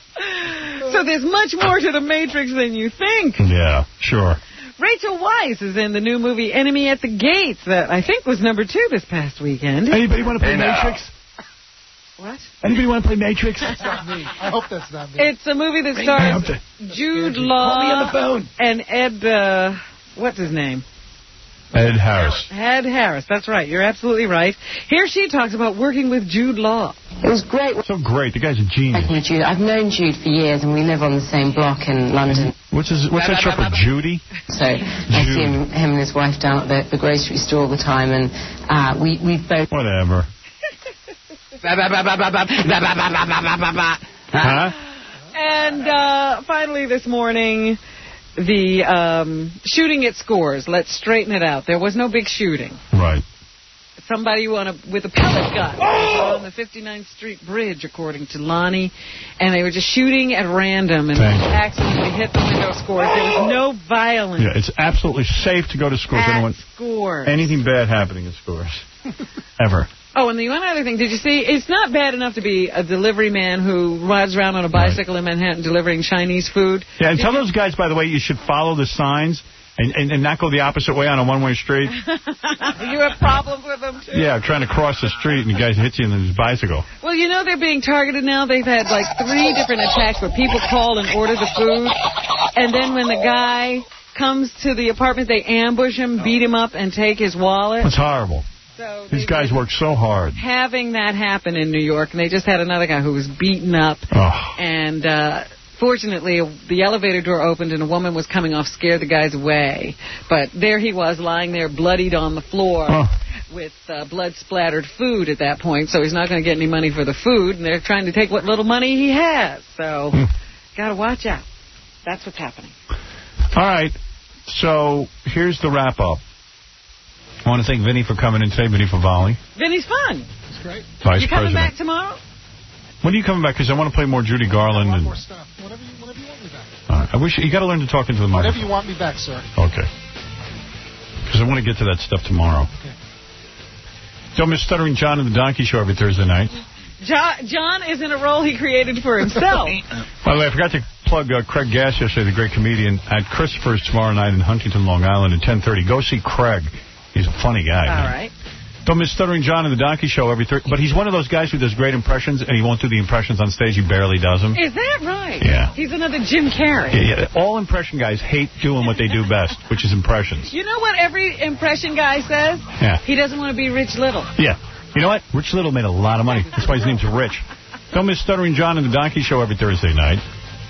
the, So there's much more to the Matrix than you think. Yeah, sure. Rachel Weisz is in the new movie Enemy at the Gates that I think was number two this past weekend. Anybody want to play Hey, now. Matrix? What? Anybody want to play Matrix? That's not me. I hope that's not me. It's a movie that Ring stars me up Jude Law Call me on the phone. and Ed, uh, what's his name? Ed Harris. Ed Harris, that's right. You're absolutely right. Here she talks about working with Jude Law. It was great. So great. The guy's a genius. Working with Jude. I've known Jude for years, and we live on the same block in London. What's his? What's that show for? Judy? So I see him, him and his wife down at the, the grocery store all the time, and uh, we we both. Whatever. Huh? And uh, finally this morning, the um, shooting at Scores. Let's straighten it out. There was no big shooting. Right. Somebody on a, with a pellet gun on the fifty-ninth Street Bridge, according to Lonnie. And they were just shooting at random and Thank you. accidentally hit the window Scores. There was no violence Yeah, it's absolutely safe to go to Scores. I don't at want Scores. anything bad happening at Scores. Ever. Oh, and the one other thing, did you see, it's not bad enough to be a delivery man who rides around on a bicycle in Manhattan delivering Chinese food. Yeah, and tell those guys, by the way, you should follow the signs and, and, and not go the opposite way on a one-way street. You have problems with them, too? Yeah, trying to cross the street and the guy hits you in his bicycle. Well, you know they're being targeted now. They've had like three different attacks where people call and order the food, and then when the guy comes to the apartment, they ambush him, beat him up, and take his wallet. It's horrible. So These guys work so hard. having that happen in New York, and they just had another guy who was beaten up, Oh. and uh, fortunately the elevator door opened and a woman was coming off, scared the guys away. But there he was, lying there bloodied on the floor Oh. with uh, blood-splattered food at that point, so he's not going to get any money for the food, and they're trying to take what little money he has. So, Hmm. got to watch out. That's what's happening. All right, so here's the wrap-up. I want to thank Vinny for coming in today, Vinny Favale. Vinny's fun. It's great. Vice You coming President. back tomorrow? When are you coming back? Because I want to play more Judy Garland. And, More stuff. Whatever you, whatever you want me back. uh, I wish you got to learn to talk into the Whatever microphone. you want me back, sir. Okay. Because I want to get to that stuff tomorrow. Okay. Don't miss Stuttering John and the Donkey Show every Thursday night. Jo- John is in a role he created for himself. By the way, I forgot to plug uh, Craig Gass yesterday, the great comedian, at Christopher's tomorrow night in Huntington, Long Island at ten thirty. Go see Craig. He's a funny guy. All man. right. Don't miss Stuttering John and the Donkey Show every Thursday. But he's one of those guys who does great impressions, and he won't do the impressions on stage. He barely does them. Is that right? Yeah. He's another Jim Carrey. Yeah, yeah. All impression guys hate doing what they do best, which is impressions. You know what every impression guy says? Yeah. He doesn't want to be Rich Little. Yeah. You know what? Rich Little made a lot of money. That's why his name's Rich. Don't miss Stuttering John and the Donkey Show every Thursday night.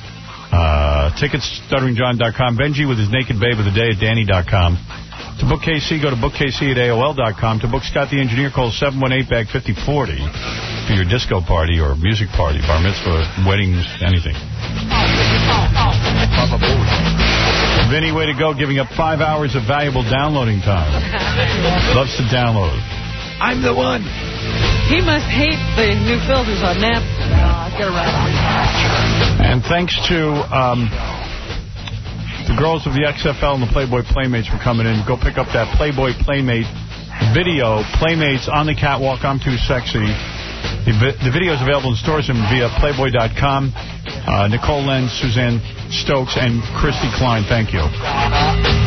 Uh, tickets, stuttering john dot com. Benji with his naked babe of the day at danny dot com. To book K C, go to book K C at A O L dot com. To book Scott the Engineer, call seven one eight, bag fifty forty. for your disco party or music party, bar mitzvah, weddings, anything. Vinny, way to go, giving up five hours of valuable downloading time. Loves to download. I'm the one. He must hate the new filters on Nap. Uh, get around. And thanks to um, the girls of the X F L and the Playboy Playmates for coming in. Go pick up that Playboy Playmate video. Playmates on the catwalk. I'm too sexy. The, the video is available in stores and via Playboy dot com. Uh, Nicole Lenz, Suzanne Stokes, and Christy Klein. Thank you.